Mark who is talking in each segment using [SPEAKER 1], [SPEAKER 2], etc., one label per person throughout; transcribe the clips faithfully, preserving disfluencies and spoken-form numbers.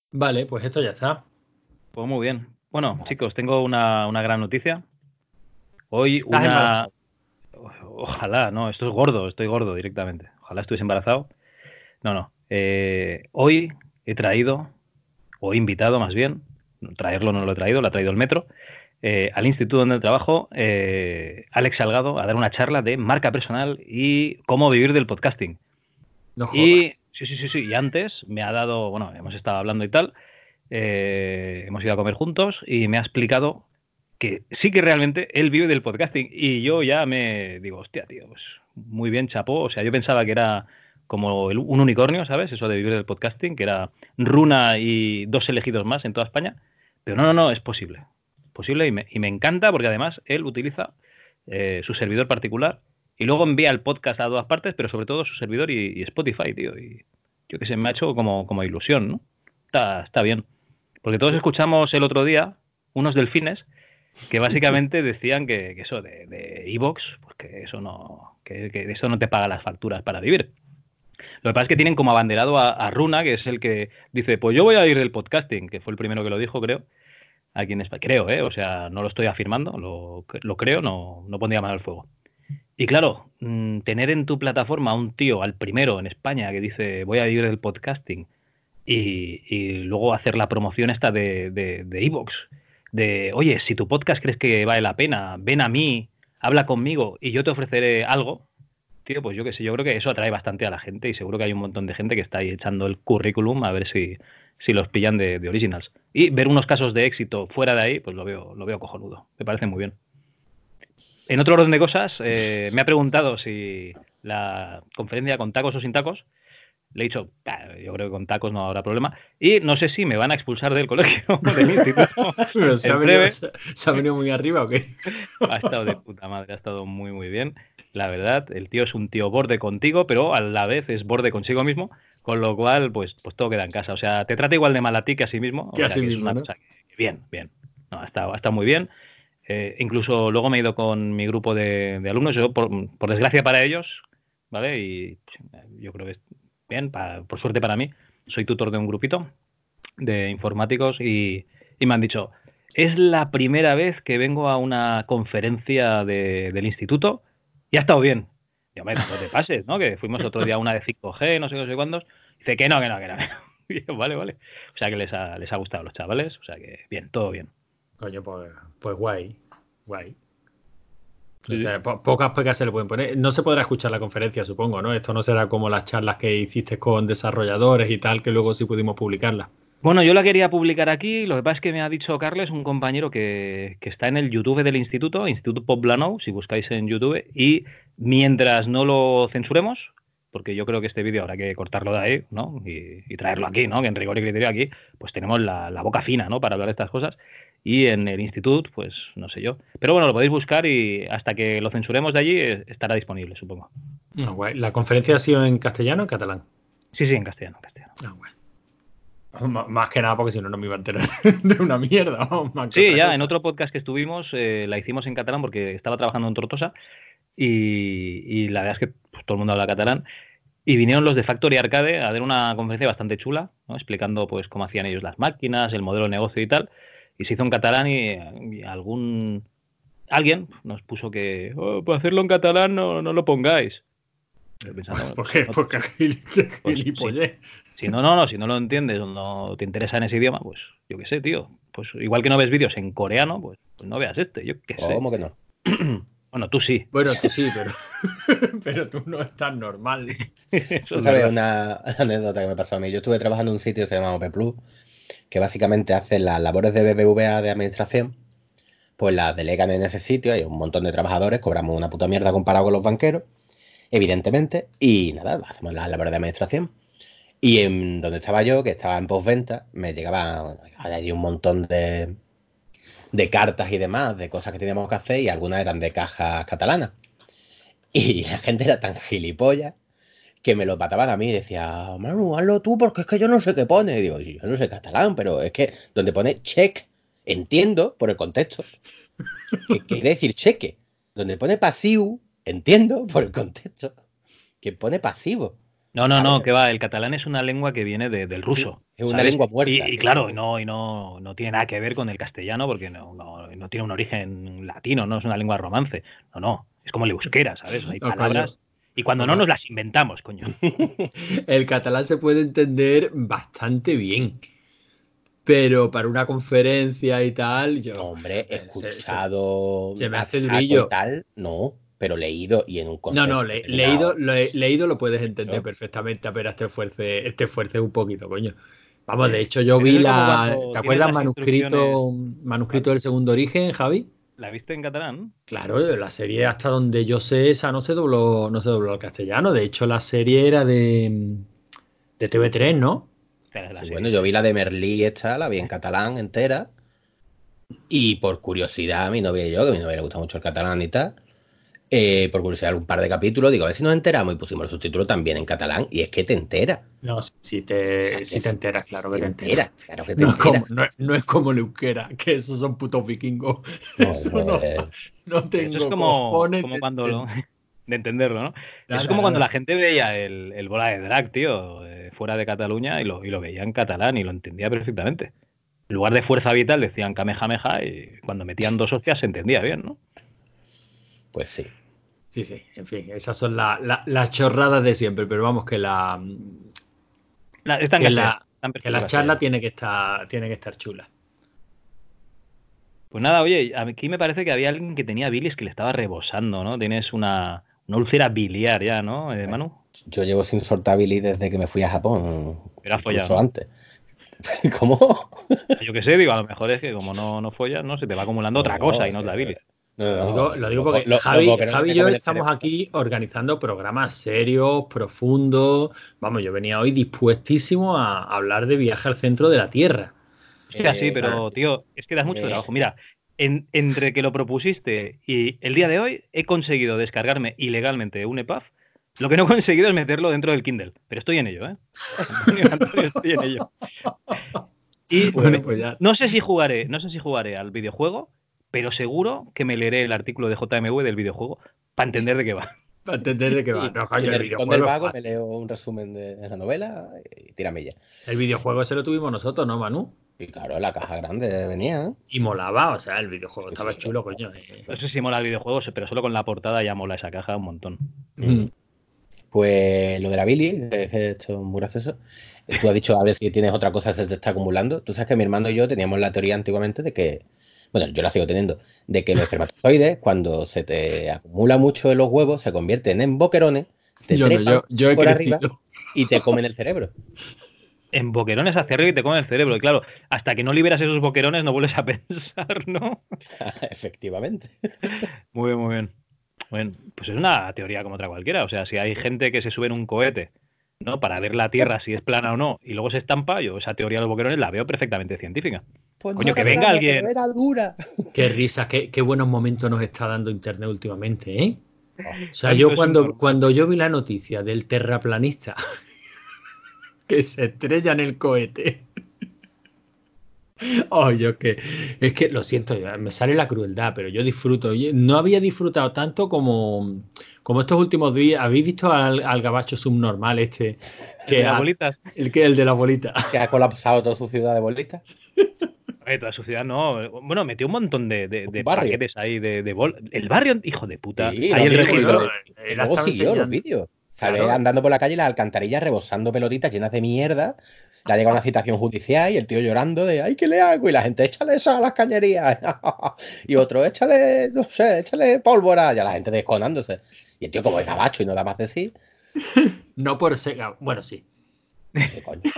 [SPEAKER 1] Vale, pues esto ya está.
[SPEAKER 2] Pues muy bien. Bueno, chicos, tengo una, una gran noticia. Hoy
[SPEAKER 1] Estás
[SPEAKER 2] una...
[SPEAKER 1] embarazado.
[SPEAKER 2] Ojalá, no, esto es gordo, estoy gordo directamente. Ojalá estuviese embarazado. No, no. Eh, hoy he traído, o he invitado más bien, traerlo no lo he traído, lo ha traído el metro, eh, al instituto donde trabajo, eh, Alex Salgado, a dar una charla de marca personal y cómo vivir del podcasting.
[SPEAKER 1] No
[SPEAKER 2] Y
[SPEAKER 1] jodas.
[SPEAKER 2] sí, sí, sí, sí. Y antes me ha dado, bueno, hemos estado hablando y tal, eh, hemos ido a comer juntos y me ha explicado que sí que realmente él vive del podcasting. Y yo ya me digo, hostia, tío, pues muy bien, chapó. O sea, yo pensaba que era como el- un unicornio, ¿sabes? Eso de vivir del podcasting, que era Runa y dos elegidos más en toda España. Pero no, no, no, es posible. Posible y me, y me encanta porque además él utiliza eh, su servidor particular y luego envía el podcast a todas partes, pero sobre todo su servidor y, y Spotify, tío. Y yo que sé, me ha hecho como, como ilusión, ¿no? Está, está bien. Porque todos escuchamos el otro día unos delfines que básicamente decían que, que eso de, de Evox, pues que eso no, que, que eso no te paga las facturas para vivir. Lo que pasa es que tienen como abanderado a, a Runa, que es el que dice, pues yo voy a ir del podcasting, que fue el primero que lo dijo, creo, aquí en España. Creo, ¿eh? O sea, no lo estoy afirmando, lo, lo creo, no, no pondría mano al fuego. Y claro, mmm, tener en tu plataforma a un tío, al primero en España, que dice, voy a vivir del podcasting, y, y luego hacer la promoción esta de de, de Evox, de, oye, si tu podcast crees que vale la pena, ven a mí, habla conmigo y yo te ofreceré algo, tío, pues yo qué sé, yo creo que eso atrae bastante a la gente y seguro que hay un montón de gente que está ahí echando el currículum a ver si, si los pillan de, de originals. Y ver unos casos de éxito fuera de ahí, pues lo veo, lo veo cojonudo, me parece muy bien. En otro orden de cosas, eh, me ha preguntado si la conferencia con tacos o sin tacos. Le he dicho, "Bah, yo creo que con tacos no habrá problema". Y no sé si me van a expulsar del colegio, del instituto,
[SPEAKER 1] Pero ¿Se ha
[SPEAKER 2] en
[SPEAKER 1] venido,
[SPEAKER 2] breve.
[SPEAKER 1] se, se ha venido muy arriba o qué?
[SPEAKER 2] Ha estado de puta madre, ha estado muy, muy bien. La verdad, el tío es un tío borde contigo, pero a la vez es borde consigo mismo, con lo cual, pues, pues todo queda en casa. O sea, te trata igual de mal a ti que a sí mismo,
[SPEAKER 1] Que
[SPEAKER 2] o sea,
[SPEAKER 1] así
[SPEAKER 2] que es
[SPEAKER 1] mismo,
[SPEAKER 2] una
[SPEAKER 1] ¿no?
[SPEAKER 2] cosa que, que bien, bien. No, ha estado, ha estado muy bien. Eh, incluso luego me he ido con mi grupo de, de alumnos, yo por, por, desgracia para ellos, ¿vale? Y pues, yo creo que es bien, para, por suerte para mí, soy tutor de un grupito de informáticos y, y me han dicho, es la primera vez que vengo a una conferencia de, del instituto y ha estado bien. Yo, hombre, tampoco te pases, ¿no? Que fuimos otro día a una de cinco G, no sé, no sé cuántos. Dice que no, que no, que no. Y yo, vale, vale. O sea que les ha, les ha gustado a los chavales, o sea que bien, todo bien.
[SPEAKER 1] Coño, pues, pues guay. Guay. O
[SPEAKER 2] Sí, sí.
[SPEAKER 1] sea, po- pocas pegas se le pueden poner. No se podrá escuchar la conferencia, supongo, ¿no? Esto no será como las charlas que hiciste con desarrolladores y tal, que luego sí pudimos publicarlas.
[SPEAKER 2] Bueno, yo la quería publicar aquí, lo que pasa es que me ha dicho Carles, un compañero que, que está en el YouTube del instituto, Instituto Poblenou, si buscáis en YouTube, y mientras no lo censuremos, porque yo creo que este vídeo habrá que cortarlo de ahí, ¿no? Y, y traerlo aquí, ¿no? Que en rigor y criterio aquí, pues tenemos la, la boca fina, ¿no? Para hablar de estas cosas. Y en el instituto, pues no sé yo. Pero bueno, lo podéis buscar y hasta que lo censuremos de allí eh, estará disponible, supongo.
[SPEAKER 1] Ah, guay. ¿La conferencia ha sido en castellano o en catalán?
[SPEAKER 2] Sí, sí, en castellano, en castellano.
[SPEAKER 1] Ah, guay. M- Más que nada porque si no, no me iba a enterar de una mierda, vamos, más que
[SPEAKER 2] Sí,
[SPEAKER 1] otra
[SPEAKER 2] ya en
[SPEAKER 1] cosa.
[SPEAKER 2] otro podcast que estuvimos eh, la hicimos en catalán porque estaba trabajando en Tortosa. Y, y la verdad es que pues, todo el mundo habla catalán. Y vinieron los de Factory Arcade a dar una conferencia bastante chula, ¿no? Explicando pues cómo hacían ellos las máquinas, el modelo de negocio y tal. Y se hizo en catalán y, y algún alguien nos puso que oh, para hacerlo en catalán no, no lo pongáis. Yo pensando, bueno,
[SPEAKER 1] ¿Por
[SPEAKER 2] pues si
[SPEAKER 1] qué?
[SPEAKER 2] no,
[SPEAKER 1] Porque gil- qué
[SPEAKER 2] pues si,
[SPEAKER 1] gilipollez.
[SPEAKER 2] si no, no, no, si no lo entiendes o no te interesa en ese idioma, pues yo qué sé, tío. Pues igual que no ves vídeos en coreano, pues, pues no veas este, yo qué sé.
[SPEAKER 3] ¿Cómo que no?
[SPEAKER 2] Bueno, tú sí.
[SPEAKER 1] Bueno, tú sí, pero, pero tú no estás normal.
[SPEAKER 2] Eso
[SPEAKER 3] Tú
[SPEAKER 2] es
[SPEAKER 3] sabes
[SPEAKER 2] verdad.
[SPEAKER 3] una anécdota que me pasó a mí. Yo estuve trabajando en un sitio que se llama O P Plus, que básicamente hace las labores de B B V A de administración, pues las delegan en ese sitio, hay un montón de trabajadores, cobramos una puta mierda comparado con los banqueros, evidentemente, y nada, hacemos las labores de administración. Y en donde estaba yo, que estaba en postventa, me llegaba allí un montón de, de cartas y demás, de cosas que teníamos que hacer, y algunas eran de cajas catalanas. Y la gente era tan gilipollas que me lo pataban a mí y decía, Manu, hazlo tú porque es que yo no sé qué pone. Y digo, "Sí, yo no sé catalán, pero es que donde pone check, entiendo por el contexto, que quiere decir cheque. Donde pone pasivo, entiendo por el contexto, que pone pasivo.
[SPEAKER 2] No, no,
[SPEAKER 3] ¿sabes?
[SPEAKER 2] no, que va, el catalán es una lengua que viene de- del ruso.
[SPEAKER 3] Es una
[SPEAKER 2] ¿sabes?
[SPEAKER 3] lengua muerta.
[SPEAKER 2] Y, y
[SPEAKER 3] sí,
[SPEAKER 2] claro,
[SPEAKER 3] sí.
[SPEAKER 2] y no, y no, no tiene nada que ver con el castellano porque no, no, no tiene un origen latino, no es una lengua romance. No, no, es como el euskera, ¿sabes? Hay
[SPEAKER 1] No, coño.
[SPEAKER 2] palabras y cuando
[SPEAKER 1] No,
[SPEAKER 2] no
[SPEAKER 1] co-
[SPEAKER 2] nos las inventamos, coño.
[SPEAKER 1] El catalán se puede entender bastante bien, pero para una conferencia y tal, yo
[SPEAKER 3] Hombre, he
[SPEAKER 1] eh, se, se-
[SPEAKER 3] escuchado
[SPEAKER 1] se me
[SPEAKER 3] a
[SPEAKER 1] hace
[SPEAKER 3] saco y
[SPEAKER 1] durillo.
[SPEAKER 3] tal, no, pero leído y en un
[SPEAKER 1] No, no,
[SPEAKER 3] contexto
[SPEAKER 1] le- leído,
[SPEAKER 3] determinado.
[SPEAKER 1] lo he- leído lo puedes entender
[SPEAKER 3] Eso.
[SPEAKER 1] perfectamente, apenas te esfuerces, te esfuerces un poquito, coño. Vamos, de hecho, yo
[SPEAKER 2] Pero
[SPEAKER 1] vi
[SPEAKER 2] eso es como
[SPEAKER 1] la. ¿Te
[SPEAKER 2] cuando tienes
[SPEAKER 1] acuerdas
[SPEAKER 2] las instrucciones.
[SPEAKER 1] manuscrito, manuscrito
[SPEAKER 2] ¿Cuál?
[SPEAKER 1] del segundo origen, Javi?
[SPEAKER 2] ¿La viste en catalán?
[SPEAKER 1] Claro, la serie hasta donde yo sé, esa no se dobló, no se dobló al castellano. De hecho, la serie era de, de T V tres, ¿no?
[SPEAKER 2] Esta es la
[SPEAKER 3] Sí, bueno,
[SPEAKER 2] serie,
[SPEAKER 3] yo
[SPEAKER 2] sí.
[SPEAKER 3] vi la de Merlí esta, la vi en catalán entera. Y por curiosidad, a mi novia y yo, que a mi novia le gusta mucho el catalán y tal, eh, por curiosidad, un par de capítulos, digo, a ver si nos enteramos y pusimos el subtítulo también en catalán. Y es que te entera.
[SPEAKER 1] No, si
[SPEAKER 3] O sea,
[SPEAKER 1] te,
[SPEAKER 3] que
[SPEAKER 1] si te
[SPEAKER 3] sí,
[SPEAKER 1] enteras,
[SPEAKER 3] sí,
[SPEAKER 1] claro que
[SPEAKER 3] te
[SPEAKER 1] te enteras.
[SPEAKER 3] entera, claro que te
[SPEAKER 1] No es como,
[SPEAKER 3] entera.
[SPEAKER 1] no, es no es como el euskera, que esos son putos vikingos.
[SPEAKER 3] No,
[SPEAKER 1] Eso
[SPEAKER 3] eso
[SPEAKER 1] no,
[SPEAKER 3] es.
[SPEAKER 1] no
[SPEAKER 2] Pero eso es
[SPEAKER 1] tengo
[SPEAKER 2] como,
[SPEAKER 1] cojones
[SPEAKER 2] como
[SPEAKER 1] de
[SPEAKER 2] cuando lo,
[SPEAKER 1] entender.
[SPEAKER 2] de entenderlo, ¿no? Eso es
[SPEAKER 1] Nada,
[SPEAKER 2] como cuando la
[SPEAKER 1] nada.
[SPEAKER 2] gente veía el, el bola de drag, tío, eh, fuera de Cataluña y lo, y lo veía en catalán y lo entendía perfectamente. En lugar de fuerza vital decían kamehameha y cuando metían dos hostias se entendía bien, ¿no?
[SPEAKER 3] Pues sí.
[SPEAKER 1] Sí, sí, en fin, esas son la- la- las chorradas de siempre, pero vamos que la
[SPEAKER 2] La- está en
[SPEAKER 1] que
[SPEAKER 2] castellano,
[SPEAKER 1] la
[SPEAKER 2] está en
[SPEAKER 1] que
[SPEAKER 2] perfecto
[SPEAKER 1] la charla
[SPEAKER 2] castellano.
[SPEAKER 1] tiene que estar tiene que estar chula.
[SPEAKER 2] Pues nada, oye, aquí me parece que había alguien que tenía bilis que le estaba rebosando, ¿no? Tienes una, una úlcera biliar ya, ¿no, eh,
[SPEAKER 3] Bueno,
[SPEAKER 2] Manu?
[SPEAKER 3] yo llevo sin soltar Billy desde que me fui a Japón,
[SPEAKER 2] Pero has follado,
[SPEAKER 3] incluso
[SPEAKER 2] ¿no?
[SPEAKER 3] antes. ¿Cómo?
[SPEAKER 2] Yo qué sé, digo, a lo mejor es que como no, no follas, ¿no? Se te va acumulando
[SPEAKER 3] No,
[SPEAKER 2] otra cosa
[SPEAKER 3] no,
[SPEAKER 2] y
[SPEAKER 3] es
[SPEAKER 2] no es
[SPEAKER 3] que-
[SPEAKER 2] la bilis.
[SPEAKER 3] no,
[SPEAKER 1] Lo
[SPEAKER 3] no,
[SPEAKER 1] digo,
[SPEAKER 3] no,
[SPEAKER 1] lo digo
[SPEAKER 3] los, bo-
[SPEAKER 1] porque
[SPEAKER 3] los- los
[SPEAKER 1] Javi,
[SPEAKER 3] boquerones
[SPEAKER 1] Javi y
[SPEAKER 3] me
[SPEAKER 1] yo
[SPEAKER 3] comen el
[SPEAKER 1] estamos
[SPEAKER 3] cerebro.
[SPEAKER 1] aquí organizando programas serios, profundos. Vamos, yo venía hoy dispuestísimo a hablar de viaje al centro de la Tierra.
[SPEAKER 2] Sí, así,
[SPEAKER 3] Eh,
[SPEAKER 1] Para-
[SPEAKER 2] pero tío, es que das mucho
[SPEAKER 3] eh,
[SPEAKER 2] trabajo. Mira, en- entre que lo propusiste y el día de hoy he conseguido descargarme ilegalmente un EPUB. Lo que no he conseguido es meterlo dentro del Kindle, pero estoy en ello, ¿eh? Antonio, Antonio, estoy en ello. Y
[SPEAKER 1] Bueno,
[SPEAKER 3] pues
[SPEAKER 1] pues ya,
[SPEAKER 2] no sé si jugaré, no sé si jugaré al videojuego, pero seguro que me leeré el artículo de J M V del videojuego para entender de qué va.
[SPEAKER 1] para entender de qué va.
[SPEAKER 3] y,
[SPEAKER 1] No,
[SPEAKER 3] y
[SPEAKER 1] coño,
[SPEAKER 3] en
[SPEAKER 1] el
[SPEAKER 3] el rincón del
[SPEAKER 1] videojuego es
[SPEAKER 3] vago me
[SPEAKER 1] fácil.
[SPEAKER 3] leo un resumen de la novela y tírame ya.
[SPEAKER 1] El videojuego se lo tuvimos nosotros, ¿no, Manu?
[SPEAKER 3] Y claro, la caja grande venía, ¿eh?
[SPEAKER 1] Y molaba, o sea, el videojuego
[SPEAKER 3] Sí,
[SPEAKER 1] estaba
[SPEAKER 3] sí,
[SPEAKER 1] chulo, coño. eh.
[SPEAKER 2] No sé si mola el videojuego, pero solo con la portada ya mola esa caja un montón.
[SPEAKER 3] Ujú. Pues lo de la Billy, que es que esto es muy gracioso. Eh, Tú has dicho a ver si tienes otra cosa que se te está acumulando. Tú sabes que mi hermano y yo teníamos la teoría antiguamente de que, bueno, yo la sigo teniendo, de que los espermatozoides, cuando se te acumula mucho en los huevos, se convierten en boquerones, te
[SPEAKER 1] Yo no,
[SPEAKER 3] trepan
[SPEAKER 1] yo, yo he
[SPEAKER 3] por arriba
[SPEAKER 1] crecido.
[SPEAKER 3] y te comen el cerebro.
[SPEAKER 2] En boquerones hacia arriba y te comen el cerebro. Y claro, hasta que no liberas esos boquerones no vuelves a pensar, ¿no?
[SPEAKER 3] Efectivamente.
[SPEAKER 2] Muy bien, muy bien. Bueno, pues es una teoría como otra cualquiera. O sea, si hay gente que se sube en un cohete, ¿no? Para ver la Tierra si es plana o no, y luego se estampa, yo esa teoría de los boquerones la veo perfectamente científica.
[SPEAKER 3] Pues no
[SPEAKER 2] Coño, que
[SPEAKER 3] era
[SPEAKER 2] venga
[SPEAKER 3] plana, pero
[SPEAKER 2] alguien.
[SPEAKER 3] era dura.
[SPEAKER 1] Qué risas, qué, qué buenos momentos nos está dando Internet últimamente, ¿eh?
[SPEAKER 3] Oh,
[SPEAKER 1] O sea, yo
[SPEAKER 2] ¿Cuánto es un
[SPEAKER 1] cuando,
[SPEAKER 2] normal?
[SPEAKER 1] cuando yo vi la noticia del terraplanista que se estrella en el cohete, oh, yo que, es que lo siento, ya me sale la crueldad, pero yo disfruto. Yo no había disfrutado tanto como, como estos últimos días. ¿Habéis visto al, al gabacho subnormal este?
[SPEAKER 2] El de
[SPEAKER 1] Que
[SPEAKER 2] las
[SPEAKER 1] ha-
[SPEAKER 2] bolitas.
[SPEAKER 1] el, que, el de la bolita.
[SPEAKER 3] que ha colapsado toda su ciudad de bolitas.
[SPEAKER 2] Eh, toda sociedad no. Bueno, metió un montón de, de-
[SPEAKER 3] Un
[SPEAKER 2] de
[SPEAKER 3] barrio.
[SPEAKER 2] paquetes ahí de, de bol. El barrio, hijo de puta.
[SPEAKER 3] Sí, lo
[SPEAKER 2] Ahí
[SPEAKER 3] han
[SPEAKER 2] el
[SPEAKER 1] Sí,
[SPEAKER 3] visto y, lo,
[SPEAKER 1] bueno,
[SPEAKER 2] regidor.
[SPEAKER 3] y
[SPEAKER 1] él ha
[SPEAKER 3] luego
[SPEAKER 1] estado
[SPEAKER 3] siguió los
[SPEAKER 1] enseñando.
[SPEAKER 3] vídeos. Sale
[SPEAKER 1] Claro,
[SPEAKER 3] andando por la calle las alcantarillas rebosando pelotitas llenas de mierda. Le ha llegado una citación judicial y el tío llorando de ¡ay, qué le hago! Y la gente, échale eso a las cañerías. Y otro, échale, no sé, échale pólvora. Y a la gente desconándose. Y el tío, como es gabacho y no da más de sí,
[SPEAKER 1] no por ser. Bueno, sí.
[SPEAKER 3] sí, coño.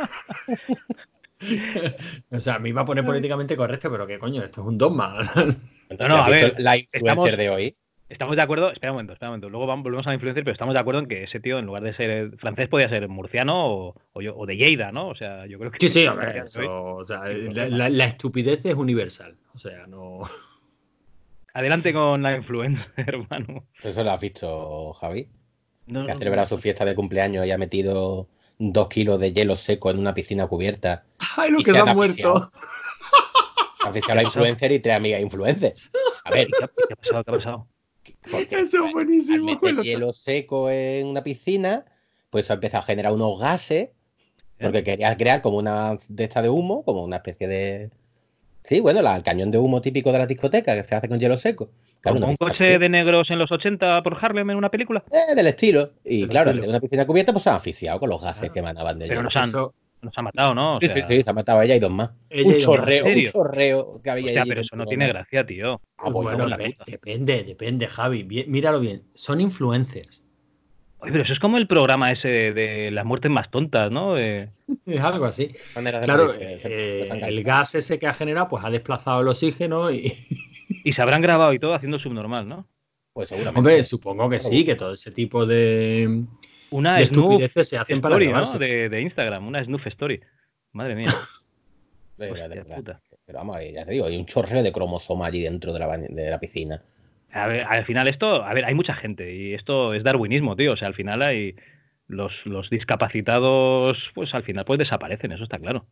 [SPEAKER 1] O sea, me iba a poner políticamente correcto, pero qué coño, esto es un dogma.
[SPEAKER 2] No,
[SPEAKER 3] Entonces,
[SPEAKER 2] no,
[SPEAKER 3] ¿has
[SPEAKER 2] a
[SPEAKER 3] visto
[SPEAKER 2] ver.
[SPEAKER 3] la influencer
[SPEAKER 2] Estamos,
[SPEAKER 3] de hoy?
[SPEAKER 2] estamos de acuerdo. Espera un momento, espera un momento. Luego vamos, volvemos a la influencer, pero estamos de acuerdo en que ese tío, en lugar de ser francés, podía ser murciano o, o, yo- o de Lleida, ¿no? O sea, yo creo
[SPEAKER 1] Sí,
[SPEAKER 2] que
[SPEAKER 1] sí,
[SPEAKER 2] a
[SPEAKER 1] hombre,
[SPEAKER 2] día de hoy,
[SPEAKER 1] eso. O sea,
[SPEAKER 2] sin
[SPEAKER 1] la,
[SPEAKER 2] problema.
[SPEAKER 1] la- la estupidez es universal. O sea, no.
[SPEAKER 2] Adelante con la influencer, hermano.
[SPEAKER 3] Eso lo has visto, Javi.
[SPEAKER 2] No,
[SPEAKER 3] Que ha
[SPEAKER 2] no, no.
[SPEAKER 3] celebrado su fiesta de cumpleaños y ha metido dos kilos de hielo seco en una piscina cubierta
[SPEAKER 1] ¡Ay, los
[SPEAKER 3] y
[SPEAKER 1] que
[SPEAKER 3] se
[SPEAKER 1] se
[SPEAKER 3] han
[SPEAKER 1] han
[SPEAKER 3] asfixiado.
[SPEAKER 1] muerto!
[SPEAKER 3] Se ha asfixiado
[SPEAKER 2] ¿Qué ha
[SPEAKER 3] la
[SPEAKER 2] pasado?
[SPEAKER 3] influencer y tres amigas influencers. A ver,
[SPEAKER 2] ¿Y qué ha, y qué ha pasado? ¿Qué ha pasado?
[SPEAKER 3] porque
[SPEAKER 1] Eso
[SPEAKER 3] pues,
[SPEAKER 1] es
[SPEAKER 3] al
[SPEAKER 1] buenísimo. Me
[SPEAKER 3] meter
[SPEAKER 1] lo está-
[SPEAKER 3] hielo seco en una piscina, pues eso ha empezado a generar unos gases, porque quería crear como una de esta de humo, como una especie de... Sí, bueno, la, el cañón de humo típico de la discoteca que se hace con hielo seco. Claro,
[SPEAKER 2] Como
[SPEAKER 3] una
[SPEAKER 2] un
[SPEAKER 3] piscina
[SPEAKER 2] coche de negros en los ochenta por Harlem en una película.
[SPEAKER 3] eh, del estilo. Y
[SPEAKER 1] El
[SPEAKER 3] claro, al ser
[SPEAKER 1] estilo.
[SPEAKER 3] una piscina cubierta, pues se han asfixiado con los gases
[SPEAKER 1] Claro.
[SPEAKER 3] que emanaban de
[SPEAKER 2] Pero
[SPEAKER 3] ella.
[SPEAKER 2] nos han,
[SPEAKER 1] Eso,
[SPEAKER 2] nos ha matado, ¿no? O
[SPEAKER 3] Sí, sí, sí,
[SPEAKER 2] sea,
[SPEAKER 3] se ha matado ella y dos más.
[SPEAKER 1] ella
[SPEAKER 3] Un
[SPEAKER 1] y dos más,
[SPEAKER 2] ¿en
[SPEAKER 3] chorreo,
[SPEAKER 1] sí.
[SPEAKER 3] un
[SPEAKER 2] serio?
[SPEAKER 3] chorreo que había
[SPEAKER 2] Hostia,
[SPEAKER 3] allí
[SPEAKER 2] pero eso
[SPEAKER 3] dentro
[SPEAKER 2] no
[SPEAKER 3] de
[SPEAKER 2] tiene
[SPEAKER 3] la...
[SPEAKER 2] gracia, tío.
[SPEAKER 3] Ah, pues
[SPEAKER 2] Me cago
[SPEAKER 1] Bueno,
[SPEAKER 2] en la
[SPEAKER 1] ve-
[SPEAKER 2] puta.
[SPEAKER 1] depende, depende, Javi. Bien- míralo bien. Son influencers.
[SPEAKER 2] Oye, pero eso es como el programa ese de, de las muertes más tontas, ¿no? De-
[SPEAKER 1] Es algo así.
[SPEAKER 3] Maneras de
[SPEAKER 1] Claro,
[SPEAKER 3] morirse, se, se están
[SPEAKER 1] eh, el
[SPEAKER 3] cansados.
[SPEAKER 1] gas ese que ha generado, pues ha desplazado el oxígeno y,
[SPEAKER 2] Y se habrán grabado y todo haciendo subnormal, ¿no?
[SPEAKER 3] Pues
[SPEAKER 1] hombre,
[SPEAKER 3] seguramente.
[SPEAKER 1] supongo que sí,
[SPEAKER 3] Pero,
[SPEAKER 1] que todo ese tipo de,
[SPEAKER 2] Una
[SPEAKER 1] de
[SPEAKER 2] Snoof
[SPEAKER 1] estupideces se hacen para
[SPEAKER 2] Story, ¿no?
[SPEAKER 1] grabarse.
[SPEAKER 2] De, de Instagram, una Snoof Story. Madre mía.
[SPEAKER 3] de, de
[SPEAKER 2] Hostia
[SPEAKER 3] verdad.
[SPEAKER 2] puta.
[SPEAKER 3] Pero vamos, ya te digo, hay un chorreo de cromosoma allí dentro de la, baña- de la piscina.
[SPEAKER 2] A ver, al final esto, a ver, hay mucha gente y esto es darwinismo, tío. O sea, al final hay los, los discapacitados, pues al final pues desaparecen, eso está claro.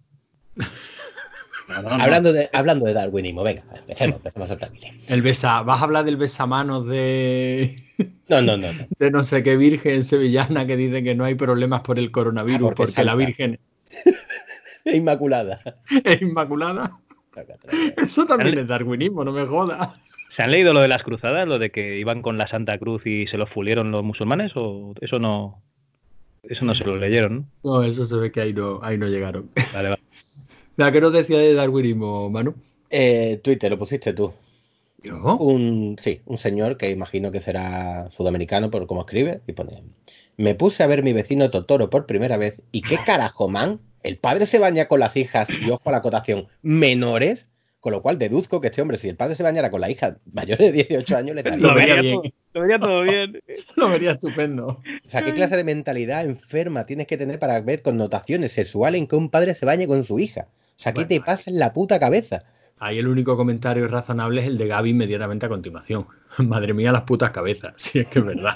[SPEAKER 2] No, no, no.
[SPEAKER 3] Hablando de, hablando de darwinismo, venga, empecemos, empecemos a soltar Biblia.
[SPEAKER 1] El besa, ¿vas a hablar del besamanos de,
[SPEAKER 3] No, no, no, no.
[SPEAKER 1] de no sé qué virgen sevillana que dice que no hay problemas por el
[SPEAKER 3] Ah,
[SPEAKER 1] coronavirus
[SPEAKER 3] porque
[SPEAKER 1] porque la
[SPEAKER 3] santa.
[SPEAKER 1] virgen
[SPEAKER 3] Inmaculada.
[SPEAKER 1] es inmaculada? Eso
[SPEAKER 2] ¿Se han,
[SPEAKER 1] también es darwinismo, no me jodas.
[SPEAKER 2] se han leído lo de las cruzadas, lo de que iban con la Santa Cruz y se los fulieron los musulmanes? ¿O eso no, eso no se lo leyeron, ¿no?
[SPEAKER 1] No, eso se ve que ahí no, ahí no llegaron.
[SPEAKER 2] Vale, vale.
[SPEAKER 1] La que nos decía de darwinismo, Manu.
[SPEAKER 3] Eh, Twitter, lo pusiste tú.
[SPEAKER 1] ¿Yo?
[SPEAKER 3] Un, sí, un señor que imagino que será sudamericano por cómo escribe, y pone, me puse a ver mi vecino Totoro por primera vez, y qué carajo, man, el padre se baña con las hijas, y ojo a la acotación, menores, con lo cual deduzco que este hombre, si el padre se bañara con la hija mayores de dieciocho años, le daría
[SPEAKER 1] Lo
[SPEAKER 2] Lo
[SPEAKER 3] igual.
[SPEAKER 1] vería
[SPEAKER 2] vería
[SPEAKER 1] bien.
[SPEAKER 2] todo, lo vería todo bien.
[SPEAKER 1] Lo vería estupendo.
[SPEAKER 3] O sea, ¿qué clase de mentalidad enferma tienes que tener para ver connotaciones sexuales en que un padre se bañe con su hija? O sea, ¿qué
[SPEAKER 1] Bueno,
[SPEAKER 3] te pasa en la puta cabeza?
[SPEAKER 1] ahí el único comentario razonable es el de Gaby inmediatamente a continuación. Madre mía, las putas cabezas. Si es que es verdad.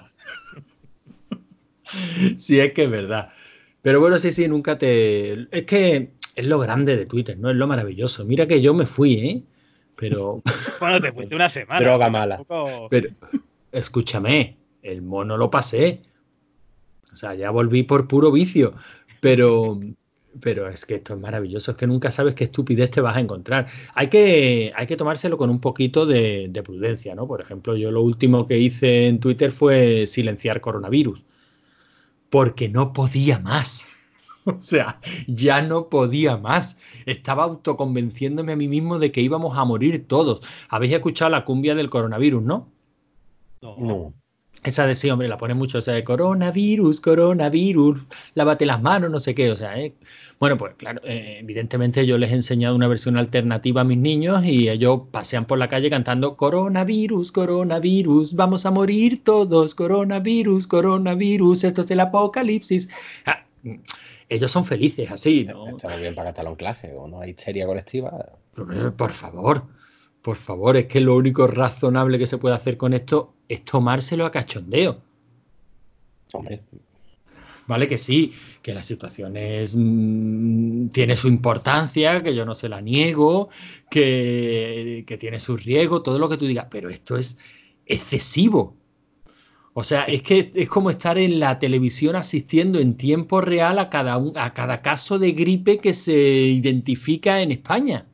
[SPEAKER 1] Si es que es verdad. Pero bueno, sí, sí, nunca te. Es que es lo grande de Twitter, ¿no? Es lo maravilloso. Mira que yo me fui, ¿eh? Pero,
[SPEAKER 2] Bueno, te fuiste una semana,
[SPEAKER 3] Droga
[SPEAKER 2] que
[SPEAKER 3] mala.
[SPEAKER 2] tampoco.
[SPEAKER 1] pero, escúchame, el mono lo pasé. O sea, ya volví por puro vicio. Pero, pero es que esto es maravilloso. Es que nunca sabes qué estupidez te vas a encontrar. Hay que, hay que tomárselo con un poquito de, de prudencia, ¿no? Por ejemplo, yo lo último que hice en Twitter fue silenciar coronavirus. Porque no podía más. O sea, ya no podía más. Estaba autoconvenciéndome a mí mismo de que íbamos a morir todos. Habéis escuchado la cumbia del coronavirus, ¿no?
[SPEAKER 2] No.
[SPEAKER 3] No.
[SPEAKER 1] Esa de sí, hombre, la pone mucho. O sea, de coronavirus, coronavirus, lávate las manos, no sé qué. O sea, ¿eh? Bueno, pues claro, eh, evidentemente yo les he enseñado una versión alternativa a mis niños y ellos pasean por la calle cantando coronavirus, coronavirus, vamos a morir todos, coronavirus, coronavirus, esto es el apocalipsis. Ah, ellos son felices así, ¿no?
[SPEAKER 3] Está muy bien para gastarlo en clase, o no hay histeria colectiva.
[SPEAKER 1] Por favor, por favor, es que lo único razonable que se puede hacer con esto es tomárselo a cachondeo.
[SPEAKER 3] Hombre,
[SPEAKER 1] Vale, que sí, que la situación es, mm, tiene su importancia, que yo no se la niego, que, que tiene su riesgo, todo lo que tú digas, pero esto es excesivo. O sea, es que es como estar en la televisión asistiendo en tiempo real a cada, un- a cada caso de gripe que se identifica en España.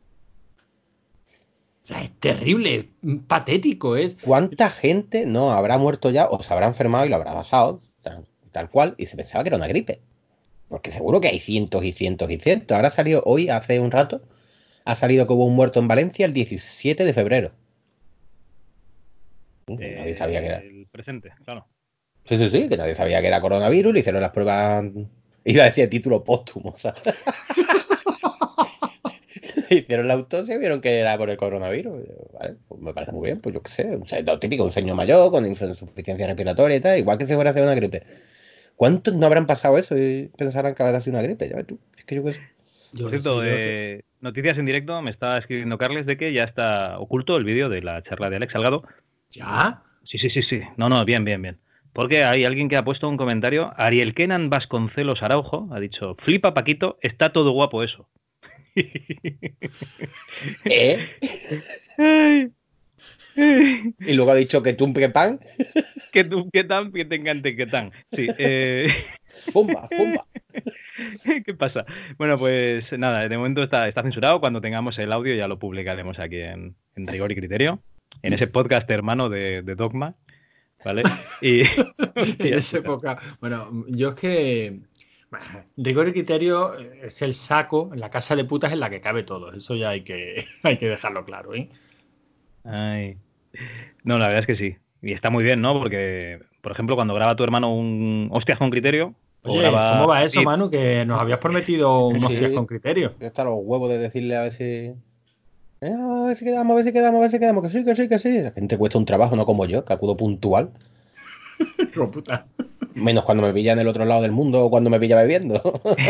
[SPEAKER 1] O sea, es terrible, patético, es.
[SPEAKER 3] ¿cuánta gente no habrá muerto ya o se habrá enfermado y lo habrá pasado tal, tal cual y se pensaba que era una gripe? Porque seguro que hay cientos y cientos y cientos. Ahora ha salido hoy, hace un rato, ha salido que hubo un muerto en Valencia el diecisiete de febrero. Nadie sabía que era.
[SPEAKER 2] Eh, el presente, claro.
[SPEAKER 3] Sí, sí, sí, que nadie sabía que era coronavirus, le hicieron las pruebas. Iba a decir título póstumo, o sea. Hicieron la autopsia y vieron que era por el coronavirus. Y yo, vale, pues me parece muy bien, pues yo qué sé. O sea, lo típico, un señor mayor con insuficiencia respiratoria y tal, igual que si fuera a hacer una gripe. ¿Cuántos no habrán pasado eso y pensarán que habrá sido una gripe? Ya ves tú, es que yo qué sé.
[SPEAKER 2] Por
[SPEAKER 1] Yo sí,
[SPEAKER 2] cierto,
[SPEAKER 1] yo.
[SPEAKER 2] eh, noticias en directo, me está escribiendo Carles de que ya está oculto el vídeo de la charla de Alex Salgado.
[SPEAKER 1] ¿Ya?
[SPEAKER 2] Sí, sí, sí, sí. No, no, bien, bien, bien. Porque hay alguien que ha puesto un comentario. Ariel Kenan Vasconcelos Araujo ha dicho, flipa Paquito, está todo guapo eso.
[SPEAKER 3] ¿Eh?
[SPEAKER 2] Ay,
[SPEAKER 3] Y luego ha dicho que tú que pan.
[SPEAKER 2] Que tú, que tan, que te encante, que tan. Sí. Eh...
[SPEAKER 3] Pumba, pumba.
[SPEAKER 2] ¿Qué pasa? Bueno, pues nada, de momento está, está censurado. Cuando tengamos el audio ya lo publicaremos aquí en, en Rigor y Criterio, en ese podcast hermano de, de Dogma, ¿vale? Y
[SPEAKER 1] En
[SPEAKER 2] ya
[SPEAKER 1] esa
[SPEAKER 2] está.
[SPEAKER 1] época. Bueno, yo es que. Bah, rigor y criterio es el saco, la casa de putas en la que cabe todo. Eso ya hay que, hay que dejarlo claro, ¿eh?
[SPEAKER 2] Ay. No, la verdad es que sí. Y está muy bien, ¿no? Porque, por ejemplo, cuando graba tu hermano un Hostias con Criterio, o
[SPEAKER 1] Oye, ¿cómo
[SPEAKER 2] graba
[SPEAKER 1] va eso,
[SPEAKER 2] David,
[SPEAKER 1] Manu? Que nos habías prometido
[SPEAKER 3] Sí,
[SPEAKER 1] un hostias con
[SPEAKER 3] sí.
[SPEAKER 1] criterio.
[SPEAKER 3] Ya está los huevos de decirle a ver si. Eh, a ver si quedamos, a ver si quedamos, a ver si quedamos. Que sí, que sí, que sí. La gente cuesta un trabajo, no como yo, que acudo puntual.
[SPEAKER 1] Hijo puta.
[SPEAKER 3] Menos cuando me pilla en el otro lado del mundo o cuando me pilla bebiendo.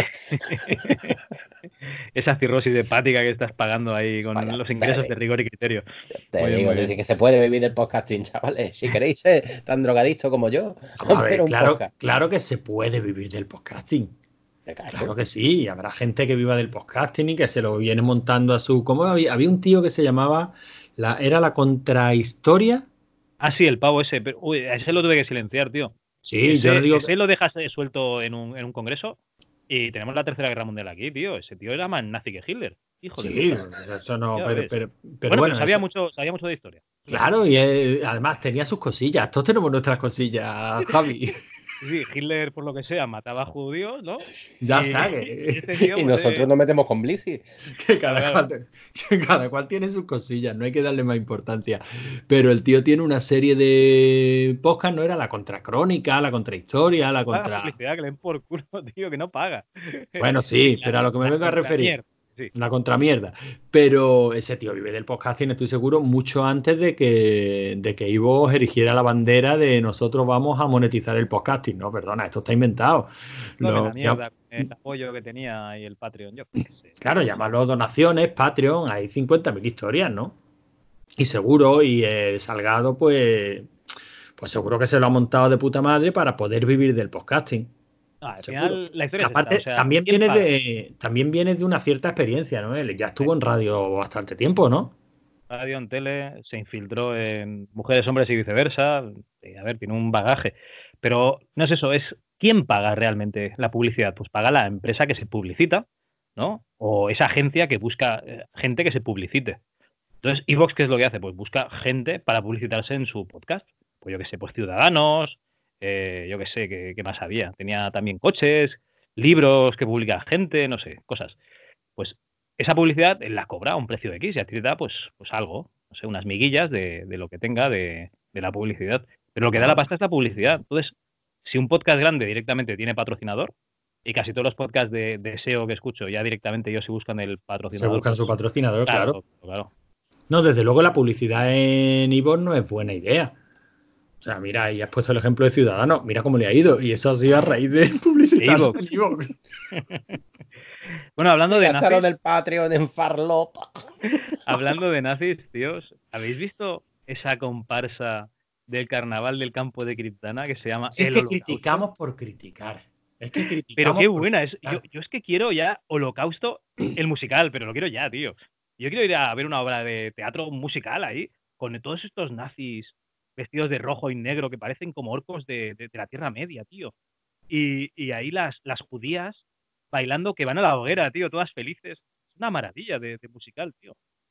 [SPEAKER 2] esa cirrosis hepática que estás pagando ahí con
[SPEAKER 3] Vaya,
[SPEAKER 2] los
[SPEAKER 3] te
[SPEAKER 2] ingresos de
[SPEAKER 3] digo,
[SPEAKER 2] Rigor y Criterio.
[SPEAKER 3] te
[SPEAKER 2] Muy bien,
[SPEAKER 3] digo,
[SPEAKER 2] muy
[SPEAKER 3] sí, sí
[SPEAKER 2] bien.
[SPEAKER 3] que se puede vivir del podcasting, chavales. Si queréis ser tan drogadictos como yo,
[SPEAKER 1] Vamos a ver,
[SPEAKER 3] pero un
[SPEAKER 1] claro,
[SPEAKER 3] podcast.
[SPEAKER 1] claro que se puede vivir del podcasting.
[SPEAKER 3] Me
[SPEAKER 1] Claro
[SPEAKER 3] cacho.
[SPEAKER 1] que sí, habrá gente que viva del podcasting y que se lo viene montando a su. ¿Cómo había? Había un tío que se llamaba. La, era la contrahistoria.
[SPEAKER 2] Ah, sí, el pavo ese. Pero, uy, a ese lo tuve que silenciar, tío.
[SPEAKER 1] Sí, yo no
[SPEAKER 2] Ese,
[SPEAKER 1] digo.
[SPEAKER 2] ese lo dejas eh, suelto en un, en un congreso y tenemos la Tercera Guerra Mundial aquí, tío. Ese tío era más nazi que Hitler. Hijo de
[SPEAKER 1] Sí,
[SPEAKER 2] puta.
[SPEAKER 1] eso no,
[SPEAKER 2] Ya
[SPEAKER 1] pero,
[SPEAKER 2] ves.
[SPEAKER 1] pero, pero
[SPEAKER 2] Bueno, pero
[SPEAKER 1] bueno,
[SPEAKER 2] sabía
[SPEAKER 1] eso.
[SPEAKER 2] mucho, sabía mucho de historia. Eso sí.
[SPEAKER 1] Claro, y eh, además tenía sus cosillas. Todos tenemos nuestras cosillas, Javi.
[SPEAKER 2] Sí, sí, Hitler, por lo que sea, mataba a judíos, ¿no?
[SPEAKER 1] Ya
[SPEAKER 2] Y,
[SPEAKER 1] está,
[SPEAKER 2] y
[SPEAKER 1] que,
[SPEAKER 2] este tío,
[SPEAKER 3] Y
[SPEAKER 2] pues, eh,
[SPEAKER 3] nosotros nos metemos con Blissy.
[SPEAKER 1] que
[SPEAKER 2] claro,
[SPEAKER 1] cada
[SPEAKER 2] claro.
[SPEAKER 1] cual, que cada cual tiene sus cosillas, no hay que darle más importancia. Pero el tío tiene una serie de podcast, ¿no? Era la contracrónica, la contrahistoria, la
[SPEAKER 2] Paga
[SPEAKER 1] contra.
[SPEAKER 2] publicidad que le den por culo, tío, que no paga.
[SPEAKER 1] Bueno,
[SPEAKER 2] Sí,
[SPEAKER 1] sí,
[SPEAKER 2] la,
[SPEAKER 1] pero a lo que me
[SPEAKER 2] la
[SPEAKER 1] vengo a referir,
[SPEAKER 2] contramierda. Sí.
[SPEAKER 1] la contramierda. Pero ese tío vive del podcasting, estoy seguro, mucho antes de que, de que Ivo erigiera la bandera de nosotros vamos a monetizar el podcasting. No, perdona, esto está inventado.
[SPEAKER 2] Tome
[SPEAKER 1] Lo,
[SPEAKER 2] la
[SPEAKER 1] ya-
[SPEAKER 2] mierda, el apoyo que tenía y el Patreon, yo qué sé.
[SPEAKER 1] claro, llámalo donaciones, Patreon, hay cincuenta mil historias, ¿no? Y seguro, y el Salgado, pues, pues seguro que se lo ha montado de puta madre para poder vivir del podcasting.
[SPEAKER 2] No, al
[SPEAKER 1] Seguro.
[SPEAKER 2] final la
[SPEAKER 1] Que
[SPEAKER 2] historia es esta, o
[SPEAKER 1] aparte,
[SPEAKER 2] sea,
[SPEAKER 1] también
[SPEAKER 2] ¿quién
[SPEAKER 1] viene
[SPEAKER 2] paga?
[SPEAKER 1] de, también viene de una cierta experiencia, ¿no? Él ya
[SPEAKER 2] Eh,
[SPEAKER 1] estuvo en radio bastante tiempo, ¿no?
[SPEAKER 2] Radio en tele, se infiltró en Mujeres, Hombres y viceversa. Eh, a ver, tiene un bagaje. Pero no es eso, es ¿quién paga realmente la publicidad? Pues paga la empresa que se publicita, ¿no? O esa agencia que busca eh, gente que se publicite. Entonces, Evox, ¿qué es lo que hace? Pues busca gente para publicitarse en su podcast. Pues yo qué sé, pues Ciudadanos, eh, yo qué sé, ¿qué, qué más había? Tenía también coches, libros que publica gente, no sé, cosas. Pues esa publicidad él la cobra a un precio X y a ti te da pues, pues algo, no sé, unas miguillas de, de lo que tenga de, de la publicidad. Pero lo que da la
[SPEAKER 1] Claro.
[SPEAKER 2] pasta es la publicidad. Entonces, si un podcast grande directamente tiene patrocinador, y casi todos los podcasts de, de S E O que escucho ya directamente ellos si buscan el
[SPEAKER 1] Se
[SPEAKER 2] patrocinador,
[SPEAKER 1] buscan
[SPEAKER 2] pues
[SPEAKER 1] su patrocinador, claro.
[SPEAKER 2] claro, claro.
[SPEAKER 1] No, desde luego la publicidad en Ivo no es buena idea. O sea, mira, y has puesto el ejemplo de Ciudadanos, mira cómo le ha ido. Y eso ha sido a raíz de
[SPEAKER 2] De
[SPEAKER 1] publicitarse
[SPEAKER 2] Evox.
[SPEAKER 1] en Ivo.
[SPEAKER 2] Bueno, hablando
[SPEAKER 3] Se
[SPEAKER 2] de
[SPEAKER 3] gastaron
[SPEAKER 2] nazis,
[SPEAKER 3] del Patreon en farlopa.
[SPEAKER 2] hablando de nazis, tíos, ¿habéis visto esa comparsa del carnaval del campo de Criptana que se llama
[SPEAKER 1] Si es
[SPEAKER 2] El
[SPEAKER 1] que
[SPEAKER 2] Holocausto?
[SPEAKER 1] criticamos por criticar. Es que
[SPEAKER 2] Pero
[SPEAKER 1] criticamos
[SPEAKER 2] qué
[SPEAKER 1] por
[SPEAKER 2] buena es. Yo,
[SPEAKER 1] criticar.
[SPEAKER 2] yo es que quiero ya Holocausto, el musical, pero lo quiero ya, tío. Yo quiero ir a ver una obra de teatro musical ahí, con todos estos nazis vestidos de rojo y negro que parecen como orcos de, de- de la Tierra Media, tío. Y, y ahí las, las judías bailando que van a la hoguera, tío, todas felices. Es una maravilla de, de musical, tío.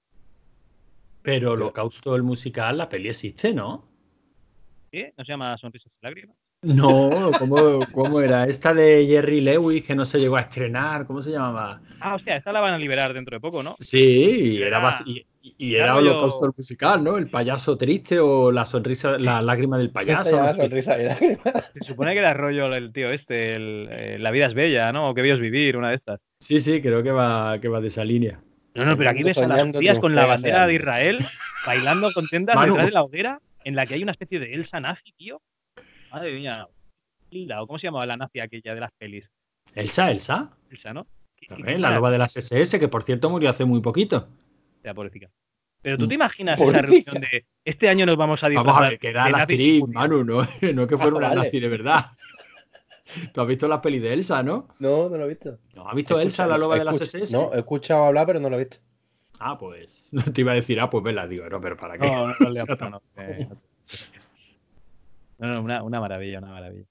[SPEAKER 1] Pero
[SPEAKER 3] Yo,
[SPEAKER 1] Holocausto, el musical, la peli existe, ¿no?
[SPEAKER 2] ¿Qué? ¿No se llama Sonrisas y Lágrimas?
[SPEAKER 1] No, ¿cómo, cómo era? Esta de Jerry Lewis que no se llegó a estrenar, ¿cómo se llamaba?
[SPEAKER 2] Ah, hostia, esta la van a liberar dentro de poco, ¿no?
[SPEAKER 1] Sí, y
[SPEAKER 2] Pero
[SPEAKER 1] era, bas-
[SPEAKER 2] era,
[SPEAKER 1] y, y
[SPEAKER 2] era
[SPEAKER 1] era Holocausto el
[SPEAKER 2] rollo.
[SPEAKER 1] musical, ¿no? El payaso triste o la sonrisa, la lágrima del
[SPEAKER 3] se
[SPEAKER 1] payaso, no
[SPEAKER 3] llama
[SPEAKER 1] sé.
[SPEAKER 3] Sonrisa y Lágrimas.
[SPEAKER 2] Se supone que era rollo el tío este, el, eh, La vida es bella, ¿no? O que bello es vivir, una de estas.
[SPEAKER 1] Sí, sí, creo que va, que va de esa línea.
[SPEAKER 2] No, no, pero aquí
[SPEAKER 3] Soñando,
[SPEAKER 2] ves a las
[SPEAKER 3] soñando,
[SPEAKER 2] judías con la
[SPEAKER 3] triunfé
[SPEAKER 2] bandera de
[SPEAKER 3] gaseando.
[SPEAKER 2] Israel bailando contentas
[SPEAKER 1] Manu,
[SPEAKER 2] detrás de la hoguera en la que hay una especie de Elsa nazi, tío. Madre mía. Hilda, ¿o cómo se llamaba la nazi aquella de las pelis?
[SPEAKER 1] Elsa, Elsa,
[SPEAKER 2] Elsa, ¿no? Qué,
[SPEAKER 1] a
[SPEAKER 2] qué- qué
[SPEAKER 1] ver, la loba de
[SPEAKER 2] maravilla,
[SPEAKER 1] las S S, que por cierto murió hace muy poquito.
[SPEAKER 2] sea pobrecita. Pero tú
[SPEAKER 1] Mm.
[SPEAKER 2] te imaginas esa reunión
[SPEAKER 3] Pobrecita.
[SPEAKER 2] de este año nos vamos a
[SPEAKER 1] Vamos a
[SPEAKER 2] disfrazar
[SPEAKER 1] ver, que era
[SPEAKER 2] de
[SPEAKER 1] la
[SPEAKER 2] nazis y
[SPEAKER 1] actriz,
[SPEAKER 2] judíos.
[SPEAKER 1] Manu, no, no que
[SPEAKER 3] Ah,
[SPEAKER 1] fuera una
[SPEAKER 3] vale.
[SPEAKER 1] nazi de verdad. ¿Tú has visto las pelis de Elsa, no?
[SPEAKER 3] No, no lo he visto.
[SPEAKER 1] ¿No has visto Elsa,
[SPEAKER 3] Escucha,
[SPEAKER 1] la
[SPEAKER 3] no,
[SPEAKER 1] loba de las
[SPEAKER 3] escucha,
[SPEAKER 1] S S?
[SPEAKER 3] no, he escuchado hablar, pero no lo he visto.
[SPEAKER 1] Ah, pues no te iba a decir, ah, pues vela, digo, no, pero ¿para qué?
[SPEAKER 2] No, no, no,
[SPEAKER 1] O
[SPEAKER 2] le-
[SPEAKER 1] sea,
[SPEAKER 2] no, no, eh, no, no, no, una, una maravilla, una maravilla.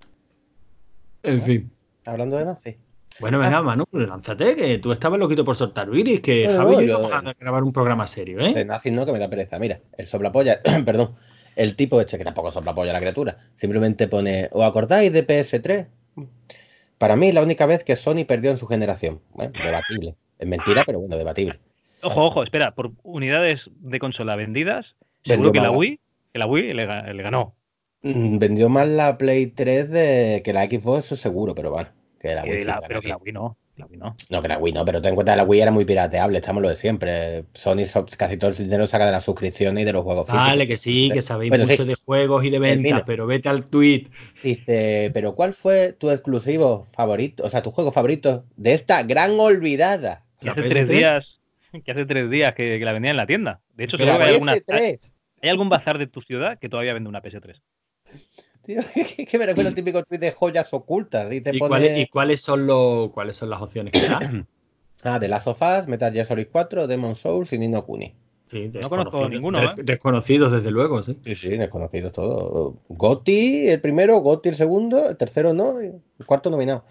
[SPEAKER 1] en
[SPEAKER 3] ¿Ah?
[SPEAKER 1] fin.
[SPEAKER 3] Hablando de Nazi.
[SPEAKER 1] Bueno,
[SPEAKER 3] Ah,
[SPEAKER 1] venga, Manu, lánzate, que tú estabas loquito por soltar Viris, que
[SPEAKER 3] no, no,
[SPEAKER 1] Javi y
[SPEAKER 3] no,
[SPEAKER 1] yo
[SPEAKER 3] yo
[SPEAKER 1] íbamos a grabar un programa serio,
[SPEAKER 3] de
[SPEAKER 1] ¿eh?
[SPEAKER 3] Nazi no, que me da pereza. Mira, el soplapolla, perdón, el tipo este, que tampoco soplapolla la criatura, simplemente pone, ¿os acordáis de P S tres? Para mí, la única vez que Sony perdió en su generación. Bueno, debatible. Es mentira, pero bueno, debatible.
[SPEAKER 2] Ojo, ojo, espera, por unidades de consola vendidas, seguro
[SPEAKER 3] Vendió
[SPEAKER 2] que
[SPEAKER 3] más
[SPEAKER 2] la
[SPEAKER 3] la,
[SPEAKER 2] Wii, que la Wii le, ga- le ganó.
[SPEAKER 3] mm, vendió más la Play tres de, que la Xbox, eso seguro, pero bueno, que la Wii
[SPEAKER 2] Que
[SPEAKER 3] sí le
[SPEAKER 2] la-
[SPEAKER 3] gana
[SPEAKER 2] pero que la
[SPEAKER 3] aquí.
[SPEAKER 2] Wii no, la Wii no.
[SPEAKER 3] No, que la Wii no, pero ten en cuenta que la Wii era muy pirateable, estamos lo de siempre. Sony so- casi todo el dinero saca de las suscripciones y de los juegos físicos.
[SPEAKER 1] Vale, que sí, que sabéis
[SPEAKER 3] Bueno,
[SPEAKER 1] mucho
[SPEAKER 3] sí,
[SPEAKER 1] de juegos y de ventas,
[SPEAKER 3] termino.
[SPEAKER 1] pero vete al tweet.
[SPEAKER 3] Dice, pero ¿cuál fue tu exclusivo favorito? O sea, tu juego favorito de esta gran olvidada.
[SPEAKER 2] Que
[SPEAKER 1] ¿La
[SPEAKER 2] hace tres
[SPEAKER 1] P S tres?
[SPEAKER 2] días, que hace tres días que, que la vendía en la tienda. De hecho, seguro
[SPEAKER 3] La
[SPEAKER 2] que hay alguna,
[SPEAKER 3] P S tres.
[SPEAKER 2] hay algún bazar de tu ciudad que todavía vende una P S tres.
[SPEAKER 3] Tío, que, que me recuerda el típico tweet de joyas ocultas y te
[SPEAKER 1] ¿Y cuáles, y
[SPEAKER 3] pone
[SPEAKER 1] cuáles son los, cuáles son las opciones que da?
[SPEAKER 3] ah, The Last of Us, Metal Gear Solid cuatro, Demon's Souls y Ni no Kuni.
[SPEAKER 1] Sí,
[SPEAKER 2] No conozco
[SPEAKER 1] desconocidos,
[SPEAKER 2] ninguno, ¿eh?
[SPEAKER 1] des- desconocidos desde luego, sí.
[SPEAKER 3] Sí, sí, desconocidos todos. GOTY el primero, GOTY el segundo, el tercero no, y el cuarto nominado.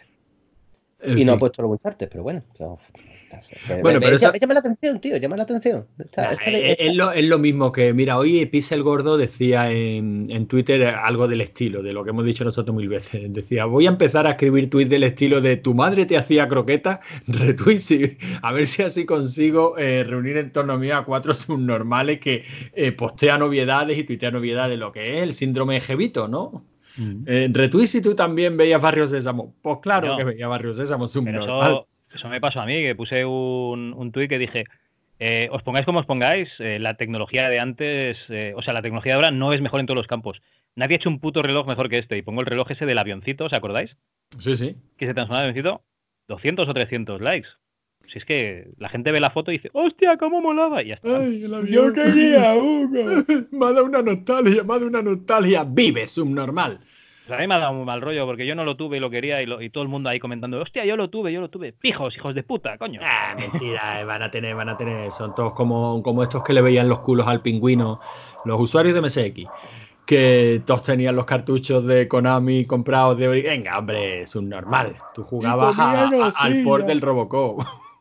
[SPEAKER 1] En
[SPEAKER 3] Y no ha
[SPEAKER 1] fin.
[SPEAKER 3] puesto los Uncharted, pero bueno. So, que me-
[SPEAKER 1] Bueno, pero
[SPEAKER 3] me- llama,
[SPEAKER 1] eso,
[SPEAKER 3] llama la atención, tío, llama la atención. Esta,
[SPEAKER 1] nah,
[SPEAKER 3] esta de,
[SPEAKER 1] es, es
[SPEAKER 3] esta-
[SPEAKER 1] lo, es lo mismo que, mira, hoy Pixel Gordo decía en, en Twitter algo del estilo, de lo que hemos dicho nosotros mil veces. Decía, voy a empezar a escribir tweets del estilo de tu madre te hacía croquetas, retweets, y a ver si así consigo eh, reunir en torno mío a cuatro subnormales que eh, postean novedades y tuitean novedades, lo que es el síndrome de Jevito, ¿no?
[SPEAKER 2] Mm.
[SPEAKER 1] Eh, retweet si tú también veías Barrio Sésamo. Pues claro que
[SPEAKER 2] Coño,
[SPEAKER 1] veía Barrio Sésamo,
[SPEAKER 2] pero
[SPEAKER 1] subnormal.
[SPEAKER 2] eso, eso me pasó a mí, que puse un, un tuit que dije, eh, os pongáis como os pongáis, eh, la tecnología de antes, eh, o sea, la tecnología de ahora no es mejor en todos los campos. Nadie ha hecho un puto reloj mejor que este. Y pongo el reloj ese del avioncito, ¿os acordáis?
[SPEAKER 1] Sí, sí.
[SPEAKER 2] Que se transforma en avioncito, doscientos o trescientos likes. Si es que la gente ve la foto y dice, hostia, cómo molaba, y ya está.
[SPEAKER 1] Ay, el
[SPEAKER 2] Yo
[SPEAKER 1] avión.
[SPEAKER 2] quería uno.
[SPEAKER 1] Me ha dado una nostalgia, me ha dado una nostalgia. Vive, subnormal.
[SPEAKER 2] Pues a mí me ha dado muy mal rollo porque yo no lo tuve y lo quería y, lo- y todo el mundo ahí comentando, hostia, yo lo tuve, yo lo tuve. Pijos, hijos de puta, coño.
[SPEAKER 1] Ah, mentira, eh, van a tener, van a tener. Son todos como, como estos que le veían los culos al pingüino, los usuarios de M S X, que todos tenían los cartuchos de Konami comprados de. Venga, hombre, subnormal. Tú
[SPEAKER 2] Y
[SPEAKER 1] jugabas a-
[SPEAKER 2] comía
[SPEAKER 1] a- al port
[SPEAKER 2] nocilla.
[SPEAKER 1] del Robocop.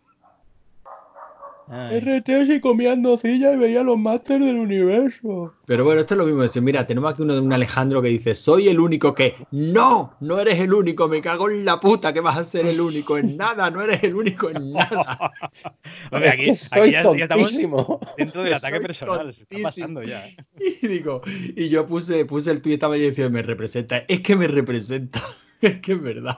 [SPEAKER 2] Ay.
[SPEAKER 3] R T S y comía nocilla y veía los Masters del universo.
[SPEAKER 1] Pero bueno, esto es lo mismo. Decir, mira, tenemos aquí uno de un Alejandro que dice: soy el único que. No, no eres el único. Me cago en la puta que vas a ser el único en nada. No eres el único en nada.
[SPEAKER 2] Hombre,
[SPEAKER 3] Es
[SPEAKER 2] aquí,
[SPEAKER 3] que
[SPEAKER 2] aquí
[SPEAKER 3] soy
[SPEAKER 2] ya, ya estamos
[SPEAKER 3] tontísimo.
[SPEAKER 2] dentro del
[SPEAKER 1] Que
[SPEAKER 2] ataque
[SPEAKER 1] soy
[SPEAKER 2] personal. Se está
[SPEAKER 1] tontísimo.
[SPEAKER 2] pasando ya. ¿Eh?
[SPEAKER 1] Y digo, y yo puse, puse el tuit estaba y diciendo, me representa. Es que me representa. Es que es verdad.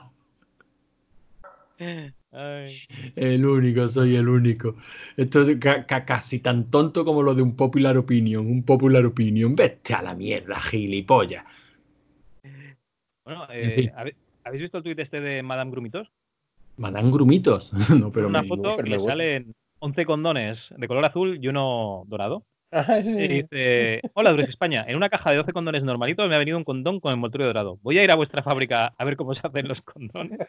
[SPEAKER 2] Ay.
[SPEAKER 1] El único, soy el único. Esto es ca- ca- casi tan tonto como lo de un popular opinion. Un popular opinion. Vete a la mierda, gilipollas.
[SPEAKER 2] Bueno,
[SPEAKER 1] En
[SPEAKER 2] eh,
[SPEAKER 1] fin,
[SPEAKER 2] ¿habe- ¿habéis visto el tuit este de Madame Grumitos?
[SPEAKER 1] me dan grumitos. No,
[SPEAKER 2] Es
[SPEAKER 1] pero
[SPEAKER 2] una
[SPEAKER 1] me.
[SPEAKER 3] No,
[SPEAKER 2] foto
[SPEAKER 3] pero
[SPEAKER 2] que
[SPEAKER 3] me
[SPEAKER 2] le
[SPEAKER 3] gusta.
[SPEAKER 2] salen once condones de color azul y uno dorado.
[SPEAKER 3] Ajá,
[SPEAKER 2] Y
[SPEAKER 3] sí.
[SPEAKER 2] dice, hola, Dures España, en una caja de doce condones normalitos me ha venido un condón con envoltorio dorado. Voy a ir a vuestra fábrica a ver cómo se hacen los condones.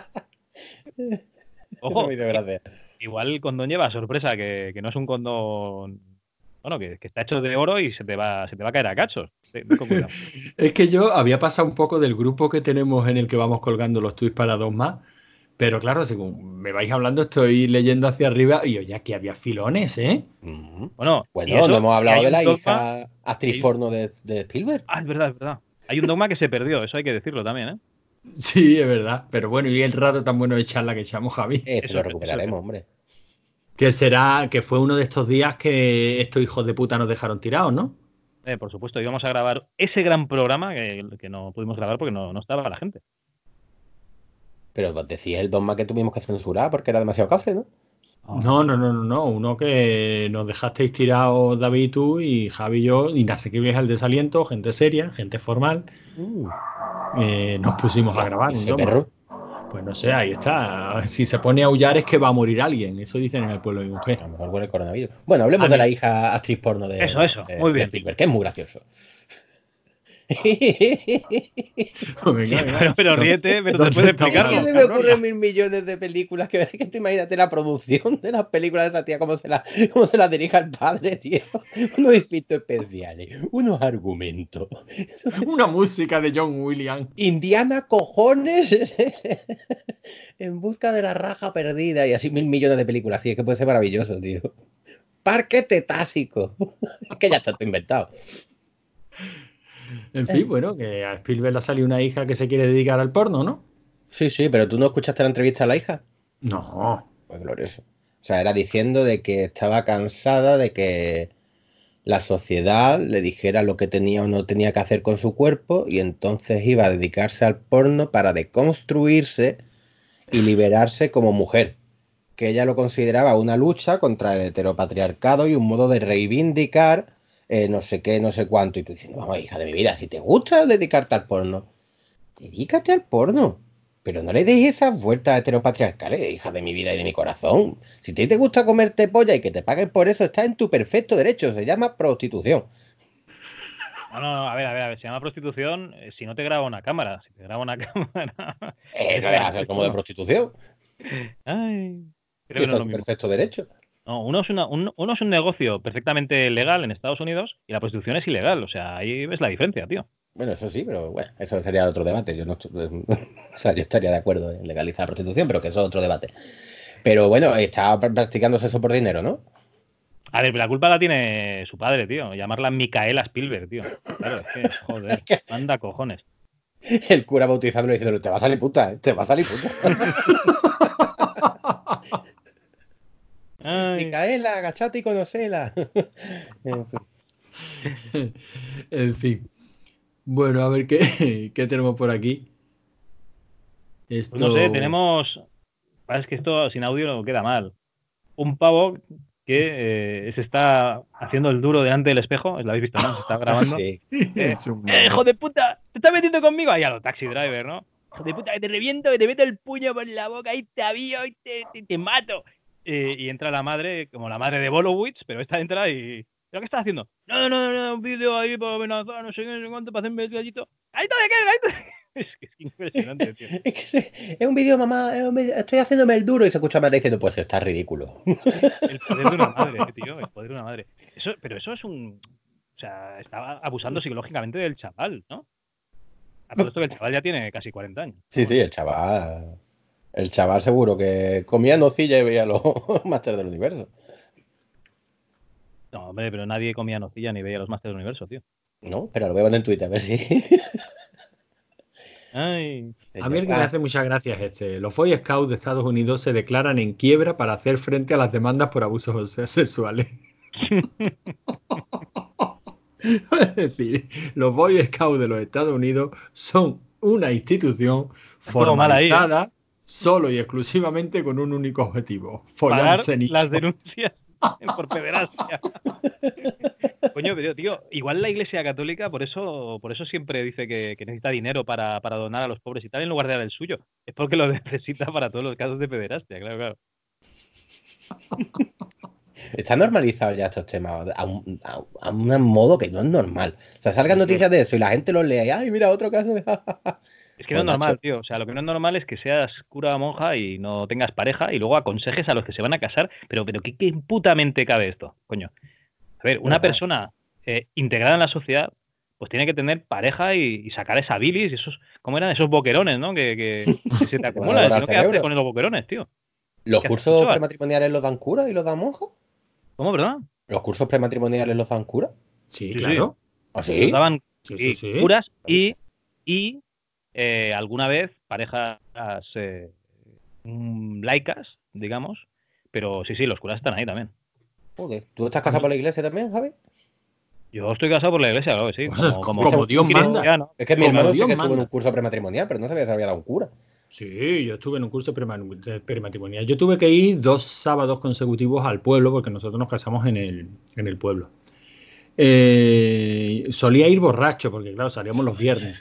[SPEAKER 3] Eso me
[SPEAKER 2] Ojo,
[SPEAKER 3] hizo
[SPEAKER 2] i-
[SPEAKER 3] gracia.
[SPEAKER 2] igual el condón lleva sorpresa, que, que no es un condón, bueno, que, que está hecho de oro y se te va, se te va a caer a cachos. Ten, ten con cuidado.
[SPEAKER 1] Es que yo había pasado un poco del grupo que tenemos en el que vamos colgando los tweets para dos más. Pero claro, según me vais hablando, estoy leyendo hacia arriba y oye, aquí había filones, ¿eh?
[SPEAKER 3] Ujú.
[SPEAKER 2] Bueno, y
[SPEAKER 3] Bueno, no
[SPEAKER 2] eso,
[SPEAKER 3] hemos
[SPEAKER 2] y
[SPEAKER 3] hablado
[SPEAKER 2] hay
[SPEAKER 3] de
[SPEAKER 2] un
[SPEAKER 3] la
[SPEAKER 2] dogma,
[SPEAKER 3] hija
[SPEAKER 2] y
[SPEAKER 3] actriz
[SPEAKER 2] hay un-
[SPEAKER 3] porno de, de Spielberg.
[SPEAKER 2] ah, es verdad, es verdad. Hay un dogma que se perdió, eso hay que decirlo también, ¿eh?
[SPEAKER 1] Sí, es verdad. Pero bueno, y el rato tan bueno de charla que echamos, Javi.
[SPEAKER 3] Ese
[SPEAKER 2] Eso
[SPEAKER 3] lo
[SPEAKER 2] es, eso es
[SPEAKER 3] recuperaremos,
[SPEAKER 2] verdad.
[SPEAKER 3] hombre.
[SPEAKER 1] Que será, que fue uno de estos días que estos hijos de puta nos dejaron tirados, ¿no?
[SPEAKER 2] Eh, por supuesto, íbamos a grabar ese gran programa que, que no pudimos grabar porque no, no estaba la gente.
[SPEAKER 3] Pero decía el dogma que tuvimos que censurar porque era demasiado cafre, ¿no?
[SPEAKER 1] No,
[SPEAKER 2] Ah,
[SPEAKER 1] no, no, no, no. Uno que nos dejasteis tirados, David, y tú, y Javi y yo, y nada, que vies al desaliento, gente seria, gente formal.
[SPEAKER 3] Mm.
[SPEAKER 1] Eh, nos pusimos a
[SPEAKER 3] Hostia,
[SPEAKER 1] grabar
[SPEAKER 3] ¿y
[SPEAKER 1] un
[SPEAKER 3] ese
[SPEAKER 1] doma.
[SPEAKER 3] perro?
[SPEAKER 1] Pues no sé, ahí está. Si se pone a aullar es que va a morir alguien. Eso dicen en el pueblo de mi
[SPEAKER 3] A
[SPEAKER 1] mujer.
[SPEAKER 3] lo mejor huele el coronavirus. Bueno, hablemos
[SPEAKER 1] A
[SPEAKER 3] de
[SPEAKER 1] mí,
[SPEAKER 3] la hija actriz porno
[SPEAKER 2] eso,
[SPEAKER 3] de,
[SPEAKER 2] eso,
[SPEAKER 3] de-
[SPEAKER 2] muy
[SPEAKER 3] de
[SPEAKER 2] bien.
[SPEAKER 3] Spielberg, que es muy gracioso.
[SPEAKER 1] Venga, venga.
[SPEAKER 2] Pero, pero
[SPEAKER 1] No.
[SPEAKER 2] ríete, pero
[SPEAKER 1] ¿Dónde
[SPEAKER 2] después de
[SPEAKER 1] está
[SPEAKER 3] Es que
[SPEAKER 2] explicarlo.
[SPEAKER 3] se me
[SPEAKER 2] cabrón.
[SPEAKER 3] ocurren mil millones de películas que, que tú imagínate la producción de las películas de esa tía, cómo se la, cómo se la dirige al padre, tío. Unos efectos especiales, unos argumentos.
[SPEAKER 1] Una música de John Williams.
[SPEAKER 3] Indiana cojones en busca de la raja perdida y así mil millones de películas. Sí, es que puede ser maravilloso, tío. Parque Tetásico. Es que ya está todo inventado.
[SPEAKER 1] En fin, bueno, que a Spielberg le ha salido una hija que se quiere dedicar al porno, ¿no?
[SPEAKER 3] Sí, sí, pero tú no escuchaste la entrevista a la hija.
[SPEAKER 1] No.
[SPEAKER 3] Pues glorioso. O sea, era diciendo de que estaba cansada de que la sociedad le dijera lo que tenía o no tenía que hacer con su cuerpo y entonces iba a dedicarse al porno para deconstruirse y liberarse como mujer, que ella lo consideraba una lucha contra el heteropatriarcado y un modo de reivindicar eh, no sé qué, no sé cuánto. Y tú dices, vamos, hija de mi vida, si te gusta dedicarte al porno, dedícate al porno. Pero no le deis esas vueltas heteropatriarcales, hija de mi vida y de mi corazón. Si a ti te gusta comerte polla y que te paguen por eso, está en tu perfecto derecho. Se llama prostitución.
[SPEAKER 2] No, no, no, a ver, a ver, a ver, se llama prostitución eh, si no te graba una cámara. Si te graba una cámara.
[SPEAKER 3] Eh, no
[SPEAKER 2] eso
[SPEAKER 3] deja
[SPEAKER 2] es,
[SPEAKER 3] de ser como de
[SPEAKER 2] eso.
[SPEAKER 3] prostitución.
[SPEAKER 2] Ay,
[SPEAKER 3] Y
[SPEAKER 2] creo que no
[SPEAKER 3] está
[SPEAKER 2] es
[SPEAKER 3] en
[SPEAKER 2] lo
[SPEAKER 3] su
[SPEAKER 2] mismo.
[SPEAKER 3] perfecto derecho.
[SPEAKER 2] No, uno es, una, un, uno es un negocio perfectamente legal en Estados Unidos y la prostitución es ilegal. O sea, ahí ves la diferencia, tío.
[SPEAKER 3] Bueno, eso sí, pero bueno, eso sería otro debate. Yo no, o sea, yo estaría de acuerdo en legalizar la prostitución, pero que eso es otro debate. Pero bueno, estaba practicando sexo por dinero, ¿no?
[SPEAKER 2] A ver, la culpa la tiene su padre, tío. Llamarla Micaela Spielberg, tío. Claro, es que, joder, anda cojones.
[SPEAKER 3] El cura bautizándolo diciendo, te va a salir puta, ¿eh? Te va a salir puta.
[SPEAKER 2] Ay.
[SPEAKER 3] Micaela, agachate y conocela. En fin.
[SPEAKER 1] En fin. Bueno, a ver qué, qué tenemos por aquí.
[SPEAKER 2] Pues no sé,
[SPEAKER 1] Esto.
[SPEAKER 2] tenemos. Es que esto sin audio no queda mal. Un pavo que eh, se está haciendo el duro delante del espejo, lo habéis visto, ¿no? Se está grabando.
[SPEAKER 3] Sí.
[SPEAKER 2] Eh,
[SPEAKER 1] Es un
[SPEAKER 2] ¡Eh, hijo
[SPEAKER 1] meme.
[SPEAKER 2] de puta! ¡Te estás metiendo conmigo! Ahí a los taxi driver, ¿no? Hijo de puta, que te reviento, que te meto el puño por la boca, y te avío y te, te, te mato. Eh, y entra la madre, como la madre de Bolowitz, pero esta entra y... ¿Pero qué estás haciendo? No, no, no, un vídeo ahí para amenazar, no sé qué, no sé cuánto, para hacerme el gallito. ¿Gallito de qué? ¿Gallito de qué? Es que es impresionante, tío.
[SPEAKER 3] Es que se- es un vídeo, mamá, es un vídeo- estoy haciéndome el duro y se escucha a madre diciendo, pues está ridículo.
[SPEAKER 2] El poder de una madre, tío, el poder de una madre. Eso, pero eso es un... O sea, estaba abusando psicológicamente del chaval, ¿no? A todo esto que el chaval ya tiene casi cuarenta años. Pero
[SPEAKER 3] Sí, sí,
[SPEAKER 2] bueno.
[SPEAKER 3] el chaval. El chaval seguro que comía nocilla y veía los Masters del Universo.
[SPEAKER 2] No, hombre, pero nadie comía nocilla ni veía los Masters del Universo, tío.
[SPEAKER 3] No, pero lo veo en Twitter, a ver si.
[SPEAKER 2] Ay.
[SPEAKER 1] A mí
[SPEAKER 3] Señor.
[SPEAKER 1] el que me
[SPEAKER 3] Ah,
[SPEAKER 1] hace muchas gracias es este. Los Boy Scouts de Estados Unidos se declaran en quiebra para hacer frente a las demandas por abusos sexuales. Es decir, los Boy Scouts de los Estados Unidos son una institución
[SPEAKER 2] Está todo mal ahí, ¿eh?
[SPEAKER 1] formalizada solo y exclusivamente con un único objetivo:
[SPEAKER 2] Pagar
[SPEAKER 1] follarse
[SPEAKER 2] las
[SPEAKER 1] niños.
[SPEAKER 2] denuncias por pederastia. Coño, pero tío, igual la Iglesia Católica por eso, por eso siempre dice que, que necesita dinero para, para donar a los pobres y tal en lugar de dar el suyo. Es porque lo necesita para todos los casos de pederastia, claro, claro.
[SPEAKER 3] está normalizado ya estos temas a un, a- a un modo que no es normal. O sea, salgan
[SPEAKER 2] Es que,
[SPEAKER 3] noticias de eso y la gente los lee. Ay, mira, otro caso de.
[SPEAKER 2] es que no
[SPEAKER 3] Pues
[SPEAKER 2] es
[SPEAKER 3] macho,
[SPEAKER 2] normal, tío. O sea, lo que no es normal es que seas cura o monja y no tengas pareja y luego aconsejes a los que se van a casar. Pero, pero ¿qué, qué putamente cabe esto? Coño. A ver,
[SPEAKER 3] es
[SPEAKER 2] una
[SPEAKER 3] verdad.
[SPEAKER 2] persona eh, integrada en la sociedad, pues tiene que tener pareja y, y sacar esa bilis y esos, ¿cómo eran? Esos boquerones, ¿no? Que, que, que se te
[SPEAKER 3] Que te van a
[SPEAKER 2] acumulan. Si
[SPEAKER 3] devorar el
[SPEAKER 2] no, ¿qué haces
[SPEAKER 3] cerebro.
[SPEAKER 2] con esos boquerones, tío?
[SPEAKER 3] ¿Los
[SPEAKER 2] ¿Qué haces?
[SPEAKER 3] cursos
[SPEAKER 2] ¿Consolas?
[SPEAKER 3] prematrimoniales los dan curas y los dan monjas?
[SPEAKER 2] ¿Cómo, verdad?
[SPEAKER 3] ¿Los cursos prematrimoniales los dan curas?
[SPEAKER 1] Sí,
[SPEAKER 2] Sí, sí.
[SPEAKER 1] claro.
[SPEAKER 3] ¿Ah,
[SPEAKER 2] Los
[SPEAKER 3] sí?
[SPEAKER 2] daban
[SPEAKER 1] Sí, sí,
[SPEAKER 2] sí,
[SPEAKER 1] sí.
[SPEAKER 2] curas y, y eh, alguna vez parejas eh, mm, laicas, digamos. Pero sí, sí, los curas están ahí también.
[SPEAKER 3] Joder. ¿Tú estás
[SPEAKER 1] A
[SPEAKER 3] casado por
[SPEAKER 1] mí,
[SPEAKER 3] la iglesia también, Javi?
[SPEAKER 2] Yo estoy casado por la iglesia, claro que sí,
[SPEAKER 1] pues,
[SPEAKER 2] como, como
[SPEAKER 3] ¿Fuiste a
[SPEAKER 1] como
[SPEAKER 3] un, un
[SPEAKER 1] Dios
[SPEAKER 3] cri-
[SPEAKER 1] manda,
[SPEAKER 2] cristiano.
[SPEAKER 3] Es que mi
[SPEAKER 1] como
[SPEAKER 3] hermano sí
[SPEAKER 1] Dios
[SPEAKER 3] que estuvo en un
[SPEAKER 1] manda.
[SPEAKER 3] curso prematrimonial, pero no sabía que se había dado un cura.
[SPEAKER 1] Sí, yo estuve en un curso prema- de prematrimonial. Yo tuve que ir dos sábados consecutivos al pueblo porque nosotros nos casamos en el, en el pueblo. Eh, solía ir borracho porque, claro, salíamos los viernes.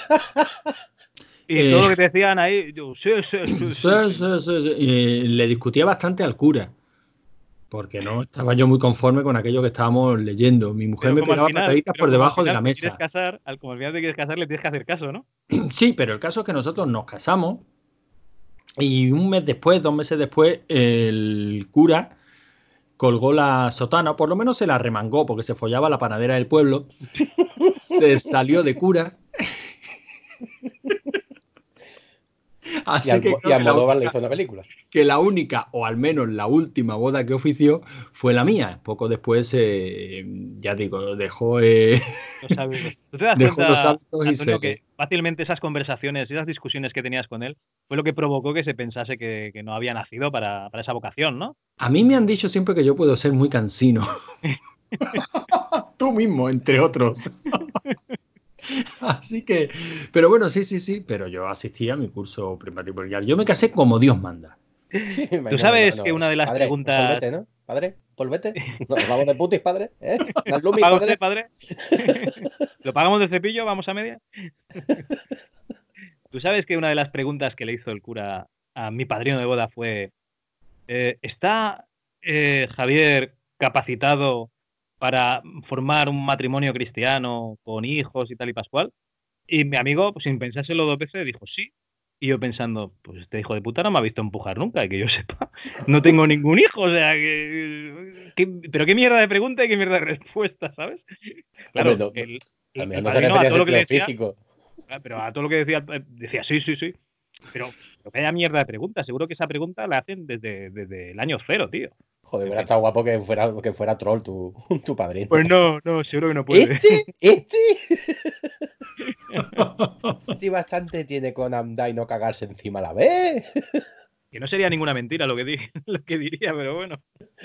[SPEAKER 2] Y todo
[SPEAKER 1] Eh,
[SPEAKER 2] lo que te decían ahí, yo, sí, sí, sí,
[SPEAKER 1] sí,
[SPEAKER 2] sí, sí,
[SPEAKER 1] sí,
[SPEAKER 2] ¿no?
[SPEAKER 1] sí, sí. Eh, le discutía bastante al cura porque no estaba yo muy conforme con aquello que estábamos leyendo. Mi mujer
[SPEAKER 2] Pero
[SPEAKER 1] me
[SPEAKER 2] como al
[SPEAKER 1] pegaba
[SPEAKER 2] final,
[SPEAKER 1] pataditas
[SPEAKER 2] pero
[SPEAKER 1] por
[SPEAKER 2] como al
[SPEAKER 1] debajo de
[SPEAKER 2] final
[SPEAKER 1] la
[SPEAKER 2] te quieres
[SPEAKER 1] mesa.
[SPEAKER 2] casar, al como al final te quieres casar, le tienes que hacer caso, ¿no?
[SPEAKER 1] Sí, pero el caso es que nosotros nos casamos y un mes después, dos meses después, el cura colgó la sotana, o por lo menos se la remangó porque se follaba la panadera del pueblo, se salió de cura.
[SPEAKER 3] Y,
[SPEAKER 1] Así que
[SPEAKER 3] Almo- y
[SPEAKER 1] creo que la
[SPEAKER 3] Almodóvar le
[SPEAKER 1] única,
[SPEAKER 3] hizo una película.
[SPEAKER 1] que la única, o al menos la última boda que ofició fue la mía. Poco después, eh, ya digo, dejó, eh,
[SPEAKER 2] No sabes. ¿Tú te das
[SPEAKER 1] dejó los
[SPEAKER 2] cuenta,
[SPEAKER 1] hábitos y
[SPEAKER 2] Antonio,
[SPEAKER 1] se...
[SPEAKER 2] que fácilmente esas conversaciones y esas discusiones que tenías con él fue lo que provocó que se pensase que, que no había nacido para, para esa vocación, ¿no?
[SPEAKER 1] A mí me han dicho siempre que yo puedo ser muy cansino. Tú mismo, entre otros. Así que, pero bueno, sí, sí, sí, pero yo asistí a mi curso prematrimonial. Yo me casé como Dios manda.
[SPEAKER 2] Tú
[SPEAKER 3] Venga, mi
[SPEAKER 2] sabes que
[SPEAKER 3] hermano.
[SPEAKER 2] una de las
[SPEAKER 3] Padre, un
[SPEAKER 2] preguntas...
[SPEAKER 3] polvete, ¿no? Padre, polvete. Nos vamos de putis, padre. ¿Eh? ¿Nas lumis,
[SPEAKER 2] ¿Paga usted,
[SPEAKER 3] padre?
[SPEAKER 2] padre? ¿Lo pagamos de cepillo? ¿Vamos a media? Tú sabes que una de las preguntas que le hizo el cura a mi padrino de boda fue, eh, ¿está eh, Javier capacitado para formar un matrimonio cristiano con hijos y tal y pascual? Y mi amigo, pues sin pensárselo dos veces, dijo sí. Y yo pensando, pues este hijo de puta no me ha visto empujar nunca, y que yo sepa, no tengo ningún hijo, o sea, que, que- pero qué mierda de pregunta y qué mierda de respuesta, ¿sabes?
[SPEAKER 3] Hombre,
[SPEAKER 2] Claro,
[SPEAKER 3] no, no,
[SPEAKER 2] el,
[SPEAKER 3] a lo
[SPEAKER 2] el,
[SPEAKER 3] mejor
[SPEAKER 2] el
[SPEAKER 3] no se
[SPEAKER 2] padrino a
[SPEAKER 3] refería a
[SPEAKER 2] todo lo que le
[SPEAKER 3] sentido
[SPEAKER 2] decía,
[SPEAKER 3] físico.
[SPEAKER 2] ah, pero a todo lo que decía, eh, decía sí, sí, sí. Pero, pero que haya mierda de pregunta, seguro que esa pregunta la hacen desde, desde el año cero, tío.
[SPEAKER 3] Joder,
[SPEAKER 2] Es
[SPEAKER 3] hubiera
[SPEAKER 2] decir,
[SPEAKER 3] estado guapo que fuera, que fuera troll tu, tu padrino.
[SPEAKER 2] pues no, no, seguro que no puede.
[SPEAKER 3] ¿Este? ¿Este? Sí, bastante tiene con andar y no cagarse encima a la vez.
[SPEAKER 2] Que no sería ninguna mentira lo que, di- lo que diría, pero bueno.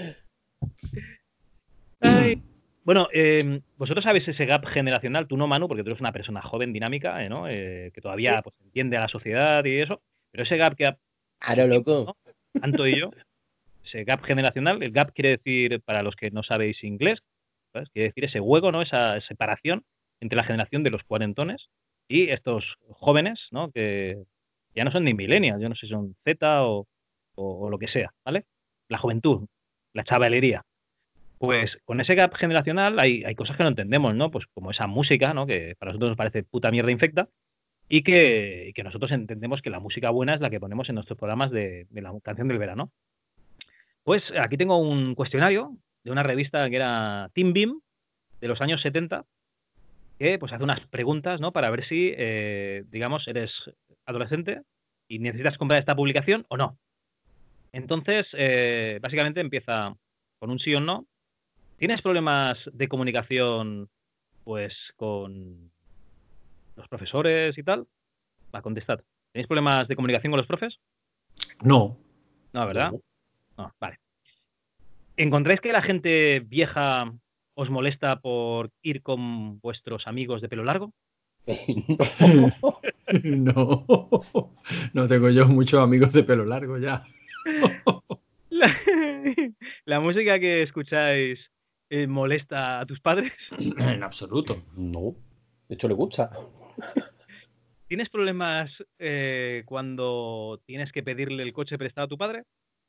[SPEAKER 2] Ay, bueno, eh, vosotros sabéis ese gap generacional, tú no, Manu, porque tú eres una persona joven, dinámica, eh, ¿no? Eh, que todavía pues, entiende a la sociedad y eso, pero ese gap que
[SPEAKER 3] Aro,
[SPEAKER 2] sentimos,
[SPEAKER 3] loco.
[SPEAKER 2] ¿no? Tanto y yo, ese gap generacional, el gap quiere decir, para los que no sabéis inglés, ¿sabes? Quiere decir ese hueco, ¿no? Esa separación entre la generación de los cuarentones y estos jóvenes, ¿no? Que ya no son ni millennials, yo no sé si son Z o, o, o lo que sea, ¿vale? La juventud, la chavalería. Pues con ese gap generacional hay, hay cosas que no entendemos, ¿no? Pues como esa música, ¿no? Que para nosotros nos parece puta mierda infecta y que, y que nosotros entendemos que la música buena es la que ponemos en nuestros programas de, de la canción del verano. Pues aquí tengo un cuestionario de una revista que era Teen Beam de los años setenta que pues hace unas preguntas, ¿no? Para ver si, eh, digamos, eres adolescente y necesitas comprar esta publicación o no. Entonces, eh, básicamente empieza con un sí o no. ¿Tienes problemas de comunicación, pues, con los profesores y tal? Va, contestad. ¿Tenéis problemas de comunicación con los profes?
[SPEAKER 1] No,
[SPEAKER 2] No, ¿verdad?
[SPEAKER 3] No.
[SPEAKER 2] No, vale. ¿Encontráis que la gente vieja os molesta por ir con vuestros amigos de pelo largo?
[SPEAKER 3] No.
[SPEAKER 1] no, no tengo yo muchos amigos de pelo largo ya.
[SPEAKER 2] ¿La, la música que escucháis eh, molesta a tus padres?
[SPEAKER 1] En absoluto.
[SPEAKER 3] No. De hecho, le gusta.
[SPEAKER 2] ¿Tienes problemas eh, cuando tienes que pedirle el coche prestado a tu padre?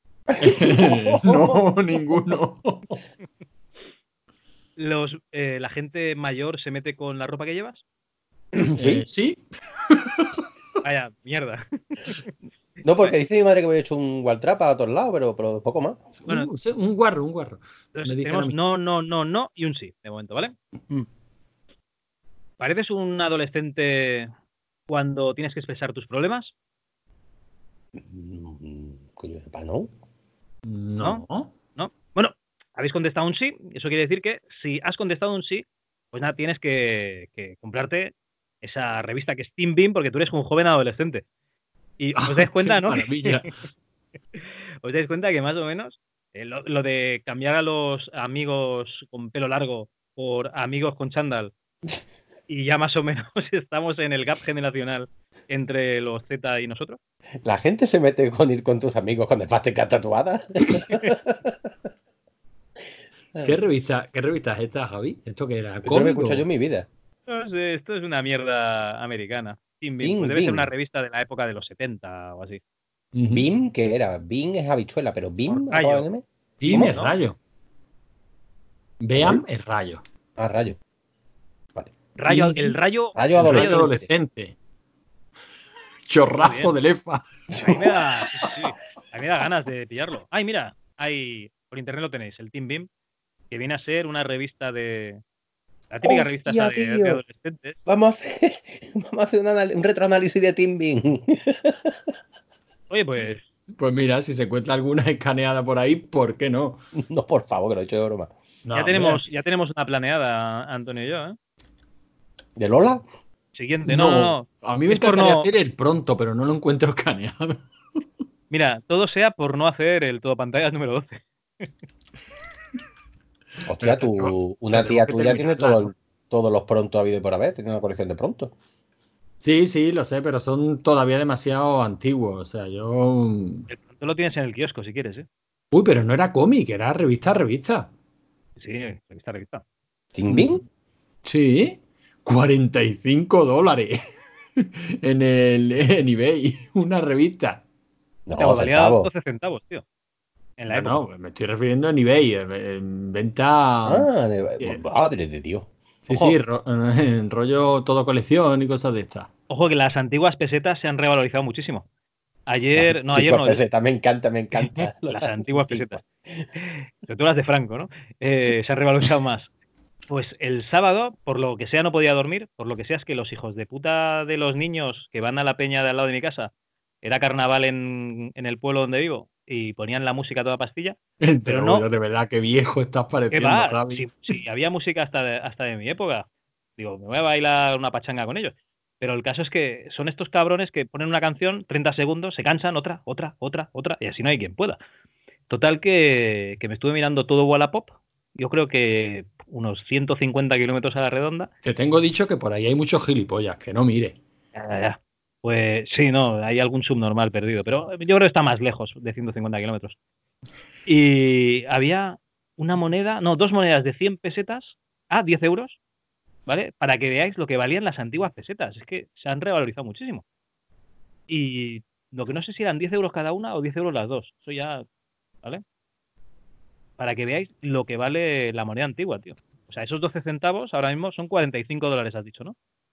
[SPEAKER 3] No.
[SPEAKER 1] no, ninguno.
[SPEAKER 2] Los, eh, ¿La gente mayor se mete con la ropa que llevas?
[SPEAKER 1] Eh,
[SPEAKER 3] Sí.
[SPEAKER 1] sí.
[SPEAKER 2] Vaya, mierda.
[SPEAKER 3] No,
[SPEAKER 2] Vale.
[SPEAKER 3] porque dice mi madre que voy a hecho un Waltrap a todos lados, pero, pero poco más.
[SPEAKER 2] Bueno,
[SPEAKER 1] Uh, sí, un guarro, un guarro. Me
[SPEAKER 2] entonces
[SPEAKER 1] dicen a
[SPEAKER 2] tenemos
[SPEAKER 1] mí.
[SPEAKER 2] no, no, no, no y un sí, de momento, ¿vale?
[SPEAKER 3] Mm.
[SPEAKER 2] ¿Pareces un adolescente cuando tienes que expresar tus problemas?
[SPEAKER 3] Mm, Coño, yo sepa, ¿no?
[SPEAKER 2] ¿No?
[SPEAKER 1] No.
[SPEAKER 2] ¿No? Bueno, habéis contestado un sí. Eso quiere decir que si has contestado un sí, pues nada, tienes que, que comprarte esa revista que es Teen Beam porque tú eres un joven adolescente. Y os
[SPEAKER 1] Ah,
[SPEAKER 2] dais
[SPEAKER 1] qué
[SPEAKER 2] cuenta, ¿no?
[SPEAKER 1] maravilla.
[SPEAKER 2] Os dais cuenta que más o menos eh, lo, lo de cambiar a los amigos con pelo largo por amigos con chándal y ya más o menos estamos en el gap generacional entre los Z y nosotros.
[SPEAKER 3] La gente se mete con ir con tus amigos con esvástica tatuada.
[SPEAKER 1] ¿Qué revista, qué revista es esta, Javi? ¿Esto qué era?
[SPEAKER 3] Esto no me he
[SPEAKER 1] ¿Cómic
[SPEAKER 3] escuchado yo
[SPEAKER 1] o...?
[SPEAKER 3] en mi vida.
[SPEAKER 2] No sé, esto es una mierda americana. Teen Beam, pues
[SPEAKER 3] Teen
[SPEAKER 2] debe ser una
[SPEAKER 3] Beam.
[SPEAKER 2] revista de la época de los setenta o así.
[SPEAKER 1] Ujú.
[SPEAKER 3] Beam, ¿qué era? Beam es habichuela, pero
[SPEAKER 2] O
[SPEAKER 3] Beam acaba
[SPEAKER 2] rayo,
[SPEAKER 3] de M.
[SPEAKER 1] Beam
[SPEAKER 2] ¿Cómo?
[SPEAKER 1] es
[SPEAKER 2] ¿No?
[SPEAKER 1] rayo. Beam es rayo.
[SPEAKER 3] Ah, rayo. Vale.
[SPEAKER 2] Rayo, el
[SPEAKER 1] Beam,
[SPEAKER 2] rayo,
[SPEAKER 3] Rayo
[SPEAKER 2] el rayo
[SPEAKER 1] rayo
[SPEAKER 3] adolescente.
[SPEAKER 1] adolescente.
[SPEAKER 2] Muy
[SPEAKER 1] Chorrazo
[SPEAKER 2] bien.
[SPEAKER 1] de lefa.
[SPEAKER 2] A mí me da, sí, sí, sí. A mí me da ganas de pillarlo. Ay, mira, hay, por internet lo tenéis, el Team Beam, que viene a ser una revista de, la típica revista esa
[SPEAKER 3] ¡Hostia,
[SPEAKER 2] de, de
[SPEAKER 3] tío!
[SPEAKER 2] adolescentes.
[SPEAKER 3] Vamos a hacer, vamos a hacer un, anal- un retroanálisis de Team Beam.
[SPEAKER 2] Oye, pues,
[SPEAKER 1] Pues mira, si se encuentra alguna escaneada por ahí, ¿por qué no?
[SPEAKER 3] No, por favor, que lo he hecho de broma.
[SPEAKER 2] ya
[SPEAKER 1] No, hombre.
[SPEAKER 2] tenemos, ya tenemos una planeada, Antonio y yo, ¿eh?
[SPEAKER 3] ¿De Lola?
[SPEAKER 2] Siguiente, no, no,
[SPEAKER 1] No,
[SPEAKER 2] no.
[SPEAKER 1] a mí me
[SPEAKER 2] Es por
[SPEAKER 1] encantaría
[SPEAKER 2] no,
[SPEAKER 1] hacer el pronto, pero no lo encuentro escaneado.
[SPEAKER 2] mira, todo sea por no hacer el todo pantallas número doce.
[SPEAKER 1] Pero,
[SPEAKER 3] Hostia,
[SPEAKER 1] tengo-
[SPEAKER 3] tú,
[SPEAKER 1] pero
[SPEAKER 3] una
[SPEAKER 1] tengo
[SPEAKER 3] tía
[SPEAKER 1] que
[SPEAKER 3] tuya tiene
[SPEAKER 1] terminarla,
[SPEAKER 3] todo
[SPEAKER 1] ¿no?
[SPEAKER 3] el- todos los pronto habido y por haber, tiene una colección de pronto.
[SPEAKER 1] Sí, sí, lo sé, pero son todavía demasiado antiguos. O sea, yo.
[SPEAKER 2] El pronto lo tienes en el kiosco si quieres, ¿eh?
[SPEAKER 1] Uy, pero no era cómic, era revista a revista.
[SPEAKER 2] Sí, revista, revista.
[SPEAKER 3] ¿Team Beam?
[SPEAKER 1] Mm, sí, cuarenta y cinco dólares en el en eBay, una revista.
[SPEAKER 2] Hostia,
[SPEAKER 3] No,
[SPEAKER 2] pues valía
[SPEAKER 3] centavos.
[SPEAKER 2] doce centavos, tío, en la
[SPEAKER 1] No,
[SPEAKER 2] época.
[SPEAKER 1] no, me estoy refiriendo en eBay, en en venta.
[SPEAKER 3] Ah, de-
[SPEAKER 1] eh,
[SPEAKER 3] madre de Dios.
[SPEAKER 1] Sí, sí,
[SPEAKER 2] Ojo,
[SPEAKER 1] ro- en rollo todo colección y cosas de estas.
[SPEAKER 2] ojo que las antiguas pesetas se han revalorizado muchísimo.
[SPEAKER 3] Las
[SPEAKER 2] Ayer, no, ayer
[SPEAKER 3] antiguas
[SPEAKER 2] no,
[SPEAKER 3] pesetas, me encanta, me encanta.
[SPEAKER 2] las
[SPEAKER 3] Las
[SPEAKER 2] antiguas pesetas,
[SPEAKER 3] antiguas.
[SPEAKER 2] sobre todo las de Franco, ¿no? Eh, se han revalorizado más. Pues el sábado, por lo que sea, no podía dormir, por lo que sea es que los hijos de puta de los niños que van a la peña de al lado de mi casa, era carnaval en, en el pueblo donde vivo, y ponían la música a toda pastilla, pero
[SPEAKER 1] Pero
[SPEAKER 2] no,
[SPEAKER 1] yo de verdad que viejo estás
[SPEAKER 2] ¿qué
[SPEAKER 1] pareciendo,
[SPEAKER 2] va?
[SPEAKER 1] Javi.
[SPEAKER 2] Si, si había música hasta de, hasta de mi época, digo, me voy a bailar una pachanga con ellos. Pero el caso es que son estos cabrones que ponen una canción, treinta segundos, se cansan, otra, otra, otra, otra, y así no hay quien pueda. Total que, que me estuve mirando todo Wallapop, yo creo que unos ciento cincuenta kilómetros a la redonda.
[SPEAKER 1] Te tengo dicho que por ahí hay muchos gilipollas, que no mire.
[SPEAKER 2] Ya, ya, ya. Pues sí, no, hay algún subnormal perdido, pero yo creo que está más lejos de ciento cincuenta kilómetros. Y había una moneda, no, dos monedas de cien pesetas a diez euros, ¿vale? Para que veáis lo que valían las antiguas pesetas. Es que se han revalorizado muchísimo. Y lo que no sé si eran diez euros cada una o diez euros las dos. Eso ya, ¿vale? Para que veáis lo que vale la moneda antigua, tío. O sea, esos doce centavos ahora mismo son cuarenta y cinco dólares, has dicho, ¿no?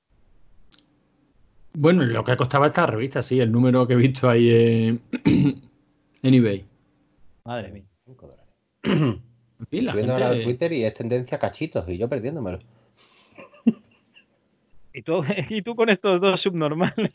[SPEAKER 1] Bueno, lo que costaba esta revista, sí, el número que he visto ahí en, en eBay.
[SPEAKER 2] Madre mía.
[SPEAKER 3] cinco dólares.
[SPEAKER 1] En fin, la
[SPEAKER 3] Estoy viendo ahora
[SPEAKER 1] gente.
[SPEAKER 3] Twitter y es tendencia a cachitos y yo perdiéndomelo.
[SPEAKER 2] Y tú, y tú con estos dos subnormales.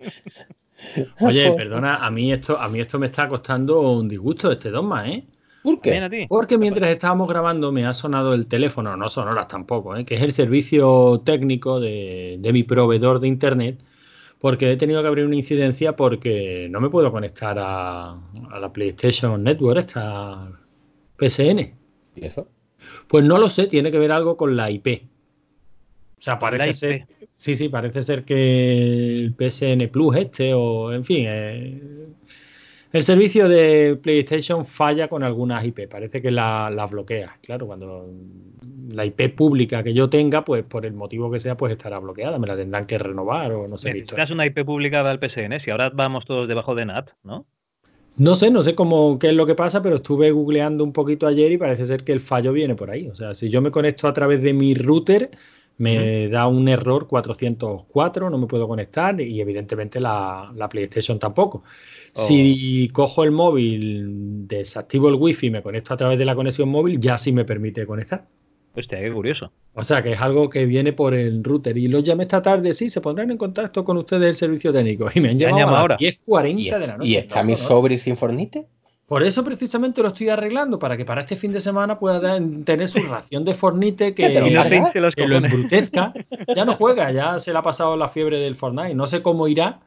[SPEAKER 1] Oye,
[SPEAKER 3] Pues,
[SPEAKER 1] perdona, a mí esto, a mí esto me está costando un disgusto este dogma, ¿eh?
[SPEAKER 3] ¿por
[SPEAKER 2] También
[SPEAKER 3] qué?
[SPEAKER 2] a ti.
[SPEAKER 1] Porque
[SPEAKER 2] ¿Qué ha pasado?
[SPEAKER 1] mientras estábamos grabando me ha sonado el teléfono, no sonoras tampoco, ¿eh? Que es el servicio técnico de, de mi proveedor de internet, porque he tenido que abrir una incidencia porque no me puedo conectar a, a la PlayStation Network, esta P S N.
[SPEAKER 3] ¿Y eso?
[SPEAKER 1] Pues no lo sé, tiene que ver algo con la I P. O sea,
[SPEAKER 2] Con la
[SPEAKER 1] parece ser,
[SPEAKER 2] I P.
[SPEAKER 1] sí, sí, parece ser que el P S N Plus este, o en fin, eh, el servicio de PlayStation falla con algunas I P, parece que las la bloquea. Claro, cuando la I P pública que yo tenga, pues por el motivo que sea, pues estará bloqueada, me la tendrán que renovar o no sé qué
[SPEAKER 2] Necesitas
[SPEAKER 1] historia.
[SPEAKER 2] una I P publicada al P S N, si ahora vamos todos debajo de N A T, ¿no?
[SPEAKER 1] No sé, no sé cómo qué es lo que pasa, pero estuve googleando un poquito ayer y parece ser que el fallo viene por ahí. O sea, si yo me conecto a través de mi router,
[SPEAKER 2] Ujú.
[SPEAKER 1] me da un error cuatrocientos cuatro, no me puedo conectar y evidentemente la, la PlayStation tampoco.
[SPEAKER 2] O,
[SPEAKER 1] Si cojo el móvil, desactivo el wifi y me conecto a través de la conexión móvil, ya sí me permite conectar.
[SPEAKER 2] hostia, qué curioso.
[SPEAKER 1] O sea, que es algo que viene por el router. Y los llamé esta tarde, sí, se pondrán en contacto con ustedes el servicio técnico. Y me han
[SPEAKER 2] ¿Te han
[SPEAKER 1] llamado a
[SPEAKER 2] llamado
[SPEAKER 1] las
[SPEAKER 2] ahora?
[SPEAKER 1] diez
[SPEAKER 3] ¿Y,
[SPEAKER 1] cuarenta de
[SPEAKER 3] est-
[SPEAKER 1] la
[SPEAKER 3] y
[SPEAKER 1] noche, no
[SPEAKER 3] está mi
[SPEAKER 1] sonora.
[SPEAKER 3] sobre sin fornite?
[SPEAKER 1] Por eso precisamente lo estoy arreglando, para que para este fin de semana pueda dar- tener su ración de Fornite
[SPEAKER 3] ¿Qué te
[SPEAKER 2] Y
[SPEAKER 3] lo
[SPEAKER 2] no
[SPEAKER 1] que,
[SPEAKER 2] se
[SPEAKER 3] cargas?
[SPEAKER 2] hinche los
[SPEAKER 1] que lo
[SPEAKER 2] cojones.
[SPEAKER 1] embrutezca. Ya no juega, ya se le ha pasado la fiebre del Fortnite. No sé cómo irá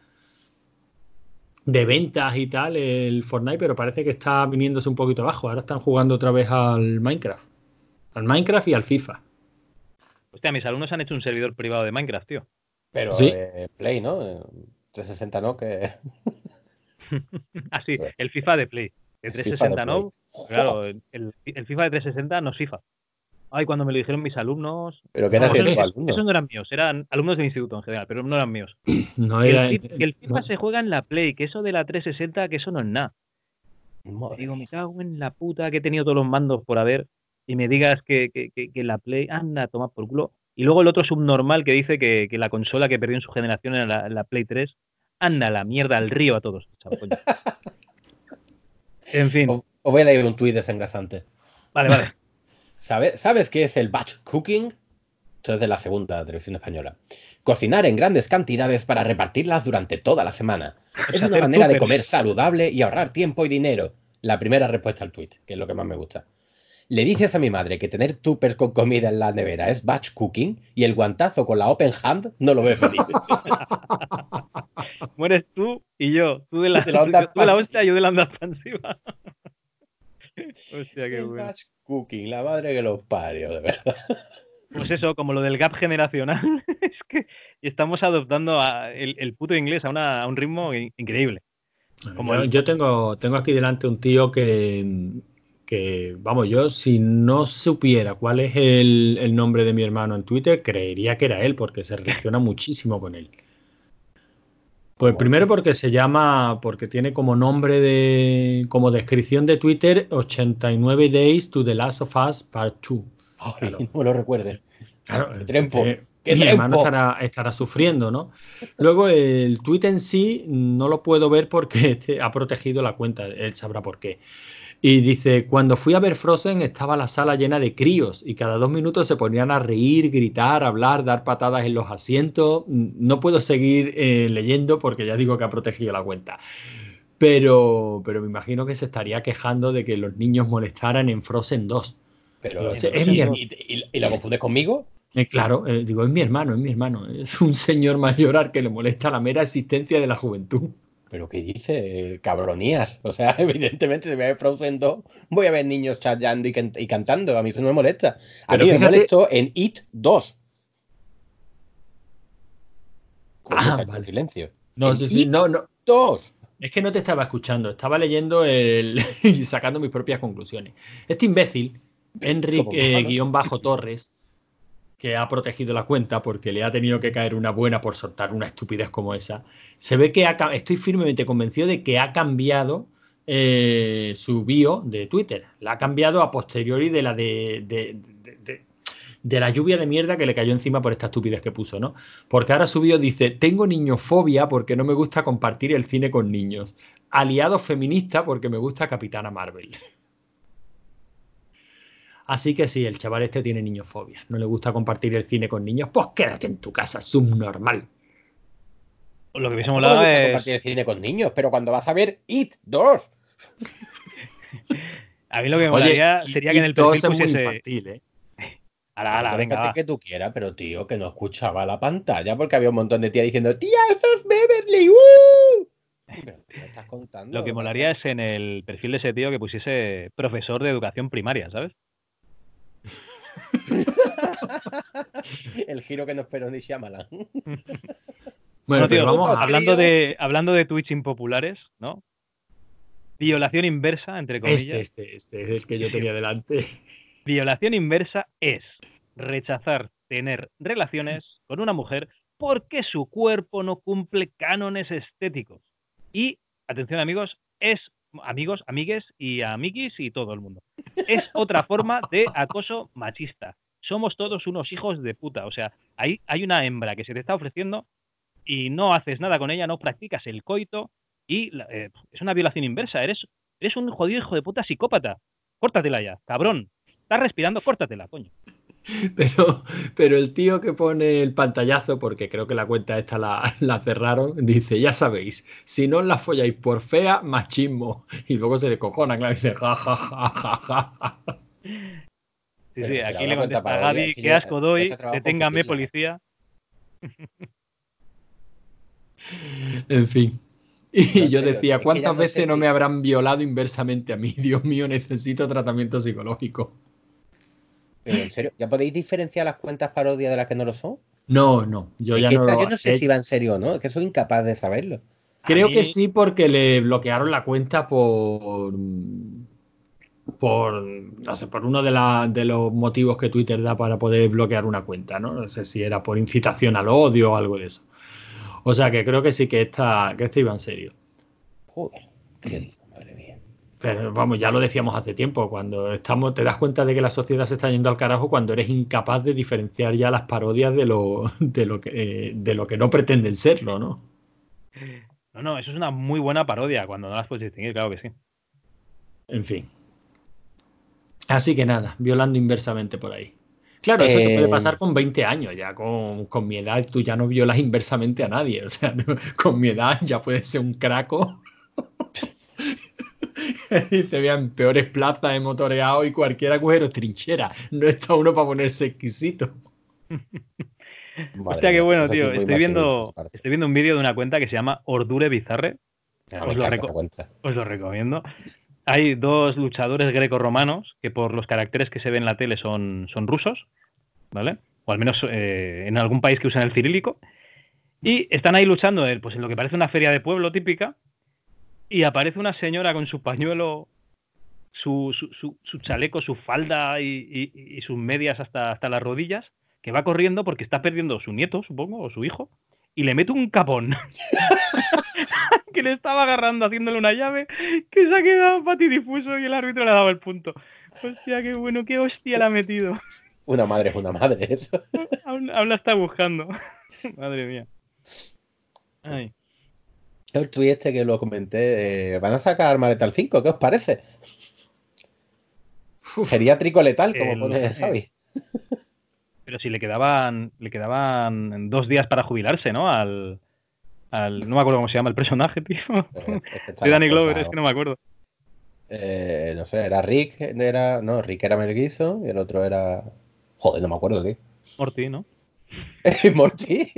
[SPEAKER 1] de ventas y tal el Fortnite, pero parece que está viniéndose un poquito abajo. Ahora están jugando otra vez al Minecraft. Al Minecraft y al FIFA.
[SPEAKER 2] Hostia, mis alumnos han hecho un servidor privado de Minecraft, tío.
[SPEAKER 3] Pero
[SPEAKER 1] Sí,
[SPEAKER 3] eh, Play, ¿no? Eh, trescientos sesenta no, que
[SPEAKER 2] Ah, sí, el FIFA de Play. De
[SPEAKER 3] el FIFA de
[SPEAKER 2] trescientos sesenta
[SPEAKER 3] Play.
[SPEAKER 2] no.
[SPEAKER 3] ¡Fua!
[SPEAKER 2] Claro, el, el FIFA de trescientos sesenta no es FIFA. Ay, cuando me lo dijeron mis alumnos.
[SPEAKER 3] ¿Pero qué edad
[SPEAKER 2] No,
[SPEAKER 1] ¿por
[SPEAKER 3] tienen
[SPEAKER 2] esos,
[SPEAKER 3] tus
[SPEAKER 1] qué?
[SPEAKER 2] esos- esos
[SPEAKER 3] alumnos?
[SPEAKER 2] no eran míos, eran alumnos del instituto en general, pero no eran míos.
[SPEAKER 1] No
[SPEAKER 2] Que el,
[SPEAKER 1] era.
[SPEAKER 2] Fi- que el FIFA
[SPEAKER 1] No,
[SPEAKER 2] se juega en la Play, que eso de la trescientos sesenta, que eso no es nada.
[SPEAKER 3] Madre
[SPEAKER 2] Digo, me
[SPEAKER 3] mía.
[SPEAKER 2] cago en la puta que he tenido todos los mandos por haber y me digas que, que, que, que la Play, anda, toma por culo. Y luego el otro subnormal que dice que, que la consola que perdió en su generación era la, la Play tres, anda la mierda al río a todos, chaval, coño. En fin,
[SPEAKER 3] Os, os voy a leer un tuit desengrasante.
[SPEAKER 2] vale, vale.
[SPEAKER 3] ¿Sabe- ¿Sabes qué es el batch cooking? Esto es de la segunda televisión española. Cocinar en grandes cantidades para repartirlas durante toda la semana.
[SPEAKER 2] O
[SPEAKER 3] Es
[SPEAKER 2] sea,
[SPEAKER 3] una
[SPEAKER 2] hacer
[SPEAKER 3] manera de
[SPEAKER 2] tuppers.
[SPEAKER 3] comer saludable y ahorrar tiempo y dinero. La primera respuesta al tuit, que es lo que más me gusta. Le dices a mi madre que tener tuppers con comida en la nevera es batch cooking y el guantazo con la open hand no lo ves venir.
[SPEAKER 2] Mueres tú y yo. Tú de la,
[SPEAKER 3] De la onda
[SPEAKER 2] tú de la hostia,
[SPEAKER 3] expansiva.
[SPEAKER 2] yo de la onda expansiva. Hostia, qué
[SPEAKER 3] El
[SPEAKER 2] bueno.
[SPEAKER 3] batch cooking, la madre que los parió, de verdad.
[SPEAKER 2] Pues eso, como lo del gap generacional, es que estamos adoptando a- el, el puto inglés a, una- a un ritmo in- increíble.
[SPEAKER 1] Bueno,
[SPEAKER 2] Como
[SPEAKER 1] Yo,
[SPEAKER 2] el...
[SPEAKER 1] yo tengo, tengo aquí delante un tío que, que, vamos, yo si no supiera cuál es el, el nombre de mi hermano en Twitter, creería que era él, porque se relaciona muchísimo con él. Pues
[SPEAKER 3] ¿Cómo?
[SPEAKER 1] primero porque se llama, porque tiene como nombre de, como descripción de Twitter, ochenta y nueve Days to the Last of Us Part dos.
[SPEAKER 3] Ay,
[SPEAKER 1] Claro.
[SPEAKER 3] no me lo recuerde.
[SPEAKER 1] Claro,
[SPEAKER 3] ¡Qué trempo!
[SPEAKER 1] entonces
[SPEAKER 3] ¡Qué
[SPEAKER 1] mi hermano
[SPEAKER 3] trempo!
[SPEAKER 1] estará, estará sufriendo, ¿no? Luego el tweet en sí no lo puedo ver porque este ha protegido la cuenta, él sabrá por qué. Y dice, cuando fui a ver Frozen estaba la sala llena de críos y cada dos minutos se ponían a reír, gritar, hablar, dar patadas en los asientos. No puedo seguir eh, leyendo porque ya digo que ha protegido la cuenta. Pero, pero me imagino que se estaría quejando de que los niños molestaran en Frozen dos. Digo,
[SPEAKER 3] Pero,
[SPEAKER 2] En
[SPEAKER 1] es
[SPEAKER 2] Frozen
[SPEAKER 1] mi,
[SPEAKER 2] dos.
[SPEAKER 3] ¿y, y, y lo confundes conmigo?
[SPEAKER 1] eh, claro, eh, digo, es mi hermano, es mi hermano. Es un señor mayor al que le molesta la mera existencia de la juventud.
[SPEAKER 3] ¿Pero qué dice? Cabronías. O sea, evidentemente, si voy a ver Frozen dos, voy a ver niños challando y, can- y cantando. A mí eso no me molesta. A
[SPEAKER 1] Pero
[SPEAKER 3] mí me
[SPEAKER 1] fíjate.
[SPEAKER 3] molestó en It dos. Coño,
[SPEAKER 1] Ah,
[SPEAKER 3] se ha hecho un
[SPEAKER 1] vale.
[SPEAKER 3] silencio.
[SPEAKER 1] No,
[SPEAKER 3] En
[SPEAKER 1] sí, sí,
[SPEAKER 3] It
[SPEAKER 1] no, no.
[SPEAKER 3] dos.
[SPEAKER 1] Es que no te estaba escuchando, estaba leyendo el... y sacando mis propias conclusiones. Este imbécil,
[SPEAKER 3] Como malo.
[SPEAKER 1] Enrique-Torres, que ha protegido la cuenta porque le ha tenido que caer una buena por soltar una estupidez como esa, se ve que ha, ca- estoy firmemente convencido de que ha cambiado eh, su bio de Twitter. La ha cambiado a posteriori de la de, de- de- de- de la lluvia de mierda que le cayó encima por esta estupidez que puso, ¿no? Porque ahora su bio dice, tengo niñofobia porque no me gusta compartir el cine con niños. Aliado feminista porque me gusta Capitana Marvel. Así que sí, el chaval este tiene niñofobia. No le gusta compartir el cine con niños. Pues quédate en tu casa, subnormal.
[SPEAKER 2] Lo que hubiese
[SPEAKER 3] Tampoco me
[SPEAKER 2] molado
[SPEAKER 3] gusta
[SPEAKER 2] es...
[SPEAKER 3] compartir el cine con niños, pero cuando vas a ver It dos.
[SPEAKER 2] A mí lo que me
[SPEAKER 1] Oye,
[SPEAKER 2] molaría
[SPEAKER 1] y,
[SPEAKER 2] sería que en
[SPEAKER 1] y
[SPEAKER 2] el
[SPEAKER 1] todo
[SPEAKER 2] perfil
[SPEAKER 1] eso es muy
[SPEAKER 2] pusiese...
[SPEAKER 1] infantil, ¿eh?
[SPEAKER 2] Ala,
[SPEAKER 3] Bueno,
[SPEAKER 2] ala,
[SPEAKER 3] todo lo
[SPEAKER 2] venga,
[SPEAKER 3] infantil
[SPEAKER 2] va.
[SPEAKER 3] que tú quieras, pero tío, que no escuchaba la pantalla porque había un montón de tías diciendo, tía, eso es Beverly, ¡uh! Pero, ¿qué me estás
[SPEAKER 2] Lo
[SPEAKER 3] contando?
[SPEAKER 2] que
[SPEAKER 3] Que
[SPEAKER 2] molaría
[SPEAKER 3] parecía
[SPEAKER 2] es en el perfil de ese tío que pusiese profesor de educación primaria, ¿sabes?
[SPEAKER 3] el giro que no esperó ni Shyamalan.
[SPEAKER 1] Bueno,
[SPEAKER 2] Bueno,
[SPEAKER 1] pero
[SPEAKER 2] tío,
[SPEAKER 1] vamos
[SPEAKER 3] Puto
[SPEAKER 1] a...
[SPEAKER 2] hablando
[SPEAKER 3] crío.
[SPEAKER 2] de, hablando de tweets impopulares, ¿no? Violación inversa, entre
[SPEAKER 1] Este,
[SPEAKER 2] comillas.
[SPEAKER 1] este, este es el que yo tenía delante.
[SPEAKER 2] Violación inversa es rechazar tener relaciones con una mujer porque su cuerpo no cumple cánones estéticos. Y, atención amigos, es, amigos, amigues y amiguis y todo el mundo, es otra forma de acoso machista. Somos todos unos hijos de puta. O sea, hay, hay una hembra que se te está ofreciendo y no haces nada con ella, no practicas el coito y eh, es una violación inversa. Eres, eres un jodido hijo de puta psicópata. Córtatela ya, cabrón. Estás respirando, córtatela, coño.
[SPEAKER 1] Pero, pero el tío que pone el pantallazo, porque creo que la cuenta esta la, la cerraron, dice, ya sabéis, si no os la folláis por fea, machismo. Y luego se descojona, claro, y dice, ja, ja, ja, ja, ja, ja.
[SPEAKER 2] Sí, sí,
[SPEAKER 3] Pero será
[SPEAKER 2] aquí
[SPEAKER 3] una
[SPEAKER 2] le
[SPEAKER 3] cuenta
[SPEAKER 2] contesta a
[SPEAKER 3] parodia. Es
[SPEAKER 2] Gaby,
[SPEAKER 3] que
[SPEAKER 2] qué
[SPEAKER 3] yo
[SPEAKER 2] asco
[SPEAKER 3] cuesta
[SPEAKER 2] doy,
[SPEAKER 3] trabajo
[SPEAKER 2] deténgame,
[SPEAKER 3] confundirla, ¿eh?
[SPEAKER 2] policía.
[SPEAKER 1] En fin.
[SPEAKER 3] No,
[SPEAKER 1] Y
[SPEAKER 3] en
[SPEAKER 1] yo
[SPEAKER 3] serio.
[SPEAKER 1] decía,
[SPEAKER 3] Es que ya
[SPEAKER 1] ¿cuántas
[SPEAKER 3] no sé
[SPEAKER 1] veces no me
[SPEAKER 3] si.
[SPEAKER 1] habrán violado inversamente a mí? Dios mío, necesito tratamiento psicológico.
[SPEAKER 3] Pero en serio, ¿ya podéis diferenciar las cuentas parodia de las que no lo son?
[SPEAKER 1] No, no, yo
[SPEAKER 3] Es
[SPEAKER 1] ya
[SPEAKER 3] que
[SPEAKER 1] no
[SPEAKER 3] esta
[SPEAKER 1] lo...
[SPEAKER 3] yo no sé si
[SPEAKER 1] eh,
[SPEAKER 3] va en serio o no. Es que soy incapaz de saberlo.
[SPEAKER 2] A
[SPEAKER 1] creo que
[SPEAKER 2] mí,
[SPEAKER 1] sí porque le bloquearon la cuenta por... por, no sé, por uno de, la- de los motivos que Twitter da para poder bloquear una cuenta, ¿no? No sé si era por incitación al odio o algo de eso. O sea que creo que sí que esta, que esta iba en serio.
[SPEAKER 3] Joder, ¿qué digo? Madre mía.
[SPEAKER 1] Pero vamos, ya lo decíamos hace tiempo, cuando estamos, te das cuenta de que la sociedad se está yendo al carajo cuando eres incapaz de diferenciar ya las parodias de lo, de lo que, eh, de lo que no pretenden serlo, ¿no?
[SPEAKER 2] No, no, eso es una muy buena parodia, cuando no las puedes distinguir, claro que sí.
[SPEAKER 1] En fin. Así que nada, violando inversamente por ahí. Claro, eso te puede
[SPEAKER 3] Eh,
[SPEAKER 1] pasar con veinte años, ya con, con mi edad tú ya no violas inversamente a nadie, o sea, con mi edad ya puedes ser un craco. Y te vean peores plazas, he motoreado y cualquier agujero es trinchera. No está uno para ponerse exquisito.
[SPEAKER 3] Madre
[SPEAKER 2] Hostia, qué
[SPEAKER 3] mía,
[SPEAKER 2] bueno,
[SPEAKER 3] eso sí
[SPEAKER 2] tío.
[SPEAKER 3] es muy
[SPEAKER 2] Estoy
[SPEAKER 3] machista de tu
[SPEAKER 2] viendo,
[SPEAKER 3] parte.
[SPEAKER 2] estoy viendo un vídeo de una cuenta que se llama Ordure Bizarre.
[SPEAKER 3] Ah, me
[SPEAKER 2] Os lo,
[SPEAKER 3] encanta esa
[SPEAKER 2] reco-
[SPEAKER 3] cuenta.
[SPEAKER 2] os lo recomiendo. Hay dos luchadores grecorromanos que por los caracteres que se ven en la tele son, son rusos, ¿vale? O al menos eh, en algún país que usan el cirílico. Y están ahí luchando eh, pues, en lo que parece una feria de pueblo típica. Y aparece una señora con su pañuelo, su, su, su, su chaleco, su falda y, y, y sus medias hasta, hasta las rodillas, que va corriendo porque está perdiendo a su nieto, supongo, o su hijo, y le mete un capón que le estaba agarrando haciéndole una llave que se ha quedado patidifuso y el árbitro le ha dado el punto. Hostia, qué bueno, qué hostia le ha metido.
[SPEAKER 3] Una madre es una madre, eso.
[SPEAKER 2] Aún, aún la está buscando. Madre mía. Ay.
[SPEAKER 3] El tuit este que lo comenté, eh, van a sacar Maretal cinco, ¿qué os parece?
[SPEAKER 1] Uf,
[SPEAKER 3] Geriátrico letal, como
[SPEAKER 2] El,
[SPEAKER 3] pone
[SPEAKER 2] eh,
[SPEAKER 3] Javi.
[SPEAKER 2] pero si le quedaban, le quedaban dos días para jubilarse, ¿no? Al, al, no me acuerdo cómo se llama el personaje, tío.
[SPEAKER 3] Eh, es que
[SPEAKER 2] De
[SPEAKER 3] están las
[SPEAKER 2] Danny Glover,
[SPEAKER 3] cosas.
[SPEAKER 2] es que no me acuerdo.
[SPEAKER 3] Eh, no sé, era Rick, era. No, Rick era Mel Gibson y el otro era. Joder, no me acuerdo, tío.
[SPEAKER 2] Morty, ¿no?
[SPEAKER 3] Morty.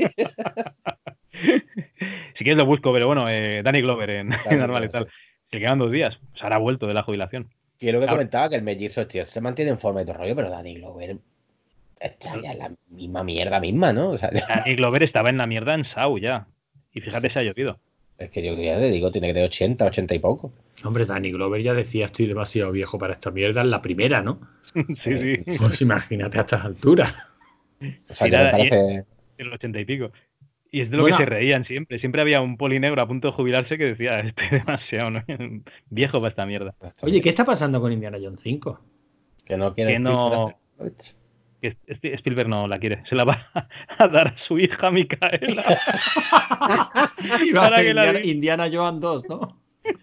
[SPEAKER 2] Si quieres lo busco, pero bueno, eh, Danny Glover en, en
[SPEAKER 3] Danny
[SPEAKER 2] Arma
[SPEAKER 3] Glover, sí.
[SPEAKER 2] Letal. Se quedan dos días. Se habrá vuelto de la jubilación.
[SPEAKER 3] Y es lo que
[SPEAKER 2] Ahora,
[SPEAKER 3] comentaba, que el mellizo, tío, se mantiene en forma y todo el rollo, pero Danny Glover está ya en la misma mierda misma, ¿no? O sea,
[SPEAKER 2] Danny Glover estaba en la mierda en Sau ya. Y fíjate, se ha llovido.
[SPEAKER 3] es que yo ya te digo, tiene que tener ochenta, ochenta y poco.
[SPEAKER 1] hombre, Danny Glover ya decía estoy demasiado viejo para esta mierda en la primera, ¿no?
[SPEAKER 2] Sí,
[SPEAKER 3] Eh,
[SPEAKER 2] sí.
[SPEAKER 1] Pues imagínate a estas alturas.
[SPEAKER 3] o sea,
[SPEAKER 2] Si
[SPEAKER 3] ya me
[SPEAKER 2] nada, y
[SPEAKER 3] parece.
[SPEAKER 2] en el ochenta y pico. Y es de lo que se
[SPEAKER 1] Bueno,
[SPEAKER 2] reían siempre. Siempre había un polinegro a punto de jubilarse que decía, este es demasiado, ¿no? Viejo para esta mierda.
[SPEAKER 1] oye, ¿qué está pasando con Indiana Jones cinco?
[SPEAKER 3] Que no quiere
[SPEAKER 2] Que
[SPEAKER 3] Spielberg hacer.
[SPEAKER 2] no, que Spielberg no la quiere. Se la va a dar a su hija Micaela
[SPEAKER 1] Y va a
[SPEAKER 2] para
[SPEAKER 1] ser
[SPEAKER 2] que la
[SPEAKER 1] Indiana,
[SPEAKER 2] diga.
[SPEAKER 1] Indiana Jones dos, ¿no?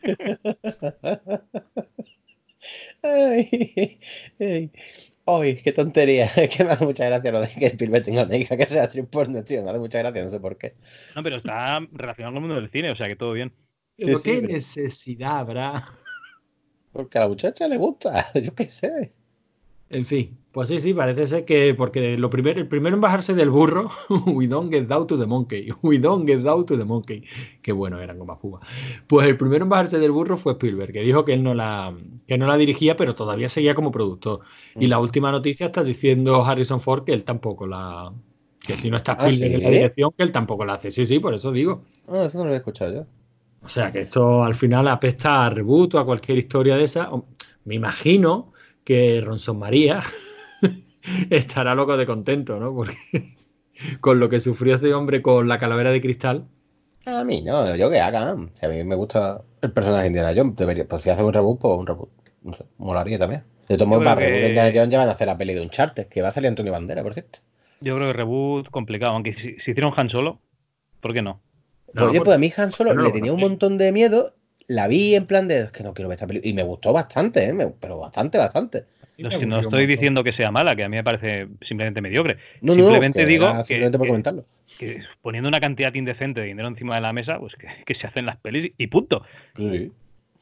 [SPEAKER 3] Ay, ay. Ay, qué tontería. Es que me hace mucha gracia lo de que Spielberg tenga una hija que sea actriz porno, tío. Me hace mucha gracia, no sé por qué.
[SPEAKER 2] No, pero está relacionado con el mundo del cine, o sea que todo bien.
[SPEAKER 3] Sí,
[SPEAKER 1] Pero
[SPEAKER 3] sí,
[SPEAKER 1] qué
[SPEAKER 3] pero
[SPEAKER 1] necesidad habrá.
[SPEAKER 3] porque a la muchacha le gusta, yo qué sé.
[SPEAKER 1] En fin, pues sí, sí, parece ser que porque lo primero, el primero en bajarse del burro, we don't get down to the monkey, we don't get down to the monkey. Qué bueno eran como Puma. Pues el primero en bajarse del burro fue Spielberg, que dijo que él no la, que no la dirigía, pero todavía seguía como productor. Y
[SPEAKER 3] Mm.
[SPEAKER 1] la última noticia está diciendo Harrison Ford que él tampoco la, que si no está
[SPEAKER 3] Ah,
[SPEAKER 1] Spielberg en la
[SPEAKER 3] sí.
[SPEAKER 1] dirección, que él tampoco la hace. Sí, sí, por eso digo.
[SPEAKER 3] Ah, eso no lo había escuchado yo.
[SPEAKER 1] O sea, que esto al final apesta a reboot o a cualquier historia de esa. O- Me imagino que Ronson María estará loco de contento, ¿no? Porque con lo que sufrió este hombre con la calavera de cristal.
[SPEAKER 3] A mí no, yo que haga. Si a mí me gusta el personaje de Indiana Jones, debería, pues si hace un reboot, pues un reboot. No sé, molaría también. De todos
[SPEAKER 2] Yo
[SPEAKER 3] modos,
[SPEAKER 2] creo
[SPEAKER 3] para reboot de Indiana
[SPEAKER 2] que
[SPEAKER 3] Jones ya van a hacer la peli de Uncharted, que va a salir Antonio Bandera, por cierto.
[SPEAKER 2] yo creo que reboot complicado, aunque si, si hicieron Han Solo, ¿por qué no?
[SPEAKER 3] Pues
[SPEAKER 1] No,
[SPEAKER 3] oye, pues
[SPEAKER 1] porque,
[SPEAKER 3] a mí Han
[SPEAKER 1] porque
[SPEAKER 3] Solo
[SPEAKER 1] no lo
[SPEAKER 3] le
[SPEAKER 1] van a
[SPEAKER 3] tenía un
[SPEAKER 1] hacer.
[SPEAKER 3] montón de miedo, la vi en plan de, es que no quiero ver esta película, y me gustó bastante, ¿eh? Me- pero bastante, bastante.
[SPEAKER 1] Y
[SPEAKER 2] No,
[SPEAKER 1] me
[SPEAKER 2] es que no
[SPEAKER 1] aburrió un
[SPEAKER 2] estoy
[SPEAKER 1] montón.
[SPEAKER 2] diciendo que sea mala, que a mí me parece simplemente mediocre.
[SPEAKER 3] No, no, no,
[SPEAKER 2] Simplemente
[SPEAKER 3] que era
[SPEAKER 2] digo que,
[SPEAKER 3] simplemente por
[SPEAKER 2] que-
[SPEAKER 3] comentarlo.
[SPEAKER 2] que poniendo una cantidad indecente de dinero encima de la mesa, pues que, que se hacen las pelis y punto.
[SPEAKER 3] Sí.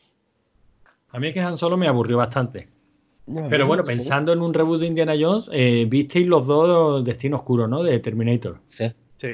[SPEAKER 1] A mí es que Han Solo me aburrió bastante.
[SPEAKER 3] No, a mí
[SPEAKER 1] Pero
[SPEAKER 3] me
[SPEAKER 1] bueno,
[SPEAKER 3] gustó.
[SPEAKER 1] pensando en un reboot de Indiana Jones, eh, visteis los dos Destino Oscuro, ¿no? De Terminator.
[SPEAKER 3] Sí.
[SPEAKER 2] Sí,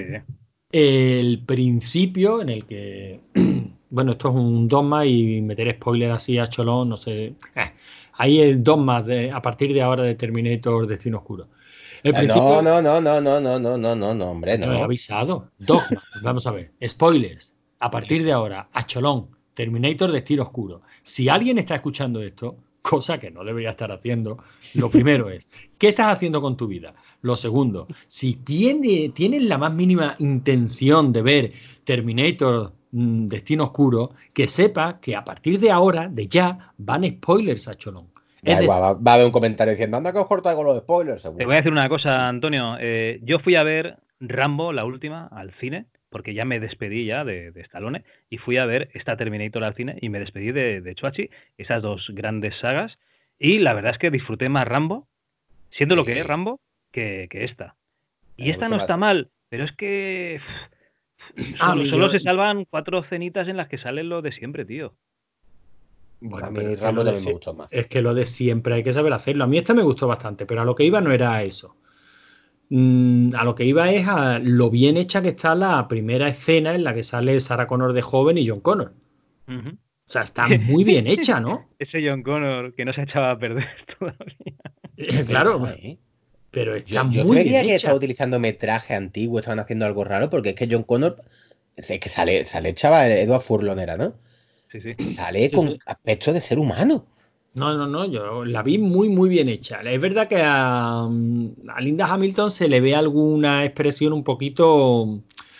[SPEAKER 1] El principio en el que, bueno, esto es un dogma y meter spoiler así a cholón, no sé. Eh, ahí el dogma de, a partir de ahora de Terminator Destino Oscuro. El
[SPEAKER 3] Eh, no,
[SPEAKER 1] principio,
[SPEAKER 3] no, no, no, no, no, no, no, no, no, hombre,
[SPEAKER 1] coño, he
[SPEAKER 3] no.
[SPEAKER 1] avisado. Dogma, vamos a ver. Spoilers. A partir de ahora, a cholón, Terminator Destino Oscuro. Si alguien está escuchando esto, cosa que no debería estar haciendo, lo primero es, ¿qué estás haciendo con tu vida? Lo segundo, si tiene, tienes la más mínima intención de ver Terminator mm, Destino Oscuro, que sepa que a partir de ahora, de ya, van spoilers a Cholón.
[SPEAKER 3] Da
[SPEAKER 1] Es
[SPEAKER 3] igual,
[SPEAKER 1] decir,
[SPEAKER 3] va, va a haber un comentario diciendo, anda que os cortáis con los spoilers,
[SPEAKER 2] Te
[SPEAKER 3] seguro.
[SPEAKER 2] voy a decir una cosa, Antonio. Eh, yo fui a ver Rambo, la última, al cine, porque ya me despedí ya de, de Stallone, y fui a ver esta Terminator al cine y me despedí de, de Chuachi, esas dos grandes sagas, y la verdad es que disfruté más Rambo, siendo lo que es
[SPEAKER 3] Sí,
[SPEAKER 2] Rambo, que, que esta.
[SPEAKER 3] a
[SPEAKER 2] Y
[SPEAKER 3] mí me
[SPEAKER 2] esta
[SPEAKER 3] gustó
[SPEAKER 2] no
[SPEAKER 3] más.
[SPEAKER 2] está mal, pero es que pff,
[SPEAKER 1] a
[SPEAKER 2] solo,
[SPEAKER 1] mí
[SPEAKER 2] solo
[SPEAKER 1] yo,
[SPEAKER 2] se salvan cuatro cenitas en las que sale lo de siempre, tío.
[SPEAKER 3] A
[SPEAKER 1] bueno, pero
[SPEAKER 3] mí
[SPEAKER 1] es que lo
[SPEAKER 3] Rambo
[SPEAKER 1] de,
[SPEAKER 3] también me
[SPEAKER 1] sie-
[SPEAKER 3] gustó más.
[SPEAKER 1] es que lo de siempre hay que saber hacerlo. A mí esta me gustó bastante, pero a lo que iba no era eso. Mm, a lo que iba es a lo bien hecha que está la primera escena en la que sale Sarah Connor de joven y John Connor.
[SPEAKER 2] Ujú.
[SPEAKER 1] O sea, está muy bien hecha, ¿no?
[SPEAKER 2] Ese John Connor que no se echaba a perder todavía.
[SPEAKER 1] Eh, claro,
[SPEAKER 3] ¿Verdad, eh?
[SPEAKER 1] pero
[SPEAKER 3] Yo,
[SPEAKER 1] está
[SPEAKER 3] yo
[SPEAKER 1] muy bien
[SPEAKER 3] creía que estaba
[SPEAKER 1] hecha.
[SPEAKER 3] utilizando metraje antiguo, estaban haciendo algo raro, porque es que John Connor, es que sale, sale chaval, Edward Furlong era, ¿no?
[SPEAKER 2] Sí, sí.
[SPEAKER 3] Sale
[SPEAKER 1] Sí,
[SPEAKER 3] con
[SPEAKER 1] sí.
[SPEAKER 3] aspecto de ser humano.
[SPEAKER 1] No, no, no, yo la vi muy, muy bien hecha. Es verdad que a, mm, a Linda Hamilton se le ve alguna expresión un poquito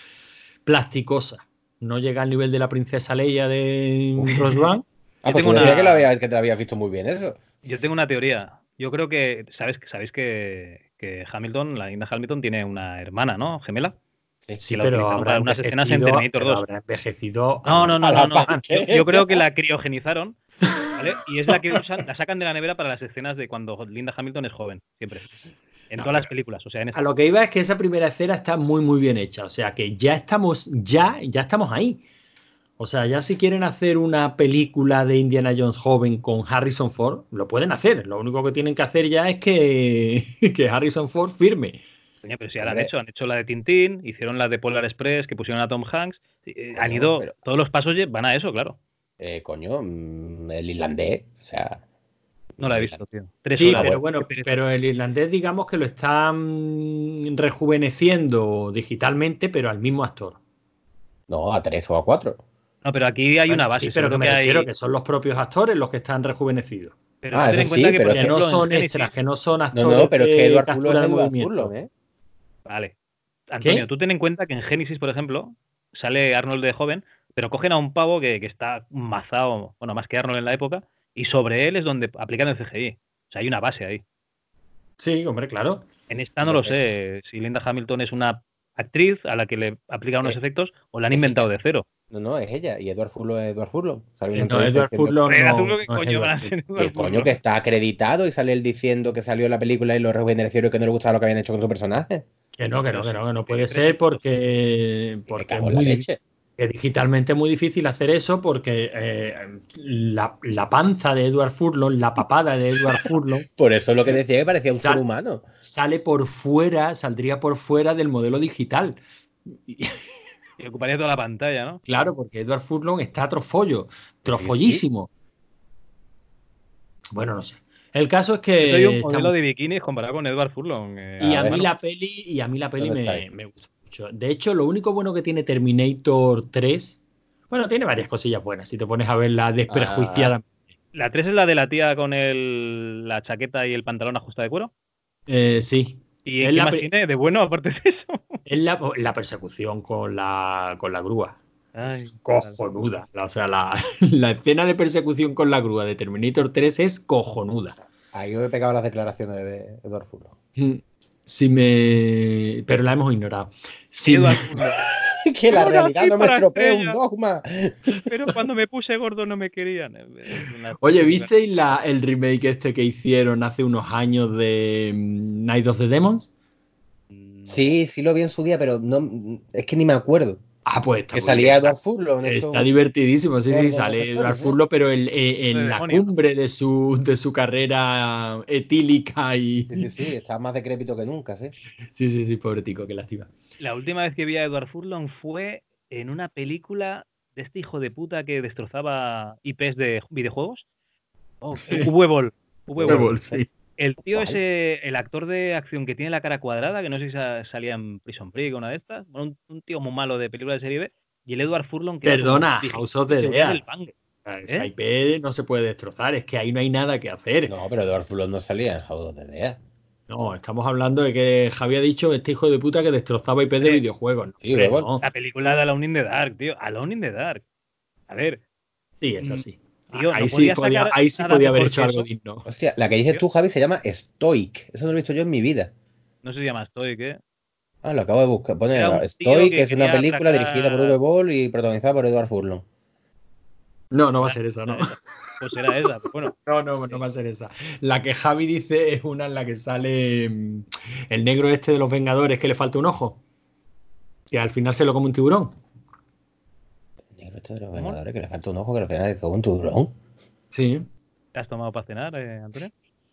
[SPEAKER 1] plasticosa. No llega al nivel de la princesa Leia de
[SPEAKER 3] Uf.
[SPEAKER 1] Rose One.
[SPEAKER 3] Ah,
[SPEAKER 2] Yo
[SPEAKER 3] pues tú
[SPEAKER 2] tengo
[SPEAKER 3] decías que, lo
[SPEAKER 2] una,
[SPEAKER 3] había, que te lo habías visto muy bien eso.
[SPEAKER 2] yo tengo una teoría. Yo creo que, ¿sabes, sabéis que, que Hamilton, la Linda Hamilton, tiene una hermana, ¿no? Gemela,
[SPEAKER 3] Sí.
[SPEAKER 2] que
[SPEAKER 1] Sí,
[SPEAKER 2] la
[SPEAKER 1] pero
[SPEAKER 2] utilizaron
[SPEAKER 1] habrá
[SPEAKER 2] para unas escenas en
[SPEAKER 1] envejecido,
[SPEAKER 2] Terminator
[SPEAKER 1] pero
[SPEAKER 2] dos.
[SPEAKER 1] habrá envejecido a
[SPEAKER 2] No,
[SPEAKER 1] lo
[SPEAKER 2] no,
[SPEAKER 3] A
[SPEAKER 2] no,
[SPEAKER 3] la
[SPEAKER 2] no, no. Yo, yo creo que
[SPEAKER 3] pantera.
[SPEAKER 2] la criogenizaron, ¿vale? Y es la que usan, la sacan de la nevera para las escenas de cuando Linda Hamilton es joven, siempre. En
[SPEAKER 1] No,
[SPEAKER 2] todas las
[SPEAKER 1] pero
[SPEAKER 2] películas, o sea, en
[SPEAKER 1] a
[SPEAKER 2] esta.
[SPEAKER 1] lo que iba es que esa primera escena está muy, muy bien hecha. O sea, que ya estamos, ya, ya estamos ahí. O sea, ya si quieren hacer una película de Indiana Jones joven con Harrison Ford, lo pueden hacer. Lo único que tienen que hacer ya es que, que Harrison Ford firme.
[SPEAKER 2] Coño, pero si ahora han
[SPEAKER 3] Hombre,
[SPEAKER 2] hecho, han hecho la de Tintín, hicieron la de Polar Express, que pusieron a Tom Hanks, eh, han
[SPEAKER 3] coño,
[SPEAKER 2] ido,
[SPEAKER 3] pero,
[SPEAKER 2] todos los pasos lle- van a eso, claro.
[SPEAKER 3] eh, coño, mm, el irlandés, o sea,
[SPEAKER 2] No la he
[SPEAKER 3] el
[SPEAKER 2] visto,
[SPEAKER 3] irlandés.
[SPEAKER 2] tío. Tres
[SPEAKER 1] Sí,
[SPEAKER 3] Ah,
[SPEAKER 2] horas,
[SPEAKER 1] pero
[SPEAKER 3] bueno,
[SPEAKER 2] qué
[SPEAKER 1] bueno,
[SPEAKER 2] pereza.
[SPEAKER 1] pero el irlandés digamos que lo están rejuveneciendo digitalmente, pero al mismo actor.
[SPEAKER 3] no, a tres o a cuatro.
[SPEAKER 2] No, pero aquí hay una
[SPEAKER 1] Bueno, sí,
[SPEAKER 2] base,
[SPEAKER 1] pero que
[SPEAKER 2] seguro
[SPEAKER 1] me
[SPEAKER 2] que
[SPEAKER 1] refiero
[SPEAKER 2] hay.
[SPEAKER 1] que son los propios actactores los que están rejuvenecidos.
[SPEAKER 2] Pero tú
[SPEAKER 3] Ah,
[SPEAKER 2] ten
[SPEAKER 3] eso
[SPEAKER 2] en cuenta
[SPEAKER 3] sí,
[SPEAKER 2] que,
[SPEAKER 3] pero
[SPEAKER 2] por
[SPEAKER 3] es
[SPEAKER 1] Que
[SPEAKER 3] que.
[SPEAKER 1] no
[SPEAKER 2] ejemplo, en
[SPEAKER 1] son extras,
[SPEAKER 2] Génesis,
[SPEAKER 1] que no son
[SPEAKER 3] No, no,
[SPEAKER 1] actores
[SPEAKER 3] pero es que
[SPEAKER 1] de
[SPEAKER 3] Edward Furlong
[SPEAKER 1] captura
[SPEAKER 3] es
[SPEAKER 1] de
[SPEAKER 3] Edward Furlong,
[SPEAKER 1] movimiento.
[SPEAKER 3] ¿eh?
[SPEAKER 2] vale. Antonio,
[SPEAKER 1] ¿Qué?
[SPEAKER 2] tú ten en cuenta que en Génesis, por ejemplo, sale Arnold de joven, pero cogen a un pavo que, que está mazado, bueno, más que Arnold en la época, y sobre él es donde aplican el C G I. O sea, hay una base ahí.
[SPEAKER 1] Sí, hombre, claro.
[SPEAKER 2] En esta no
[SPEAKER 3] Hombre,
[SPEAKER 2] lo
[SPEAKER 3] eh,
[SPEAKER 2] sé si Linda Hamilton es una actriz a la que le aplican unos
[SPEAKER 3] eh,
[SPEAKER 2] efectos o la han
[SPEAKER 3] es
[SPEAKER 2] inventado
[SPEAKER 3] ella.
[SPEAKER 2] de cero.
[SPEAKER 3] No, no, es ella. Y Edward Furlong es Edward Furlong. Sale una
[SPEAKER 1] Eh, No,
[SPEAKER 3] entrevista
[SPEAKER 1] Edward
[SPEAKER 3] diciendo
[SPEAKER 1] Furlong
[SPEAKER 2] Pero azul,
[SPEAKER 1] no,
[SPEAKER 2] ¿qué
[SPEAKER 1] no es
[SPEAKER 2] coño van
[SPEAKER 1] Edward
[SPEAKER 2] a
[SPEAKER 1] Furlong.
[SPEAKER 2] hacer
[SPEAKER 3] que
[SPEAKER 2] Edward
[SPEAKER 3] coño, que
[SPEAKER 2] Furlong?
[SPEAKER 3] está acreditado y sale él diciendo que salió en la película y lo rejuvenecieron y que no le gustaba lo que habían hecho con su personaje.
[SPEAKER 1] Que no, que no,
[SPEAKER 2] Pero
[SPEAKER 1] que
[SPEAKER 2] si,
[SPEAKER 1] no, que
[SPEAKER 2] si
[SPEAKER 1] no
[SPEAKER 2] tiene
[SPEAKER 1] puede
[SPEAKER 2] tres
[SPEAKER 1] ser
[SPEAKER 2] minutos.
[SPEAKER 1] porque,
[SPEAKER 3] Sí, me
[SPEAKER 1] porque es
[SPEAKER 3] cago en la
[SPEAKER 1] muy difícil.
[SPEAKER 3] leche.
[SPEAKER 1] Que digitalmente es muy difícil hacer eso porque eh, la, la panza de Edward Furlong, la papada de Edward Furlong,
[SPEAKER 3] Por eso es lo que decía que parecía un ser
[SPEAKER 1] sal-
[SPEAKER 3] humano.
[SPEAKER 1] sale por fuera, saldría por fuera del modelo digital. Y-
[SPEAKER 2] Y ocuparía toda la pantalla, ¿no?
[SPEAKER 1] claro, porque Edward Furlong está trofollo,
[SPEAKER 3] Sí, sí.
[SPEAKER 1] trofollísimo. Bueno, no sé. El caso es
[SPEAKER 2] Yo soy un
[SPEAKER 1] que está
[SPEAKER 2] modelo
[SPEAKER 1] muy
[SPEAKER 2] de
[SPEAKER 1] chulo.
[SPEAKER 2] bikinis comparado con Edward Furlong, eh,
[SPEAKER 1] Y
[SPEAKER 3] A
[SPEAKER 1] a mí
[SPEAKER 3] ver,
[SPEAKER 2] hermano.
[SPEAKER 1] la peli, y a mí la peli
[SPEAKER 3] ¿dónde estáis?
[SPEAKER 1] me, me gusta mucho. De hecho, lo único bueno que tiene Terminator tres, bueno, tiene varias cosillas buenas, si te pones a verla
[SPEAKER 3] Ah,
[SPEAKER 1] desprejuiciada.
[SPEAKER 2] La tres es la de la tía con el, la chaqueta y el pantalón ajustado de cuero.
[SPEAKER 1] Eh, sí,
[SPEAKER 2] ¿Y
[SPEAKER 1] es
[SPEAKER 2] qué
[SPEAKER 1] la,
[SPEAKER 2] más
[SPEAKER 1] pe-
[SPEAKER 2] tiene de bueno aparte de eso?
[SPEAKER 1] es la, la persecución con la, con la grúa.
[SPEAKER 2] Ay,
[SPEAKER 1] Es
[SPEAKER 2] vale.
[SPEAKER 1] cojonuda. La- O sea, la, la escena de persecución con la grúa de Terminator tres es cojonuda.
[SPEAKER 3] ahí os he pegado las declaraciones de Edward Furlong.
[SPEAKER 1] Mm, Si me... Pero la hemos ignorado. Si me...
[SPEAKER 2] Edward Furlong.
[SPEAKER 3] Que la
[SPEAKER 2] Yo
[SPEAKER 3] realidad
[SPEAKER 2] nací
[SPEAKER 3] no me
[SPEAKER 2] para
[SPEAKER 3] estropee un
[SPEAKER 2] estrella,
[SPEAKER 3] dogma.
[SPEAKER 2] pero cuando me puse gordo no me querían. Es una
[SPEAKER 1] Oye,
[SPEAKER 2] típica.
[SPEAKER 1] ¿visteis la, el remake este que hicieron hace unos años de mm, Night of the Demons?
[SPEAKER 2] No.
[SPEAKER 3] Sí, sí lo vi en su día, pero no, es que ni me acuerdo.
[SPEAKER 1] Ah, pues está
[SPEAKER 3] Que
[SPEAKER 1] muy bien.
[SPEAKER 3] salía
[SPEAKER 1] Está,
[SPEAKER 3] Edward Furlong
[SPEAKER 1] está
[SPEAKER 3] hecho
[SPEAKER 1] divertidísimo. Sí, sí,
[SPEAKER 3] gordo en esa
[SPEAKER 1] sale
[SPEAKER 3] historia,
[SPEAKER 1] Edward
[SPEAKER 3] sí.
[SPEAKER 1] Furlong, pero el- eh,
[SPEAKER 2] De
[SPEAKER 1] en la
[SPEAKER 2] demonio.
[SPEAKER 1] cumbre de su, de su carrera etílica
[SPEAKER 3] Sí, sí,
[SPEAKER 1] y...
[SPEAKER 3] sí, está más decrépito que nunca, sí.
[SPEAKER 1] Sí, sí, sí, pobre tico, qué lástima.
[SPEAKER 2] La última vez que vi a Edward Furlong fue en una película de este hijo de puta que destrozaba I Ps de videojuegos. Oh, Uwe Uwe
[SPEAKER 3] Huevo,
[SPEAKER 1] Fútbol, sí.
[SPEAKER 2] El tío
[SPEAKER 3] ¿cuál?
[SPEAKER 2] ese, el actor de acción que tiene la cara cuadrada, que no sé si sa- salía en Prison Break o una de estas, bueno, un, un tío muy malo de películas de serie B, y el Edward Furlong que era como
[SPEAKER 1] Perdona, House of
[SPEAKER 2] vigilante de
[SPEAKER 1] the
[SPEAKER 2] seguridad del
[SPEAKER 1] Dead.
[SPEAKER 2] banco.
[SPEAKER 1] O sea, esa
[SPEAKER 2] ¿Eh?
[SPEAKER 1] I P no se puede destrozar, es que ahí no hay nada que hacer.
[SPEAKER 3] No, pero Edward Furlong no salía en House of the Dead.
[SPEAKER 1] No, estamos hablando de que Javi ha dicho este hijo de puta que destrozaba I P de
[SPEAKER 2] Eh,
[SPEAKER 1] videojuegos. No,
[SPEAKER 3] Sí,
[SPEAKER 1] hombre,
[SPEAKER 3] Huevol.
[SPEAKER 1] no.
[SPEAKER 2] La película de Alone in the Dark, tío. Alone in the Dark. A ver,
[SPEAKER 1] Sí, es
[SPEAKER 2] mm,
[SPEAKER 1] así.
[SPEAKER 2] tío,
[SPEAKER 1] Ahí
[SPEAKER 2] no
[SPEAKER 1] sí
[SPEAKER 2] podía
[SPEAKER 1] podía,
[SPEAKER 2] sacar
[SPEAKER 1] ahí sí
[SPEAKER 2] nada
[SPEAKER 1] podía haber
[SPEAKER 2] mejor
[SPEAKER 1] hecho
[SPEAKER 2] que
[SPEAKER 1] algo
[SPEAKER 2] eso,
[SPEAKER 1] digno.
[SPEAKER 3] Hostia, la que dices
[SPEAKER 2] tío.
[SPEAKER 3] tú, Javi, se llama Stoic. Eso no lo he visto yo en mi vida.
[SPEAKER 2] No sé si llama Stoic, ¿eh?
[SPEAKER 3] Ah, lo acabo de buscar.
[SPEAKER 2] Era
[SPEAKER 3] Pone
[SPEAKER 2] un tío
[SPEAKER 3] Stoic, que
[SPEAKER 2] que
[SPEAKER 3] es una
[SPEAKER 2] quería
[SPEAKER 3] película dirigida por Uwe
[SPEAKER 2] atracar...
[SPEAKER 3] Boll y protagonizada por Edward Furlong.
[SPEAKER 1] No, no va a
[SPEAKER 2] Era,
[SPEAKER 1] ser esa,
[SPEAKER 2] era
[SPEAKER 1] ¿no?
[SPEAKER 2] esa. Pues era esa, pues bueno.
[SPEAKER 1] No, no, no
[SPEAKER 2] eh,
[SPEAKER 1] va a ser esa. La que Javi dice es una en la que sale mm, el negro este de los Vengadores que le falta un ojo. Que al final se lo come un tiburón.
[SPEAKER 3] El negro este de los
[SPEAKER 2] ¿Cómo?
[SPEAKER 3] Vengadores, que le falta un ojo, que al final es como un tiburón.
[SPEAKER 1] Sí.
[SPEAKER 2] ¿Te has tomado para cenar, eh, Antonio?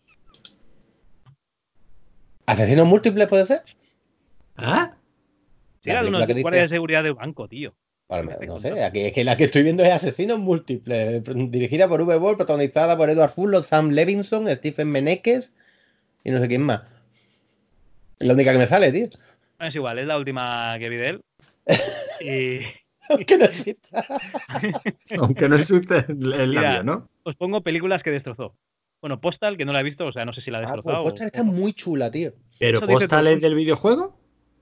[SPEAKER 3] ¿Asesinos múltiples puede ser?
[SPEAKER 1] ¿Ah?
[SPEAKER 2] Sí,
[SPEAKER 3] La
[SPEAKER 2] era de
[SPEAKER 3] película
[SPEAKER 2] unos
[SPEAKER 3] que
[SPEAKER 2] guardias
[SPEAKER 3] dice.
[SPEAKER 2] de seguridad del banco, tío. ¿Qué me
[SPEAKER 3] Bueno,
[SPEAKER 2] estáis
[SPEAKER 3] no sé,
[SPEAKER 2] contando?
[SPEAKER 3] aquí es que la que estoy viendo es Asesinos Múltiples, dirigida por Uwe Boll, protagonizada por Edward Furlong, Sam Levinson, Stephen Meneses y no sé quién más. Es la única que me sale, tío.
[SPEAKER 2] No es igual, es la última que vi de él. Y...
[SPEAKER 3] Aunque no exista.
[SPEAKER 1] Aunque no es usted el, el labio,
[SPEAKER 2] Mira,
[SPEAKER 1] ¿no?
[SPEAKER 2] os pongo películas que destrozó. Bueno, Postal, que no la he visto, o sea, no sé si la ha
[SPEAKER 3] Ah, pues
[SPEAKER 2] destrozado o,
[SPEAKER 3] Postal
[SPEAKER 2] o
[SPEAKER 3] está
[SPEAKER 2] no.
[SPEAKER 3] muy chula, tío.
[SPEAKER 1] Pero
[SPEAKER 2] Eso dice todo el
[SPEAKER 1] Postal es
[SPEAKER 2] mundo,
[SPEAKER 1] del videojuego.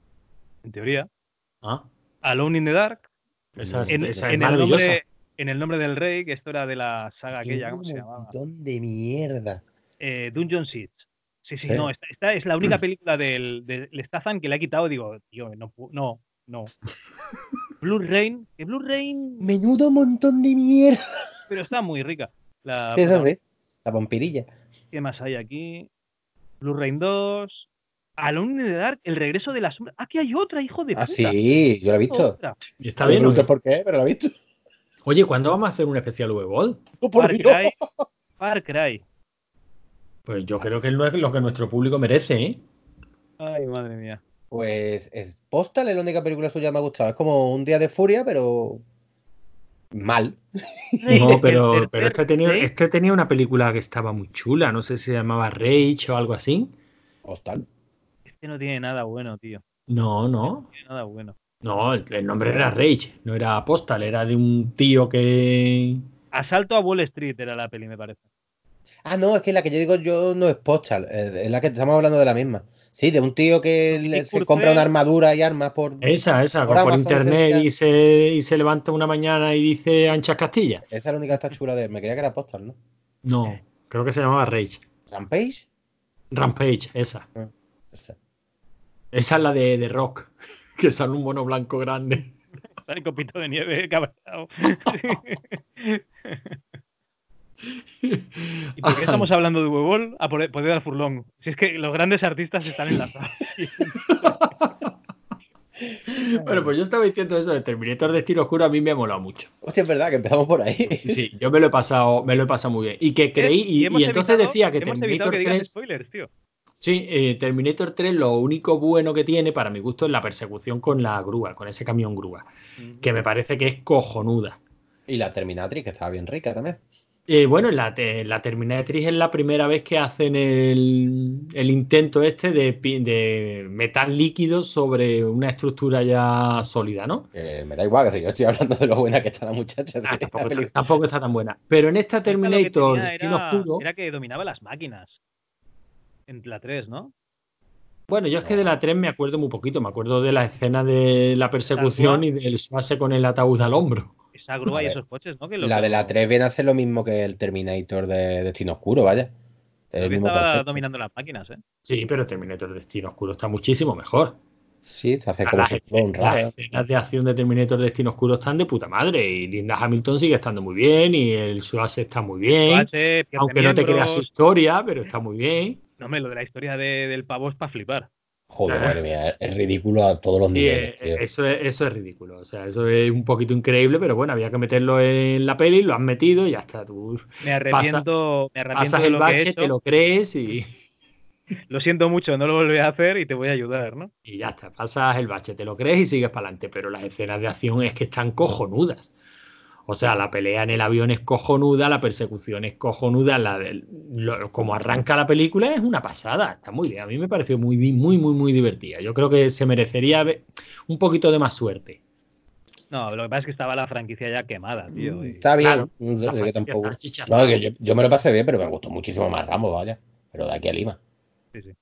[SPEAKER 2] en teoría.
[SPEAKER 1] Ah,
[SPEAKER 2] Alone in the Dark,
[SPEAKER 1] esa es,
[SPEAKER 3] No,
[SPEAKER 2] en,
[SPEAKER 3] no
[SPEAKER 1] esa es
[SPEAKER 2] en el
[SPEAKER 3] conozco.
[SPEAKER 1] maravillosa.
[SPEAKER 2] nombre, en el nombre del rey, que esto era de la saga
[SPEAKER 3] Que
[SPEAKER 2] aquella,
[SPEAKER 3] hubo
[SPEAKER 2] ¿cómo
[SPEAKER 3] un
[SPEAKER 2] se llamaba?
[SPEAKER 3] montón de mierda.
[SPEAKER 2] Eh, Dungeon Siege. Sí, sí, no,
[SPEAKER 3] Sí.
[SPEAKER 2] esta, esta es la única película del, del Statham que le ha quitado. Digo, tío, no, pu- no, no. Blue Rain, que Blue Rain,
[SPEAKER 3] Menudo montón de mierda.
[SPEAKER 2] pero está muy rica. La
[SPEAKER 3] Sí, eso
[SPEAKER 2] protagonista,
[SPEAKER 3] sí. La vampirilla.
[SPEAKER 2] ¿qué más hay aquí? Blue Rain dos. Alone in the Dark, El regreso de la sombra. ¡Ah, que hay otra, hijo de
[SPEAKER 3] Ah,
[SPEAKER 2] puta!
[SPEAKER 3] sí, yo la he visto.
[SPEAKER 2] Otra.
[SPEAKER 1] ¿Y está
[SPEAKER 3] No me
[SPEAKER 1] bien o
[SPEAKER 3] preguntes
[SPEAKER 1] qué?
[SPEAKER 3] por qué, pero la he visto.
[SPEAKER 1] Oye, ¿cuándo vamos a hacer un especial V-Ball?
[SPEAKER 3] ¡Oh, por
[SPEAKER 2] Far
[SPEAKER 3] Dios!
[SPEAKER 2] Cry, Far Cry.
[SPEAKER 1] Pues yo creo que es lo lo que nuestro público merece, ¿eh?
[SPEAKER 2] Ay, madre mía.
[SPEAKER 3] Pues es Postal, es la única película suya que me ha gustado. Es como un día de furia, pero mal.
[SPEAKER 2] Rage,
[SPEAKER 1] No,
[SPEAKER 2] el
[SPEAKER 1] pero, pero
[SPEAKER 2] tercer
[SPEAKER 1] este tenía,
[SPEAKER 2] Rage.
[SPEAKER 1] este tenía una película que estaba muy chula, no sé si se llamaba Rage o algo así.
[SPEAKER 3] Postal.
[SPEAKER 2] Este no tiene nada bueno, tío.
[SPEAKER 1] No,
[SPEAKER 2] Este no
[SPEAKER 1] no.
[SPEAKER 2] tiene nada bueno.
[SPEAKER 1] No, el, el nombre era Rage, no era Postal, era de un tío que...
[SPEAKER 2] Asalto a Wall Street era la peli, me parece.
[SPEAKER 3] Ah, no, es que la que yo digo yo no es Postal. eh, Es la que estamos hablando de la misma. Sí, de un tío que le-
[SPEAKER 2] Dominique
[SPEAKER 3] se compra una
[SPEAKER 2] Purcell,
[SPEAKER 3] armadura y armas por,
[SPEAKER 1] Esa, esa,
[SPEAKER 3] por
[SPEAKER 1] co- por
[SPEAKER 3] Amazon y se
[SPEAKER 1] internet
[SPEAKER 3] dedica.
[SPEAKER 1] y se, y se levanta una mañana y dice Anchas Castilla.
[SPEAKER 3] Esa es la única que está chula de. Me creía que era Postal, ¿no?
[SPEAKER 1] No, creo que se llamaba Rage.
[SPEAKER 3] ¿Rampage?
[SPEAKER 1] Rampage, esa.
[SPEAKER 3] Ah, esa.
[SPEAKER 1] Esa es la de, de Rock, que sale un mono blanco grande.
[SPEAKER 2] sale copito de nieve, cabreado. ¿Y por qué estamos
[SPEAKER 1] Ay.
[SPEAKER 2] hablando de Huevol? A por, por dar Furlong. Si es que los grandes artistas están enlazados.
[SPEAKER 1] Bueno, pues yo estaba diciendo eso de Terminator Destino Oscuro, a mí me ha molado mucho.
[SPEAKER 3] Hostia, es verdad que empezamos por ahí.
[SPEAKER 1] Sí, yo me lo he pasado, me lo he pasado muy bien. Y que
[SPEAKER 2] ¿Ves?
[SPEAKER 1] creí,
[SPEAKER 2] Y
[SPEAKER 1] y, y
[SPEAKER 2] hemos
[SPEAKER 1] entonces
[SPEAKER 2] evitado,
[SPEAKER 1] decía que
[SPEAKER 2] hemos evitado que
[SPEAKER 1] Terminator
[SPEAKER 2] digas
[SPEAKER 1] tres,
[SPEAKER 2] spoilers, tío.
[SPEAKER 1] sí, eh, Terminator tres lo único bueno que tiene, para mi gusto, es la persecución con la grúa, con ese camión grúa,
[SPEAKER 2] Ujú.
[SPEAKER 1] que me parece que es cojonuda.
[SPEAKER 3] Y la Terminatrix, que estaba bien rica también.
[SPEAKER 1] Eh, bueno, en la, te- la Terminatrix es la primera vez que hacen el, el intento este de, pi- de metal líquido sobre una estructura ya sólida, ¿no?
[SPEAKER 3] Que me da igual, que si yo estoy hablando de lo buena que está la muchacha
[SPEAKER 1] Ah,
[SPEAKER 3] de la
[SPEAKER 1] tampoco está,
[SPEAKER 3] película.
[SPEAKER 1] tampoco está tan buena. Pero en esta
[SPEAKER 2] Pero esta lo que
[SPEAKER 1] Terminator
[SPEAKER 2] tenía
[SPEAKER 1] Destino
[SPEAKER 2] era,
[SPEAKER 1] Oscuro,
[SPEAKER 2] era que dominaba las máquinas. En la tres, ¿no?
[SPEAKER 1] bueno, yo es que de
[SPEAKER 3] No.
[SPEAKER 1] la tres me acuerdo muy poquito. Me acuerdo de la escena de la
[SPEAKER 2] Esa
[SPEAKER 1] persecución
[SPEAKER 2] grúa,
[SPEAKER 1] y del Suase con el ataúd al hombro.
[SPEAKER 2] esa
[SPEAKER 3] A
[SPEAKER 2] grúa y
[SPEAKER 3] ver,
[SPEAKER 2] esos coches, ¿no? Que lo,
[SPEAKER 3] la
[SPEAKER 2] que
[SPEAKER 3] de la
[SPEAKER 2] lo,
[SPEAKER 3] tres viene a ser lo mismo que el Terminator de Destino Oscuro, vaya. Es
[SPEAKER 2] creo
[SPEAKER 3] el
[SPEAKER 2] que
[SPEAKER 3] mismo
[SPEAKER 2] estaba
[SPEAKER 3] concepto.
[SPEAKER 2] dominando las máquinas, ¿eh?
[SPEAKER 1] Sí, pero Terminator Destino Oscuro está muchísimo mejor.
[SPEAKER 3] Sí, se hace
[SPEAKER 1] Sea,
[SPEAKER 3] como
[SPEAKER 1] las,
[SPEAKER 3] su
[SPEAKER 1] esce-
[SPEAKER 3] clon
[SPEAKER 1] las
[SPEAKER 3] raro.
[SPEAKER 1] escenas de acción de Terminator Destino Oscuro están de puta madre. Y Linda Hamilton sigue estando muy bien. Y el Suase está muy
[SPEAKER 2] Eso
[SPEAKER 1] bien.
[SPEAKER 2] H pierde
[SPEAKER 1] Aunque no te creas su
[SPEAKER 2] miembros.
[SPEAKER 1] historia, pero está muy bien.
[SPEAKER 2] No me lo de la historia de- del pavo es para flipar.
[SPEAKER 3] Joder,
[SPEAKER 1] Eh,
[SPEAKER 3] madre mía, es ridículo a todos los
[SPEAKER 1] Sí,
[SPEAKER 3] niveles,
[SPEAKER 1] eh,
[SPEAKER 3] tío.
[SPEAKER 1] eso es, eso es ridículo. O sea, eso es un poquito increíble, pero bueno, había que meterlo en la peli, lo has metido y ya está. Tú
[SPEAKER 2] Me
[SPEAKER 1] pasas,
[SPEAKER 2] arrepiento, me arrepiento
[SPEAKER 1] pasas
[SPEAKER 2] de
[SPEAKER 1] el
[SPEAKER 2] lo que he
[SPEAKER 1] bache, te
[SPEAKER 2] hecho.
[SPEAKER 1] lo crees y,
[SPEAKER 2] Lo siento mucho, no lo volveré a hacer y te voy a ayudar, ¿no?
[SPEAKER 1] y ya está. Pasas el bache, te lo crees y sigues para adelante. Pero las escenas de acción es que están cojonudas. O sea, la pelea en el avión es cojonuda, la persecución es cojonuda, la del- lo- como arranca la película es una pasada, está muy bien. A mí me pareció muy, di- muy, muy, muy divertida. Yo creo que se merecería ve- un poquito de más suerte.
[SPEAKER 2] No, lo que pasa es que estaba la franquicia ya quemada, tío.
[SPEAKER 3] Mm,
[SPEAKER 2] Y
[SPEAKER 3] Está
[SPEAKER 1] Claro,
[SPEAKER 3] bien, no
[SPEAKER 1] la
[SPEAKER 3] sé, yo
[SPEAKER 1] franquicia está
[SPEAKER 3] tampoco. No,
[SPEAKER 1] chicharrada.
[SPEAKER 3] que yo, yo me lo pasé bien, pero me gustó muchísimo más Rambo, vaya. Pero de aquí a Lima.
[SPEAKER 2] sí, sí.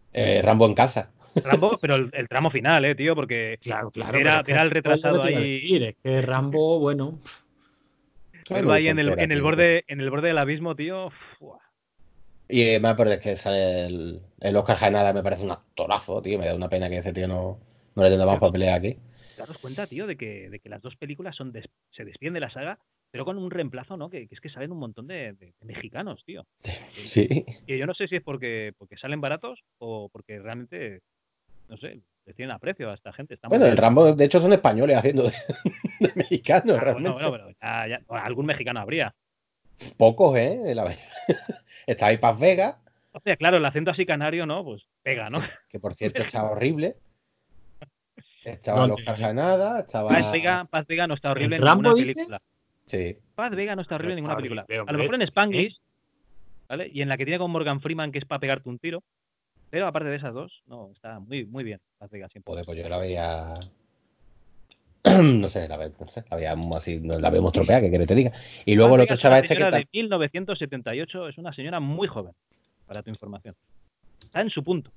[SPEAKER 3] Eh, Rambo en casa.
[SPEAKER 2] Rambo, pero el, el tramo final, eh, tío, porque
[SPEAKER 1] Claro, claro,
[SPEAKER 2] ver,
[SPEAKER 1] pero
[SPEAKER 2] a,
[SPEAKER 1] es que
[SPEAKER 2] ver al
[SPEAKER 1] Rambo es lo que
[SPEAKER 2] retrasado
[SPEAKER 1] te iba a
[SPEAKER 2] ahí,
[SPEAKER 1] decir, es que Rambo, bueno, pf,
[SPEAKER 3] A mí me
[SPEAKER 2] verlo ahí
[SPEAKER 3] gusta
[SPEAKER 2] en el,
[SPEAKER 3] entera,
[SPEAKER 2] en el
[SPEAKER 3] tío. Eso.
[SPEAKER 2] borde, en el borde del abismo, tío. Fuah.
[SPEAKER 3] Y además, porque es que sale el, el Oscar Jaenada, me parece un actorazo, tío. Me da una pena que ese tío no, no le tenga más
[SPEAKER 2] Pero tú
[SPEAKER 3] papelea aquí.
[SPEAKER 2] te das cuenta, tío, de que, de que las dos películas son des- se despiden de la saga, pero con un reemplazo, ¿no? Que, que es que salen un montón de, de- de mexicanos, tío. Que,
[SPEAKER 3] Sí.
[SPEAKER 2] que yo no sé si es porque, porque salen baratos o porque realmente, no sé, les tienen aprecio a esta gente. Está muy
[SPEAKER 3] Bueno, el
[SPEAKER 2] bien.
[SPEAKER 3] Rambo, de hecho, son españoles haciendo de, de mexicanos,
[SPEAKER 2] Ah, bueno, bueno,
[SPEAKER 3] realmente.
[SPEAKER 2] pero ya, ya- bueno, algún mexicano habría.
[SPEAKER 3] Pocos, ¿eh? La verdad. Está ahí Paz Vega,
[SPEAKER 2] O sea, claro, el acento así canario, ¿no? Pues pega, ¿no?
[SPEAKER 3] que, que por cierto estaba horrible. Estaba el Oscar
[SPEAKER 1] ¿dónde?
[SPEAKER 3] Jaenada,
[SPEAKER 2] Paz
[SPEAKER 3] estaba.
[SPEAKER 2] Vega, Paz Vega no está
[SPEAKER 1] ¿En
[SPEAKER 2] horrible en
[SPEAKER 1] Rambo
[SPEAKER 2] ninguna película.
[SPEAKER 1] dices?
[SPEAKER 3] Sí.
[SPEAKER 2] Paz Vega no está
[SPEAKER 1] No
[SPEAKER 2] horrible en
[SPEAKER 1] está
[SPEAKER 2] ninguna película.
[SPEAKER 1] horrible,
[SPEAKER 2] A lo
[SPEAKER 1] hombre,
[SPEAKER 2] mejor en
[SPEAKER 1] sí, ¿eh?
[SPEAKER 2] Spanglish, ¿vale? Y en la que tiene con Morgan Freeman, que es para pegarte un tiro. Pero aparte de esas dos, no, está muy, muy bien Las Vegas siempre.
[SPEAKER 3] Joder, pues yo la veía. No sé, la, ve- no sé, la veía así, no la vemos tropeada, que quiere te diga. Y luego
[SPEAKER 2] Paz
[SPEAKER 3] el
[SPEAKER 2] Vega
[SPEAKER 3] otro
[SPEAKER 2] es una
[SPEAKER 3] chaval este que
[SPEAKER 2] señora
[SPEAKER 3] tal.
[SPEAKER 2] de mil novecientos setenta y ocho, es una señora muy joven, para tu información. Está en su punto.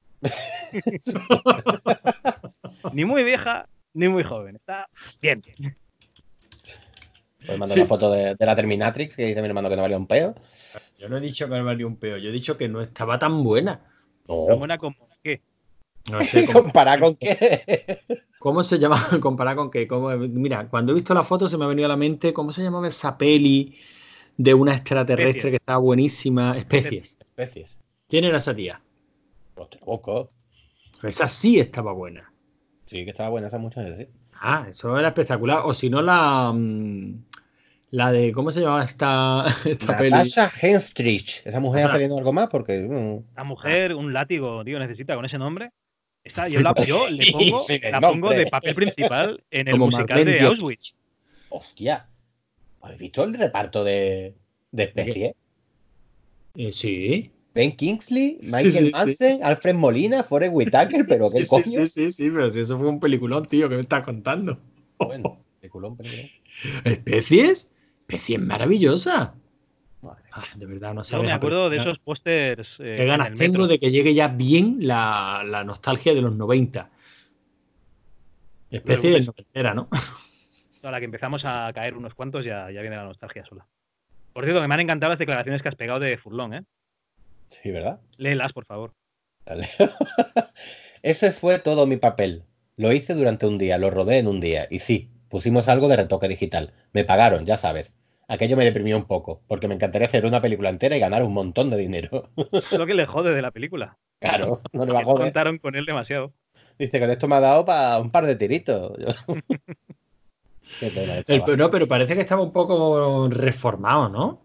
[SPEAKER 2] Ni muy vieja, ni muy joven. Está bien, bien.
[SPEAKER 3] Pues mando una
[SPEAKER 1] Sí,
[SPEAKER 3] foto de, de la Terminatrix que dice mi hermano que no valía un peo.
[SPEAKER 1] yo no he dicho que no valía un peo, yo he dicho que no estaba tan buena.
[SPEAKER 2] Tan
[SPEAKER 3] No.
[SPEAKER 2] buena como qué.
[SPEAKER 1] No sé, como por
[SPEAKER 3] ¿Comparada con
[SPEAKER 1] ejemplo,
[SPEAKER 3] qué?
[SPEAKER 1] ¿cómo se llama? Comparado con qué? ¿Cómo- Mira, cuando he visto la foto se me ha venido a la mente, ¿cómo se llamaba esa peli de una extraterrestre
[SPEAKER 2] Especies.
[SPEAKER 1] que estaba buenísima?
[SPEAKER 2] Especies.
[SPEAKER 1] Especies.
[SPEAKER 3] Especies.
[SPEAKER 1] ¿Quién era esa tía?
[SPEAKER 3] Los loco.
[SPEAKER 1] Esa sí estaba buena.
[SPEAKER 3] Sí, que estaba buena esa muchacha, sí.
[SPEAKER 1] Ah, eso era espectacular. O si no, la, mm, la de, ¿cómo se llamaba esta, esta peli?
[SPEAKER 3] Natasha Henstridge. ¿Esa mujer ha
[SPEAKER 1] Ah,
[SPEAKER 3] salido algo más? Porque. mm,
[SPEAKER 2] La
[SPEAKER 1] ah,
[SPEAKER 2] mujer, un látigo, tío, necesita con ese nombre. Esta, yo,
[SPEAKER 1] sí,
[SPEAKER 2] la, yo le
[SPEAKER 3] y
[SPEAKER 2] pongo,
[SPEAKER 3] sin el
[SPEAKER 2] la pongo de
[SPEAKER 3] nombre.
[SPEAKER 2] papel principal en el
[SPEAKER 1] como
[SPEAKER 2] musical
[SPEAKER 1] Marlene
[SPEAKER 2] de Auschwitz.
[SPEAKER 1] Dietrich.
[SPEAKER 3] Hostia. ¿Habéis visto el reparto de, de
[SPEAKER 1] ¿De qué?
[SPEAKER 3] Especie?
[SPEAKER 1] Eh, sí,
[SPEAKER 3] Ben Kingsley,
[SPEAKER 1] sí,
[SPEAKER 3] Michael
[SPEAKER 1] sí, sí.
[SPEAKER 3] Madsen, Alfred Molina, Forrest Whitaker, pero
[SPEAKER 1] Sí,
[SPEAKER 3] ¿qué
[SPEAKER 1] sí, sí,
[SPEAKER 3] coño?
[SPEAKER 1] sí, sí, pero si eso fue un peliculón, tío, que me estás contando.
[SPEAKER 3] Bueno, peliculón, peliculón.
[SPEAKER 1] ¿Especies? Especies maravillosa.
[SPEAKER 3] Madre
[SPEAKER 1] Ah,
[SPEAKER 3] mía.
[SPEAKER 1] de verdad, no
[SPEAKER 2] Yo me
[SPEAKER 1] sabes
[SPEAKER 2] acuerdo de
[SPEAKER 1] apreciar.
[SPEAKER 2] esos pósters
[SPEAKER 1] Qué
[SPEAKER 2] eh, en
[SPEAKER 1] ganas
[SPEAKER 2] el
[SPEAKER 1] tengo
[SPEAKER 2] metro.
[SPEAKER 1] de que llegue ya bien la, la nostalgia de los noventa.
[SPEAKER 2] No te
[SPEAKER 1] Especie del
[SPEAKER 2] preocupes,
[SPEAKER 1] noventera, ¿no?
[SPEAKER 2] a la que empezamos a caer unos cuantos ya, ya viene la nostalgia sola. Por cierto, que me han encantado las declaraciones que has pegado de Furlong, ¿eh?
[SPEAKER 3] Sí, ¿verdad?
[SPEAKER 2] Léelas, por favor.
[SPEAKER 3] Dale. Ese fue todo mi papel. Lo hice durante un día, lo rodé en un día. Y sí, pusimos algo de retoque digital. Me pagaron, ya sabes. Aquello me deprimió un poco, porque me encantaría hacer una película entera y ganar un montón de dinero.
[SPEAKER 2] Es lo que le jode de la película.
[SPEAKER 3] Claro, no le va a
[SPEAKER 2] Que no
[SPEAKER 3] joder.
[SPEAKER 2] contaron con él demasiado.
[SPEAKER 3] Dice, con esto me ha dado para un par de tiritos. Yo, qué pena de
[SPEAKER 1] El-
[SPEAKER 3] chaval.
[SPEAKER 1] no, pero parece que estaba un poco reformado, ¿no?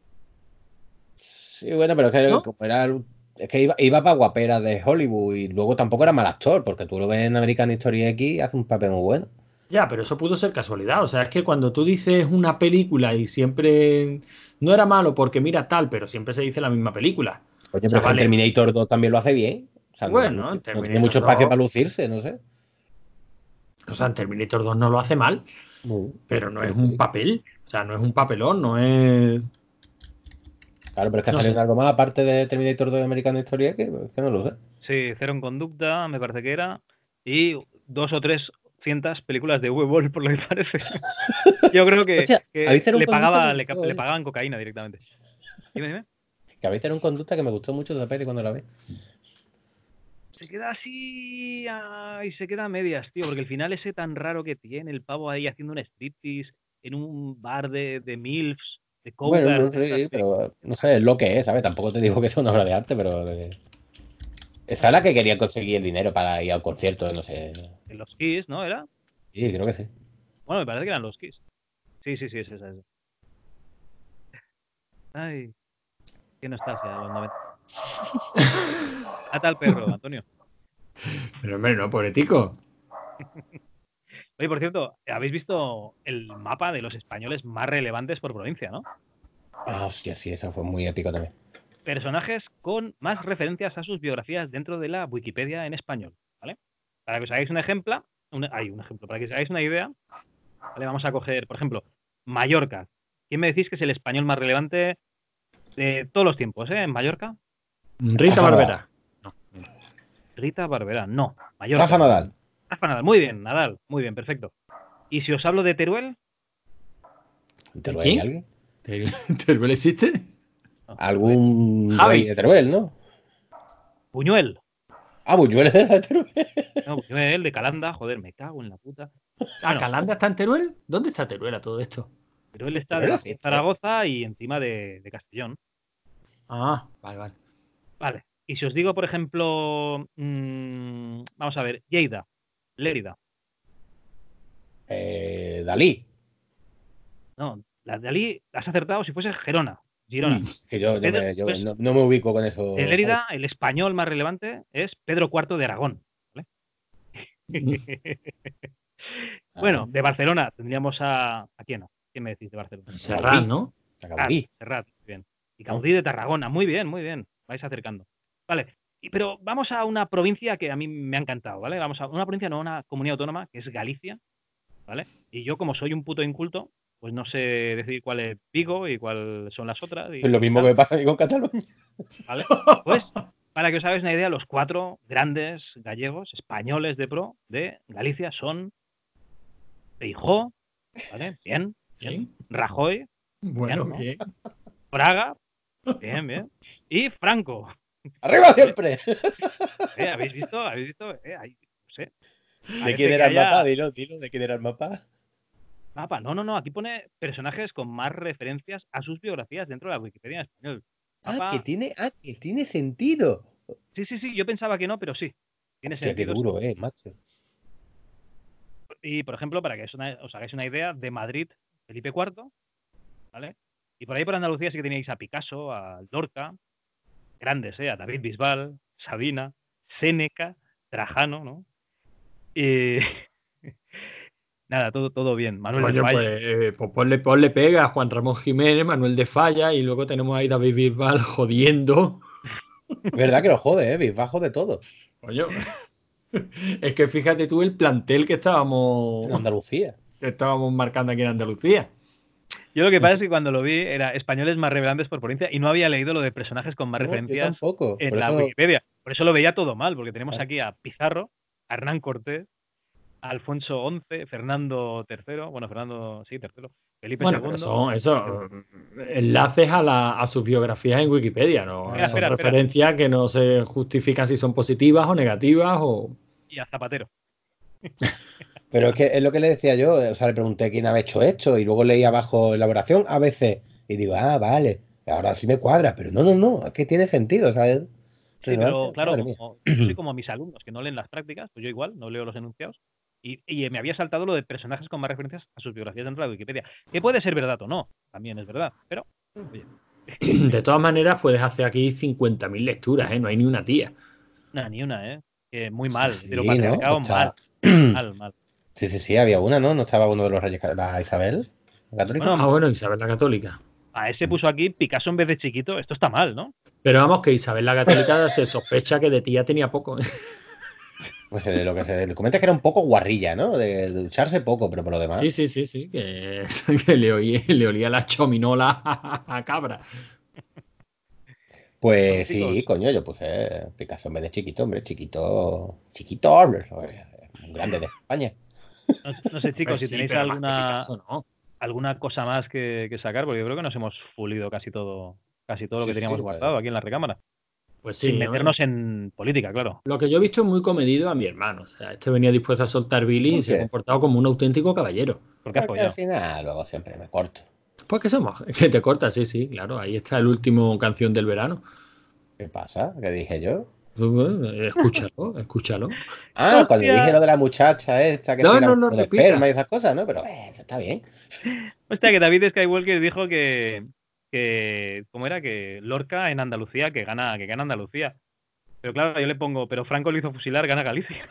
[SPEAKER 3] Sí, bueno, pero es que
[SPEAKER 1] ¿No?
[SPEAKER 3] como era, es que iba, iba para guapera de Hollywood y luego tampoco era mal actor, porque tú lo ves en American History X y hace un papel muy bueno.
[SPEAKER 1] Ya, pero eso pudo ser casualidad. O sea, es que cuando tú dices una película y siempre no era malo porque mira tal, pero siempre se dice la misma película.
[SPEAKER 3] Oye,
[SPEAKER 1] O
[SPEAKER 3] pero
[SPEAKER 1] sea,
[SPEAKER 3] es que en
[SPEAKER 1] vale,
[SPEAKER 3] Terminator dos también lo hace bien. O sea, no, no-
[SPEAKER 1] bueno, en
[SPEAKER 3] no tiene
[SPEAKER 1] Terminator
[SPEAKER 3] mucho espacio
[SPEAKER 1] dos,
[SPEAKER 3] para lucirse, no sé.
[SPEAKER 1] o sea, en Terminator dos no lo hace mal,
[SPEAKER 3] No,
[SPEAKER 1] pero no
[SPEAKER 3] por
[SPEAKER 1] es
[SPEAKER 3] eso
[SPEAKER 1] un
[SPEAKER 3] digo.
[SPEAKER 1] papel. O sea, no es un papelón, no es.
[SPEAKER 3] Claro, pero es que ha
[SPEAKER 1] No
[SPEAKER 3] salido
[SPEAKER 1] sé.
[SPEAKER 3] en algo más aparte de Terminator dos de American History X, pues, es que no lo sé.
[SPEAKER 2] Sí, Cero en Conducta, me parece que era. Y dos o tres cientas películas de V-Ball, por lo que parece. Yo creo que,
[SPEAKER 3] Hostia,
[SPEAKER 2] que
[SPEAKER 3] habéis hecho un
[SPEAKER 2] le
[SPEAKER 3] conducta que
[SPEAKER 2] pagaba,
[SPEAKER 3] me
[SPEAKER 2] le,
[SPEAKER 3] gustó,
[SPEAKER 2] le
[SPEAKER 3] oye.
[SPEAKER 2] pagaban cocaína directamente. Dime, dime.
[SPEAKER 3] Que habéis hecho un conducta que me gustó mucho de la peli cuando la vi.
[SPEAKER 2] Se queda así ay, se queda a medias, tío, porque el final ese tan raro que tiene, el pavo ahí haciendo un striptease en un bar de, de MILFs, de
[SPEAKER 3] Bueno,
[SPEAKER 2] Cougar,
[SPEAKER 3] no
[SPEAKER 2] de estas
[SPEAKER 3] sé,
[SPEAKER 2] películas.
[SPEAKER 3] pero no sé, es lo que es, ¿sabes? Tampoco te digo que sea una obra de arte, pero eh, esa es la que quería conseguir el dinero para ir al concierto, no sé.
[SPEAKER 2] En los Kiss, ¿no? ¿Era?
[SPEAKER 3] Sí, creo que sí.
[SPEAKER 2] Bueno, me parece que eran los Kiss. Sí, sí, sí, es esa, es esa. Ay, qué nostalgia, los noventa. Ata al perro, Antonio.
[SPEAKER 1] Pero hombre, no, pobretico.
[SPEAKER 2] Oye, por cierto, ¿habéis visto el mapa de los españoles más relevantes por provincia, no?
[SPEAKER 3] Ah, hostia, sí, esa fue muy épico también.
[SPEAKER 2] Personajes con más referencias a sus biografías dentro de la Wikipedia en español, ¿vale? Para que os hagáis un ejemplo, un, hay un ejemplo, para que os hagáis una idea, ¿vale? Vamos a coger, por ejemplo, Mallorca. ¿Quién me decís que es el español más relevante de todos los tiempos, eh? En Mallorca.
[SPEAKER 1] Rita
[SPEAKER 3] Rafa Nadal.
[SPEAKER 1] Barberá. No, mira.
[SPEAKER 2] Rita Barberá, no. Mallorca.
[SPEAKER 3] Rafa Nadal.
[SPEAKER 2] Rafa Nadal, muy bien, Nadal, muy bien, perfecto. ¿Y si os hablo de Teruel?
[SPEAKER 1] ¿De
[SPEAKER 3] ¿Teruel
[SPEAKER 1] quién?
[SPEAKER 3] hay alguien?
[SPEAKER 1] ¿Teruel ¿Teruel existe?
[SPEAKER 2] No,
[SPEAKER 3] ¿Algún rey
[SPEAKER 1] Javi.
[SPEAKER 3] de Teruel, no?
[SPEAKER 2] Buñuel.
[SPEAKER 3] Ah, Buñuel era de Teruel.
[SPEAKER 2] No, Buñuel, de Calanda, joder, me cago en la puta.
[SPEAKER 1] ¿Ah,
[SPEAKER 2] Bueno,
[SPEAKER 1] Calanda está en Teruel? ¿Dónde está Teruel a todo esto?
[SPEAKER 2] Teruel está
[SPEAKER 3] Teruel
[SPEAKER 2] debajo de
[SPEAKER 3] existe.
[SPEAKER 2] Zaragoza y encima de, de Castellón.
[SPEAKER 1] Ah, vale, vale.
[SPEAKER 2] Vale. Y si os digo, por ejemplo, mmm, vamos a ver, Lleida, Lérida.
[SPEAKER 3] Eh, Dalí.
[SPEAKER 2] No, las de Ali las has acertado si fuese Gerona, Girona.
[SPEAKER 1] Uy,
[SPEAKER 3] Que yo, yo
[SPEAKER 2] Pedro,
[SPEAKER 3] me, yo
[SPEAKER 2] pues,
[SPEAKER 3] no, no me ubico con
[SPEAKER 2] de
[SPEAKER 3] eso, ¿sabes?
[SPEAKER 2] Lérida, el español más relevante es Pedro cuarto de Aragón. ¿Vale? Bueno,
[SPEAKER 3] Ah,
[SPEAKER 2] de Barcelona tendríamos a... ¿A quién? ¿Quién me decís de Barcelona?
[SPEAKER 3] a
[SPEAKER 1] Serrat,
[SPEAKER 3] Gaudí.
[SPEAKER 1] ¿no?
[SPEAKER 3] A
[SPEAKER 2] Serrat,
[SPEAKER 3] Gaudí.
[SPEAKER 2] Serrat, muy bien. Y
[SPEAKER 3] ¿No?
[SPEAKER 2] Gaudí de Tarragona, muy bien, muy bien. Vais acercando. Vale, y- pero vamos a una provincia que a mí me ha encantado, ¿vale? Vamos a una provincia, no una comunidad autónoma, que es Galicia, ¿vale? Y yo, como soy un puto inculto, pues no sé decir cuál es Vigo y cuáles son las otras
[SPEAKER 3] Es lo
[SPEAKER 2] y, y
[SPEAKER 3] mismo que
[SPEAKER 2] tal,
[SPEAKER 3] me pasa a mí con Cataluña.
[SPEAKER 2] ¿vale? Pues, para que os hagáis una idea, los cuatro grandes gallegos españoles de pro de Galicia son Feijóo, ¿vale? Bien, bien.
[SPEAKER 1] Bien.
[SPEAKER 2] Rajoy,
[SPEAKER 1] Bueno,
[SPEAKER 2] bien, ¿no?
[SPEAKER 1] bien.
[SPEAKER 2] Fraga, bien, bien. Y Franco,
[SPEAKER 3] ¡Arriba
[SPEAKER 2] ¿vale?
[SPEAKER 3] siempre!
[SPEAKER 2] ¿Eh? ¿Habéis visto? ¿Habéis visto? Eh, ahí, no sé.
[SPEAKER 3] ¿De quién
[SPEAKER 2] Parece que
[SPEAKER 3] era el mapa?
[SPEAKER 2] haya
[SPEAKER 3] Dilo, dilo, ¿de quién era el mapa?
[SPEAKER 2] mapa. No, no, no. Aquí pone personajes con más referencias a sus biografías dentro de la Wikipedia en español.
[SPEAKER 3] Ah, que
[SPEAKER 2] Mapa.
[SPEAKER 3] tiene, ah, que tiene sentido.
[SPEAKER 2] Sí, sí, sí. Yo pensaba que no, pero sí. Tiene
[SPEAKER 3] Hostia, qué
[SPEAKER 2] sentido.
[SPEAKER 3] duro, eh, macho.
[SPEAKER 2] Y, por ejemplo, para que os, una- os hagáis una idea, de Madrid, Felipe cuarto, ¿vale? Y por ahí por Andalucía sí que teníais a Picasso, a Lorca, grandes, ¿eh? A David Bisbal, Sabina, Séneca, Trajano, ¿no? Y nada, todo, todo bien. Manuel de
[SPEAKER 1] Coño,
[SPEAKER 2] Falla.
[SPEAKER 1] pues, eh, pues ponle, ponle pega a Juan Ramón Jiménez, Manuel de Falla y luego tenemos ahí David Bisbal jodiendo.
[SPEAKER 3] Verdad que lo jode, eh, bajo de todo.
[SPEAKER 1] Coño, es que fíjate tú el plantel que
[SPEAKER 3] En
[SPEAKER 1] estábamos,
[SPEAKER 3] Andalucía.
[SPEAKER 1] que estábamos marcando aquí en Andalucía.
[SPEAKER 2] Yo lo que
[SPEAKER 1] En
[SPEAKER 2] pasa es
[SPEAKER 1] fin.
[SPEAKER 2] que cuando lo vi era españoles más relevantes por provincia y no había leído lo de personajes con más
[SPEAKER 3] No, yo
[SPEAKER 2] referencias
[SPEAKER 3] tampoco.
[SPEAKER 2] en
[SPEAKER 3] Por
[SPEAKER 2] la
[SPEAKER 3] eso.
[SPEAKER 2] Wikipedia. Por eso lo veía todo mal, porque tenemos
[SPEAKER 3] Claro.
[SPEAKER 2] aquí a Pizarro, a Hernán Cortés, a Alfonso once, Fernando tercero, bueno, Fernando, sí, tercero, Felipe
[SPEAKER 1] Bueno, pero
[SPEAKER 2] segundo.
[SPEAKER 1] son esos enlaces a, la- a sus biografías en Wikipedia, ¿no?
[SPEAKER 2] Espera,
[SPEAKER 1] Son
[SPEAKER 2] espera, espera.
[SPEAKER 1] referencias que no se justifican si son positivas o negativas o...
[SPEAKER 2] Y a Zapatero.
[SPEAKER 3] Pero es que es lo que le decía yo. O sea, le pregunté quién había hecho esto y luego leí abajo elaboración a veces. Y digo, ah, vale. Ahora sí me cuadra. Pero no, no, no. Es que tiene sentido, ¿sabes?
[SPEAKER 2] Sí, pero
[SPEAKER 3] Relevancia,
[SPEAKER 2] claro,
[SPEAKER 3] madre mía.
[SPEAKER 2] como yo soy como mis alumnos que no leen las prácticas, pues yo igual no leo los enunciados. Y, y me había saltado lo de personajes con más referencias a sus biografías dentro de la Wikipedia. Que puede ser verdad o no, también es verdad. Pero, oye,
[SPEAKER 1] De todas maneras, puedes hacer aquí cincuenta mil lecturas, ¿eh? No hay ni una tía.
[SPEAKER 2] nada, ni una, ¿eh? Que muy
[SPEAKER 3] Sí,
[SPEAKER 2] mal.
[SPEAKER 3] sí, ¿no?
[SPEAKER 2] Heteropatriarcado, mal.
[SPEAKER 3] Está.
[SPEAKER 2] Mal, mal.
[SPEAKER 3] Sí, sí, sí, había una, ¿no? ¿No estaba uno de los reyes, la Isabel, la católica?
[SPEAKER 1] Ah,
[SPEAKER 2] Bueno,
[SPEAKER 1] bueno, Isabel la Católica.
[SPEAKER 2] a ese puso aquí Picasso en vez de chiquito. Esto está mal, ¿no?
[SPEAKER 1] Pero vamos, que Isabel la Católica se sospecha que de tía tenía poco, ¿eh?
[SPEAKER 3] Pues eh, lo que se comenta es que era un poco guarrilla, ¿no? De, de ducharse poco, pero por lo demás.
[SPEAKER 1] Sí, sí, sí, sí, que, que le, oí- le olía la chominola a cabra.
[SPEAKER 2] Bueno,
[SPEAKER 3] Pues sí,
[SPEAKER 2] chicos,
[SPEAKER 3] coño, yo puse Picasso en vez de chiquito, hombre, chiquito, chiquito, hombre, un grande de España.
[SPEAKER 2] no, no sé,
[SPEAKER 1] Pues
[SPEAKER 2] chicos, si
[SPEAKER 1] sí,
[SPEAKER 2] tenéis
[SPEAKER 1] pero más que
[SPEAKER 2] alguna
[SPEAKER 1] Picasso, ¿no?
[SPEAKER 2] alguna cosa más que, que sacar, porque yo creo que nos hemos fulido casi todo, casi todo lo
[SPEAKER 3] Sí,
[SPEAKER 2] que teníamos
[SPEAKER 3] sí,
[SPEAKER 2] guardado
[SPEAKER 3] pues,
[SPEAKER 2] aquí en la recámara.
[SPEAKER 1] Pues
[SPEAKER 2] Sin
[SPEAKER 1] sí, hombre.
[SPEAKER 2] meternos en política, claro.
[SPEAKER 1] Lo que yo he visto es muy comedido a mi hermano. O sea, este venía dispuesto a soltar Billy y
[SPEAKER 3] ¿por
[SPEAKER 1] se ha
[SPEAKER 3] qué?
[SPEAKER 1] comportado como un auténtico caballero.
[SPEAKER 2] Porque has
[SPEAKER 3] Porque al
[SPEAKER 2] follado.
[SPEAKER 3] final luego siempre me corto.
[SPEAKER 1] Pues que somos, que te cortas, sí, sí, claro. Ahí está el último canción del verano.
[SPEAKER 3] ¿Qué pasa? ¿Qué dije yo?
[SPEAKER 1] Escúchalo, escúchalo.
[SPEAKER 3] Ah, cuando dije
[SPEAKER 2] ¡Hostia!
[SPEAKER 3] lo de la muchacha esta, que si
[SPEAKER 1] No,
[SPEAKER 3] era un
[SPEAKER 1] no, no
[SPEAKER 3] poco de esperma
[SPEAKER 1] repita.
[SPEAKER 3] y esas cosas, ¿no? Pero eh, eso está bien.
[SPEAKER 2] Hostia, que David Skywalker dijo que, que, ¿cómo era? Que Lorca en Andalucía, que gana, que gana Andalucía. Pero claro, yo le pongo, pero Franco lo hizo fusilar, gana Galicia.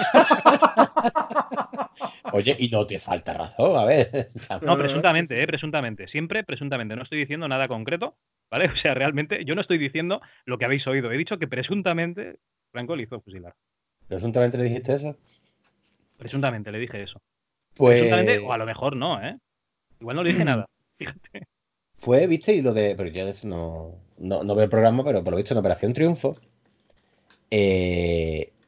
[SPEAKER 3] Oye, y no te falta razón, a ver.
[SPEAKER 1] No,
[SPEAKER 2] No,
[SPEAKER 1] no, no, sí,
[SPEAKER 2] presuntamente,
[SPEAKER 1] sí.
[SPEAKER 2] eh, presuntamente. Siempre presuntamente. No estoy diciendo nada concreto, ¿vale? O sea, realmente yo no estoy diciendo lo que habéis oído. He dicho que presuntamente Franco le hizo fusilar.
[SPEAKER 3] ¿Presuntamente le dijiste eso?
[SPEAKER 2] Presuntamente le dije eso. Presuntamente, o a
[SPEAKER 3] Pues
[SPEAKER 2] lo mejor no, ¿eh? Igual no le dije nada. Fíjate.
[SPEAKER 3] fue, viste, y lo de. Pero yo de eso no, no, no veo el programa, pero por lo visto en Operación Triunfo. eh,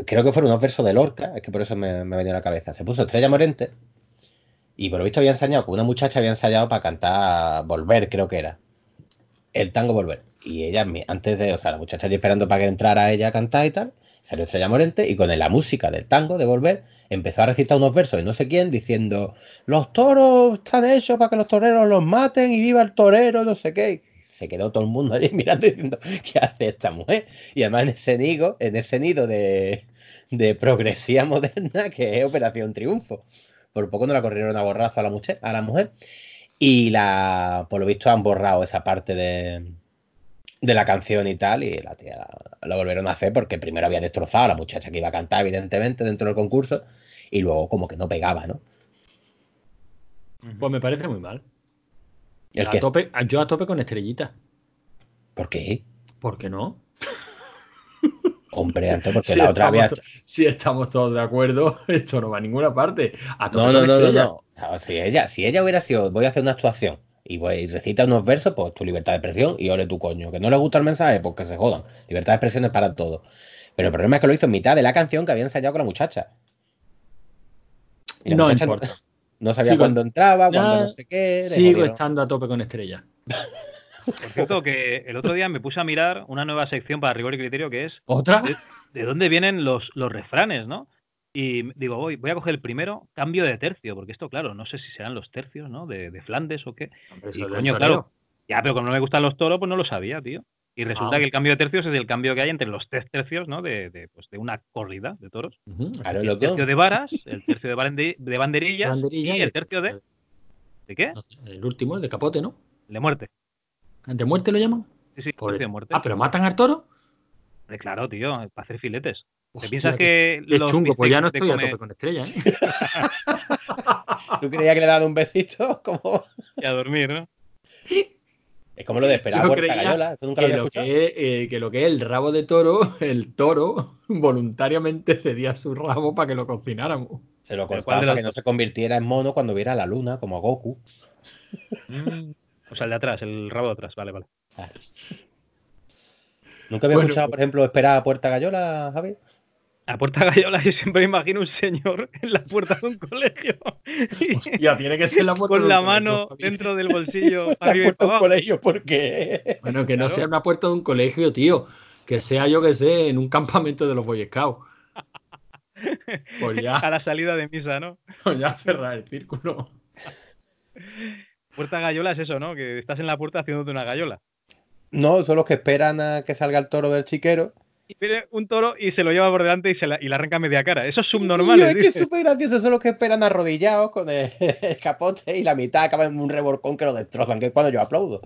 [SPEAKER 3] creo que fueron unos versos de Lorca, es que por eso me, me ha venido a la cabeza. Se puso Estrella Morente y por lo visto había ensayado, con una muchacha había ensayado para cantar Volver, creo que era. El tango Volver. Y ella, antes de, o sea, la muchacha allí esperando para que entrara ella a cantar y tal, salió Estrella Morente y con la música del tango de Volver empezó a recitar unos versos de no sé quién diciendo: los toros están hechos para que los toreros los maten y viva el torero, no sé qué. Se quedó todo el mundo allí mirando diciendo: ¿qué hace esta mujer? Y además en ese nido, en ese nido de, de progresía moderna que es Operación Triunfo. Por poco no la corrieron a borrazo a la mujer, a la mujer. Y la, por lo visto han borrado esa parte de, de la canción y tal, y la tía la, la volvieron a hacer porque primero había destrozado a la muchacha que iba a cantar, evidentemente, dentro del concurso, y luego como que no pegaba, ¿no?
[SPEAKER 1] Pues me parece muy mal.
[SPEAKER 3] ¿El
[SPEAKER 1] A
[SPEAKER 3] qué?
[SPEAKER 1] tope, yo a tope con Estrellita.
[SPEAKER 3] ¿Por qué?
[SPEAKER 1] ¿Por qué no?
[SPEAKER 3] Hombre,
[SPEAKER 1] Si,
[SPEAKER 3] antes, porque
[SPEAKER 1] si
[SPEAKER 3] la otra
[SPEAKER 1] estamos,
[SPEAKER 3] había...
[SPEAKER 1] to- si estamos todos de acuerdo, esto no va a ninguna parte. A tope
[SPEAKER 3] No, no,
[SPEAKER 1] con
[SPEAKER 3] no, no,
[SPEAKER 1] Estrella.
[SPEAKER 3] no. O sea, si ella, si ella hubiera sido, voy a hacer una actuación y, voy, y recita unos versos, pues tu libertad de expresión y ole tu coño. Que no le gusta el mensaje, pues que se jodan. Libertad de expresión es para todo. Pero el problema es que lo hizo en mitad de la canción que había ensayado con la muchacha. Y la
[SPEAKER 1] No
[SPEAKER 3] muchacha no,
[SPEAKER 1] importa.
[SPEAKER 3] no sabía
[SPEAKER 1] Sigo,
[SPEAKER 3] cuándo entraba, cuándo no
[SPEAKER 1] ah,
[SPEAKER 3] sé qué, le
[SPEAKER 1] sigo
[SPEAKER 3] jodieron.
[SPEAKER 1] estando a tope con Estrella.
[SPEAKER 2] Por cierto, que el otro día me puse a mirar una nueva sección para rigor y criterio que es
[SPEAKER 1] ¿Otra?
[SPEAKER 2] de, de dónde vienen los, los refranes, ¿no? Y digo, voy, voy a coger el primero, cambio de tercio, porque esto, claro, no sé si serán los tercios, ¿no? De, de Flandes o qué.
[SPEAKER 1] Hombre, eso
[SPEAKER 2] Y
[SPEAKER 1] es del
[SPEAKER 2] coño, claro,
[SPEAKER 1] toreo.
[SPEAKER 2] ya, pero como no me gustan los toros, pues no lo sabía, tío. Y resulta
[SPEAKER 1] Ah,
[SPEAKER 2] que el cambio de tercios es el cambio que hay entre los tres tercios, ¿no? De, de, pues, de una corrida de toros.
[SPEAKER 1] ujú,
[SPEAKER 3] Claro,
[SPEAKER 2] El
[SPEAKER 1] efectivamente.
[SPEAKER 2] tercio
[SPEAKER 3] loco.
[SPEAKER 2] de varas, el tercio de, bande- de
[SPEAKER 1] La
[SPEAKER 2] banderillas
[SPEAKER 1] banderilla
[SPEAKER 2] y
[SPEAKER 1] y
[SPEAKER 2] el
[SPEAKER 1] el,
[SPEAKER 2] tercio de... ¿De qué?
[SPEAKER 1] no sé, el último, el de capote, ¿no?
[SPEAKER 2] De muerte.
[SPEAKER 1] ¿De muerte lo llaman?
[SPEAKER 2] Sí, sí,
[SPEAKER 1] Por
[SPEAKER 2] tercio
[SPEAKER 1] el-
[SPEAKER 2] de muerte.
[SPEAKER 1] Ah, pero matan al toro.
[SPEAKER 2] Hombre, claro, tío, para hacer filetes. ¿Te piensas
[SPEAKER 1] Hostia, qué, ch-
[SPEAKER 2] que
[SPEAKER 1] qué
[SPEAKER 2] los
[SPEAKER 1] chungo. Pues
[SPEAKER 2] bistecs
[SPEAKER 1] ya no
[SPEAKER 2] de
[SPEAKER 1] estoy a tope
[SPEAKER 2] come
[SPEAKER 1] con Estrella, ¿eh?
[SPEAKER 3] ¿Tú creías que le daban un besito? Como...
[SPEAKER 2] y a dormir, ¿no?
[SPEAKER 3] Es como lo de esperar a
[SPEAKER 1] Yo
[SPEAKER 3] Puerta
[SPEAKER 1] creía
[SPEAKER 3] Gallola. ¿Tú nunca lo
[SPEAKER 1] que
[SPEAKER 3] habías
[SPEAKER 1] lo
[SPEAKER 3] escuchado?
[SPEAKER 1] que, es, eh, que lo que es el rabo de toro, el toro voluntariamente cedía su rabo para que lo cocináramos.
[SPEAKER 3] Se lo
[SPEAKER 2] ¿Pero cuál
[SPEAKER 3] cortaban
[SPEAKER 2] de
[SPEAKER 3] para
[SPEAKER 2] los
[SPEAKER 3] que no
[SPEAKER 2] dos?
[SPEAKER 3] se convirtiera en mono cuando viera la luna, como a Goku.
[SPEAKER 2] Mm, O sea, el de atrás, el rabo de atrás. Vale, vale.
[SPEAKER 3] Ah. ¿Nunca había
[SPEAKER 1] Bueno,
[SPEAKER 3] escuchado, por ejemplo, esperar a Puerta Gallola, Javi?
[SPEAKER 2] A puerta gallola yo siempre me imagino un señor en la puerta de un colegio
[SPEAKER 1] hostia, tiene que ser la puerta de
[SPEAKER 2] con
[SPEAKER 1] un
[SPEAKER 2] la
[SPEAKER 1] colegio,
[SPEAKER 2] mano
[SPEAKER 1] Javi.
[SPEAKER 2] dentro del bolsillo para
[SPEAKER 3] La
[SPEAKER 2] arriba y
[SPEAKER 3] puerta de
[SPEAKER 2] para
[SPEAKER 3] un
[SPEAKER 2] abajo.
[SPEAKER 3] colegio, ¿por qué?
[SPEAKER 1] Bueno, que no sea
[SPEAKER 2] Claro.
[SPEAKER 1] una puerta de un colegio, tío. Que sea, yo que sé, en un campamento de los Boy Scouts. Pues
[SPEAKER 2] A
[SPEAKER 1] ya,
[SPEAKER 2] la salida de misa, ¿no?
[SPEAKER 1] pues ya cerrar el círculo.
[SPEAKER 2] Puerta gallola es eso, ¿no? Que estás en la puerta haciéndote una gallola.
[SPEAKER 3] No, son los que esperan a que salga el toro del chiquero.
[SPEAKER 2] Y viene un toro y se lo lleva por delante y, se la, y le arranca media cara. Esos
[SPEAKER 3] Sí, tío,
[SPEAKER 2] subnormales,
[SPEAKER 3] es que es
[SPEAKER 2] dices.
[SPEAKER 3] súper gracioso. Son los que esperan arrodillados con el, el capote y la mitad acaba en un revolcón que lo destrozan, que es cuando yo aplaudo.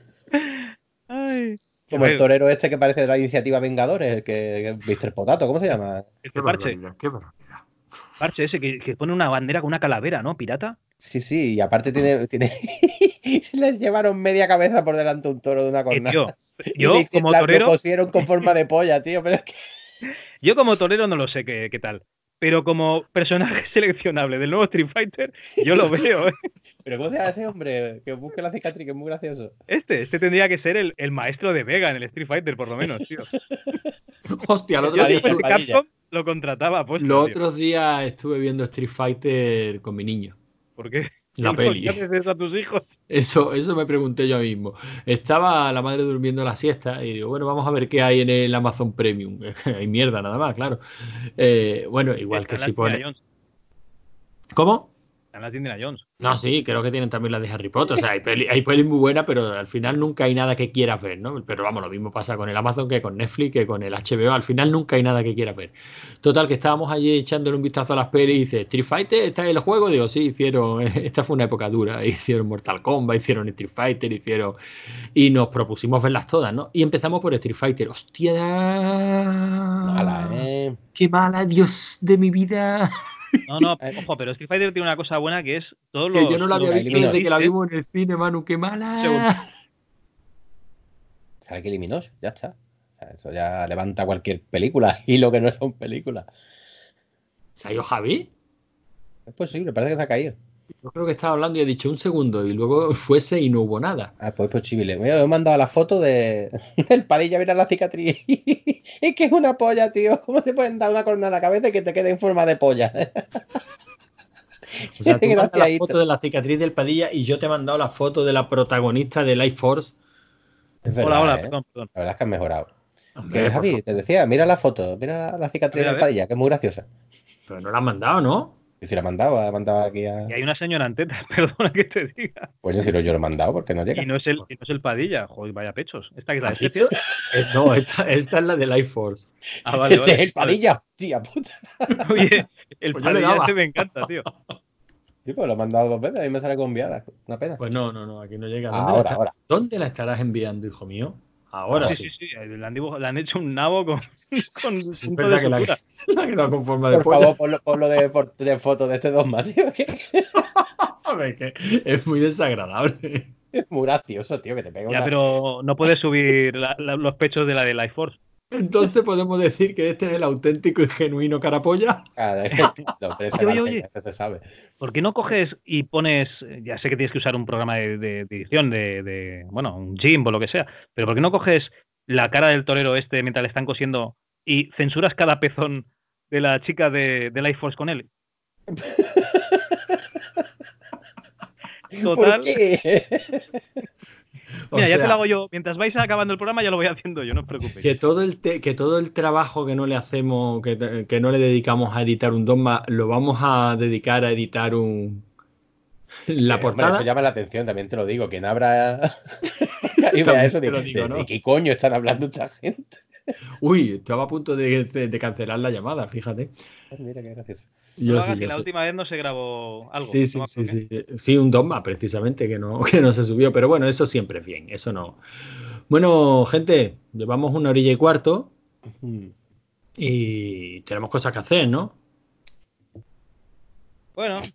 [SPEAKER 2] Ay,
[SPEAKER 3] Como el
[SPEAKER 2] joder,
[SPEAKER 3] torero este que parece de la iniciativa Vengadores, el que mister Potato, ¿cómo se llama?
[SPEAKER 1] Qué
[SPEAKER 2] este parche.
[SPEAKER 1] barbaridad, qué barbaridad.
[SPEAKER 2] Parche ese que, que pone una bandera con una calavera, ¿no? Pirata.
[SPEAKER 3] Sí, sí, y aparte tiene, tiene... les llevaron media cabeza por delante a un toro de una
[SPEAKER 2] Eh,
[SPEAKER 3] cornada.
[SPEAKER 2] tío,
[SPEAKER 3] Y le
[SPEAKER 2] yo
[SPEAKER 3] hici-
[SPEAKER 2] como
[SPEAKER 3] la- lo
[SPEAKER 2] torero,
[SPEAKER 3] cosieron con forma de polla, tío. Pero es que...
[SPEAKER 2] yo como torero no lo sé qué, qué tal. Pero como personaje seleccionable del nuevo Street Fighter, yo lo veo, ¿eh?
[SPEAKER 3] Pero ¿cómo se llama ese hombre? Que busque la cicatriz, que es muy gracioso.
[SPEAKER 2] Este, este tendría que ser el, el maestro de Vega en el Street Fighter, por lo menos, tío.
[SPEAKER 1] Hostia, el otro
[SPEAKER 2] Yo si
[SPEAKER 1] día
[SPEAKER 3] Espadilla,
[SPEAKER 2] fuese
[SPEAKER 1] estuve,
[SPEAKER 3] espadilla.
[SPEAKER 2] Capcom, lo contrataba a
[SPEAKER 1] los
[SPEAKER 2] posta, tío.
[SPEAKER 1] otros días estuve viendo Street Fighter con mi niño,
[SPEAKER 2] ¿Por qué? ¿Qué
[SPEAKER 1] la
[SPEAKER 2] no
[SPEAKER 1] peli.
[SPEAKER 2] le haces eso a tus hijos?
[SPEAKER 1] Eso, eso me pregunté yo mismo. Estaba la madre durmiendo la siesta y digo, bueno, vamos a ver qué hay en el Amazon Premium. Hay mierda nada más, claro. Eh, bueno, igual que
[SPEAKER 2] Están
[SPEAKER 1] si
[SPEAKER 2] las Indiana
[SPEAKER 1] pone.
[SPEAKER 2] Jones.
[SPEAKER 1] ¿Cómo?
[SPEAKER 2] Están las Indiana Jones.
[SPEAKER 1] No, sí, creo que tienen también las de Harry Potter. O sea, hay peli, hay pelis muy buenas, pero al final nunca hay nada que quieras ver, ¿no? Pero vamos, lo mismo pasa con el Amazon que con Netflix, que con el H B O. Al final nunca hay nada que quieras ver. Total, que estábamos allí echándole un vistazo a las pelis y dice, ¿Street Fighter está en el juego? Digo, sí, hicieron. Esta fue una época dura. Hicieron Mortal Kombat, hicieron Street Fighter, hicieron. Y nos propusimos verlas todas, ¿no? Y empezamos por Street Fighter. ¡Hostia!
[SPEAKER 3] Mala, ¿eh?
[SPEAKER 1] ¡Qué mala, Dios de mi vida!
[SPEAKER 2] No, no,
[SPEAKER 3] Eh,
[SPEAKER 2] ojo, pero Street Fighter tiene una cosa buena que es todos
[SPEAKER 1] Que yo no
[SPEAKER 2] los,
[SPEAKER 1] la había
[SPEAKER 2] los
[SPEAKER 3] La
[SPEAKER 1] visto
[SPEAKER 2] bichos
[SPEAKER 1] desde
[SPEAKER 3] eliminó.
[SPEAKER 1] que la
[SPEAKER 2] existen.
[SPEAKER 1] vimos en el cine, Manu. ¡Qué
[SPEAKER 2] Un segundo.
[SPEAKER 1] mala!
[SPEAKER 3] Sale que eliminó, ya está. O sea, eso ya levanta cualquier película y lo que no son películas.
[SPEAKER 1] ¿Se ha ido Javi?
[SPEAKER 3] Es posible, parece que se ha caído.
[SPEAKER 1] Yo creo que estaba hablando y he dicho un segundo y luego fuese y no hubo nada.
[SPEAKER 3] Ah, pues posible. Me he mandado la foto de del Padilla, mira la cicatriz. Es que es una polla, tío. ¿Cómo te pueden dar una corona en la cabeza y que te quede en forma de polla?
[SPEAKER 1] O sea, tú mandas la
[SPEAKER 3] Gracias.
[SPEAKER 1] foto de la cicatriz del Padilla y yo te he mandado la foto de la protagonista de Life Force.
[SPEAKER 3] Es
[SPEAKER 2] Hola, hola,
[SPEAKER 3] verdad, ¿eh?
[SPEAKER 2] perdón, perdón.
[SPEAKER 3] La verdad es que han mejorado. Que
[SPEAKER 1] Hombre, por
[SPEAKER 3] Javi, te
[SPEAKER 1] favor.
[SPEAKER 3] decía, mira la foto, mira la, la
[SPEAKER 2] A
[SPEAKER 3] cicatriz
[SPEAKER 2] ver, a
[SPEAKER 3] del
[SPEAKER 2] ver.
[SPEAKER 3] Padilla, que es muy graciosa.
[SPEAKER 1] Pero no la han mandado, ¿no?
[SPEAKER 3] Y si la he mandado, la he mandado aquí
[SPEAKER 2] Y
[SPEAKER 3] a.
[SPEAKER 2] hay una señora en tetas, perdona que te diga.
[SPEAKER 3] Coño, si no, yo lo he mandado, porque no
[SPEAKER 2] Y
[SPEAKER 3] llega.
[SPEAKER 2] no es el, y no es el Padilla. Joder, vaya pechos. ¿Esta que es la de
[SPEAKER 1] ¿Has dicho?
[SPEAKER 2] Sheffield?
[SPEAKER 1] Eh, no, esta, esta es la de Life Force.
[SPEAKER 2] Ah, vale,
[SPEAKER 3] Este es
[SPEAKER 2] vale.
[SPEAKER 3] el
[SPEAKER 2] Vale.
[SPEAKER 3] Padilla, tía puta.
[SPEAKER 2] Oye, el
[SPEAKER 1] Pues yo le
[SPEAKER 2] Padilla ese
[SPEAKER 1] daba.
[SPEAKER 2] me encanta, tío.
[SPEAKER 3] Sí, pues lo he mandado dos veces, a mí me sale con enviada. Una pena.
[SPEAKER 1] Pues no, no, no, aquí no llega. ¿Dónde la
[SPEAKER 3] Ahora,
[SPEAKER 1] está-
[SPEAKER 3] ahora,
[SPEAKER 1] ¿Dónde la estarás enviando, hijo mío? Ahora
[SPEAKER 2] Sí,
[SPEAKER 3] ahora.
[SPEAKER 2] sí,
[SPEAKER 1] sí.
[SPEAKER 2] sí. Le han, dibujo- le han hecho un nabo con, con
[SPEAKER 1] Sí, es
[SPEAKER 2] punto de
[SPEAKER 1] verdad que la,
[SPEAKER 2] sutura.
[SPEAKER 1] la ha quedado con forma de
[SPEAKER 3] Por
[SPEAKER 1] polla.
[SPEAKER 3] favor, ponlo, ponlo de, por- de foto de este Dogma, tío. Que
[SPEAKER 1] Hombre, que es muy desagradable.
[SPEAKER 3] es muy gracioso, tío, que te pega
[SPEAKER 2] Ya,
[SPEAKER 3] una.
[SPEAKER 2] pero no puedes subir la- la- los pechos de la de Life Force.
[SPEAKER 1] Entonces podemos decir que este es el auténtico y genuino carapolla.
[SPEAKER 3] Cara, no, pero ese
[SPEAKER 2] Oye, oye,
[SPEAKER 3] vale,
[SPEAKER 2] oye.
[SPEAKER 3] ese se sabe.
[SPEAKER 2] ¿Por qué no coges y pones, ya sé que tienes que usar un programa de, de- de edición, de, de, bueno, un GIMP o lo que sea, pero ¿por qué no coges la cara del torero este mientras le están cosiendo y censuras cada pezón de la chica de, de Life Force con él?
[SPEAKER 3] ¿Por
[SPEAKER 2] Total.
[SPEAKER 3] qué?
[SPEAKER 1] O
[SPEAKER 2] Mira, ya te lo
[SPEAKER 1] sea,
[SPEAKER 2] hago yo. Mientras vais acabando el programa ya lo voy haciendo yo, no os preocupéis.
[SPEAKER 1] que todo el, te- que todo el trabajo que no le hacemos, que, te- que no le dedicamos a editar un dogma, lo vamos a dedicar a editar un, la
[SPEAKER 3] Que, hombre, eso
[SPEAKER 1] portada.
[SPEAKER 3] llama la atención, también te lo digo. Quien abra podcast y vea
[SPEAKER 1] También
[SPEAKER 3] eso,
[SPEAKER 1] te
[SPEAKER 3] de,
[SPEAKER 1] lo digo,
[SPEAKER 3] de- ¿de
[SPEAKER 1] ¿no?
[SPEAKER 3] qué coño están hablando esta gente?
[SPEAKER 1] Uy, estaba a punto de, de- de cancelar la llamada, fíjate.
[SPEAKER 3] Pues mira qué gracioso.
[SPEAKER 2] No lo
[SPEAKER 1] Yo sí,
[SPEAKER 2] hagas que
[SPEAKER 1] yo
[SPEAKER 2] la
[SPEAKER 1] sí.
[SPEAKER 2] última vez no se grabó algo.
[SPEAKER 1] Sí,
[SPEAKER 2] No me
[SPEAKER 1] sí, sí,
[SPEAKER 2] acuerdo qué.
[SPEAKER 1] sí. Sí, un dogma, precisamente, que no, que no se subió. Pero bueno, eso siempre es bien, eso no. Bueno, gente, llevamos una orilla y cuarto
[SPEAKER 3] Mm.
[SPEAKER 1] y tenemos cosas que hacer, ¿no?
[SPEAKER 2] Bueno,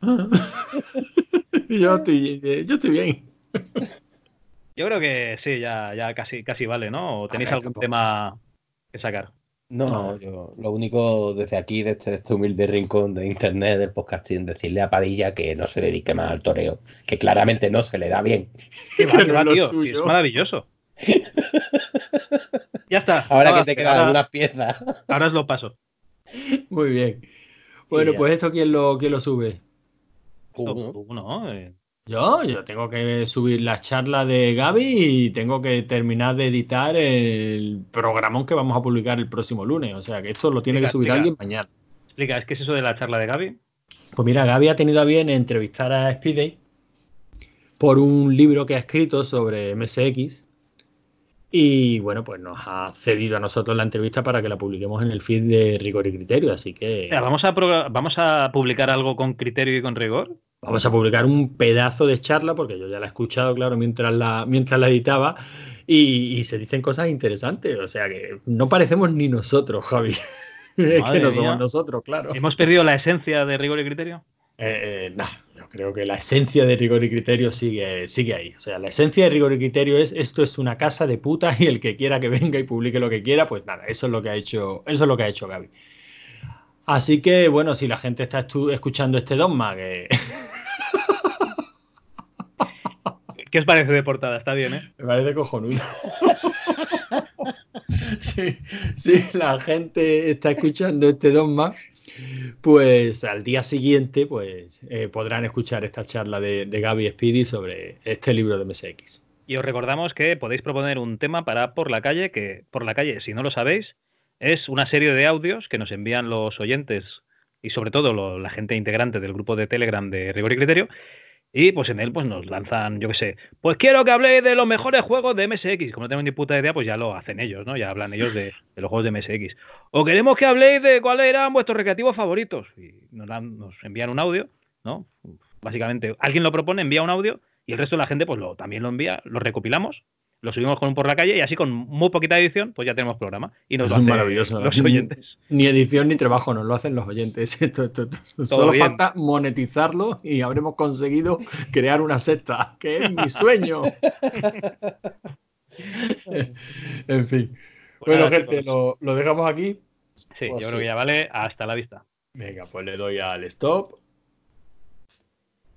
[SPEAKER 1] Yo estoy, eh, yo estoy bien.
[SPEAKER 2] yo creo que sí, ya, ya casi, casi vale, ¿no? ¿O
[SPEAKER 1] A
[SPEAKER 2] tenéis
[SPEAKER 1] ver,
[SPEAKER 2] algún
[SPEAKER 1] tampoco.
[SPEAKER 2] tema que sacar?
[SPEAKER 3] No,
[SPEAKER 1] No.
[SPEAKER 3] yo lo único desde aquí, de este, este humilde rincón de internet del podcasting, decirle a Padilla que no se dedique más al toreo, que claramente no se le da bien.
[SPEAKER 2] ¿Qué va,
[SPEAKER 1] Que
[SPEAKER 2] qué
[SPEAKER 1] no es
[SPEAKER 2] va,
[SPEAKER 1] lo
[SPEAKER 2] tío? Sí, es
[SPEAKER 1] suyo.
[SPEAKER 2] maravilloso. Ya está,
[SPEAKER 3] Ahora que
[SPEAKER 2] ahora,
[SPEAKER 3] te quedan
[SPEAKER 2] ahora,
[SPEAKER 3] algunas piezas.
[SPEAKER 2] ahora os lo paso.
[SPEAKER 1] Muy bien.
[SPEAKER 3] Y
[SPEAKER 1] Bueno,
[SPEAKER 3] ya.
[SPEAKER 1] pues esto, ¿quién lo, quién lo sube?
[SPEAKER 2] Tú,
[SPEAKER 3] Uno.
[SPEAKER 2] tú, ¿no? Eh,
[SPEAKER 1] Yo, yo tengo que subir la charla de Gaby y tengo que terminar de editar el programón que vamos a publicar el próximo lunes. O sea que esto lo tiene que
[SPEAKER 2] explica,
[SPEAKER 1] subir
[SPEAKER 2] explica,
[SPEAKER 1] alguien mañana.
[SPEAKER 2] explica. ¿Es qué es eso de la charla de Gaby?
[SPEAKER 1] Pues mira, Gaby ha tenido a bien entrevistar a Speedy por un libro que ha escrito sobre M S X y bueno, pues nos ha cedido a nosotros la entrevista para que la publiquemos en el feed de Rigor y Criterio. Así
[SPEAKER 2] Mira,
[SPEAKER 1] que
[SPEAKER 2] vamos a, pro- vamos a publicar algo con criterio y con rigor.
[SPEAKER 1] vamos a publicar un pedazo de charla porque yo ya la he escuchado, claro, mientras la, mientras la editaba y, y se dicen cosas interesantes. O sea que no parecemos ni nosotros, Javi. Es que
[SPEAKER 2] Madre
[SPEAKER 1] no somos
[SPEAKER 2] mía.
[SPEAKER 1] nosotros, claro.
[SPEAKER 2] ¿Hemos perdido la esencia de rigor y criterio?
[SPEAKER 1] Eh, eh, nah, yo creo que la esencia de rigor y criterio sigue, sigue ahí. O sea, la esencia de rigor y criterio es esto es una casa de putas y el que quiera que venga y publique lo que quiera, pues nada, eso es lo que ha hecho, eso es lo que ha hecho Gaby. Así que bueno, si la gente está estu- escuchando este dogma, que
[SPEAKER 2] ¿Qué os parece de portada? Está bien, ¿eh?
[SPEAKER 1] me parece cojonudo. Si, si la gente está escuchando este dogma, pues al día siguiente pues eh, podrán escuchar esta charla de, de Gaby Speedy sobre este libro de M S X.
[SPEAKER 2] Y os recordamos que podéis proponer un tema para Por la calle, que Por la calle, si no lo sabéis, es una serie de audios que nos envían los oyentes y sobre todo lo- la gente integrante del grupo de Telegram de Rigor y Criterio. Y pues en él pues nos lanzan, yo qué sé, pues quiero que habléis de los mejores juegos de M S X. Como no tengo ni puta idea, pues ya lo hacen ellos, ¿no? Ya hablan ellos de, de los juegos de M S X. O queremos que habléis de cuáles eran vuestros recreativos favoritos. Y nos, dan- nos envían un audio, ¿no? Básicamente, alguien lo propone, envía un audio y el resto de la gente pues lo, también lo envía, lo recopilamos, lo subimos con un por la calle y así con muy poquita edición pues ya tenemos programa. Y nos lo
[SPEAKER 1] Es
[SPEAKER 2] hacen
[SPEAKER 1] maravilloso.
[SPEAKER 2] los oyentes.
[SPEAKER 1] Ni edición ni trabajo, nos lo hacen los oyentes. Esto, esto, esto.
[SPEAKER 2] Todo
[SPEAKER 1] Solo
[SPEAKER 2] bien.
[SPEAKER 1] falta monetizarlo y habremos conseguido crear una secta, que es mi sueño. En fin.
[SPEAKER 2] Pues
[SPEAKER 1] Bueno,
[SPEAKER 2] nada,
[SPEAKER 1] gente,
[SPEAKER 2] chicos.
[SPEAKER 1] lo, lo dejamos aquí.
[SPEAKER 2] Sí,
[SPEAKER 3] Pues
[SPEAKER 2] yo creo que
[SPEAKER 3] sí.
[SPEAKER 2] ya vale. Hasta la vista.
[SPEAKER 1] Venga, pues le doy al stop.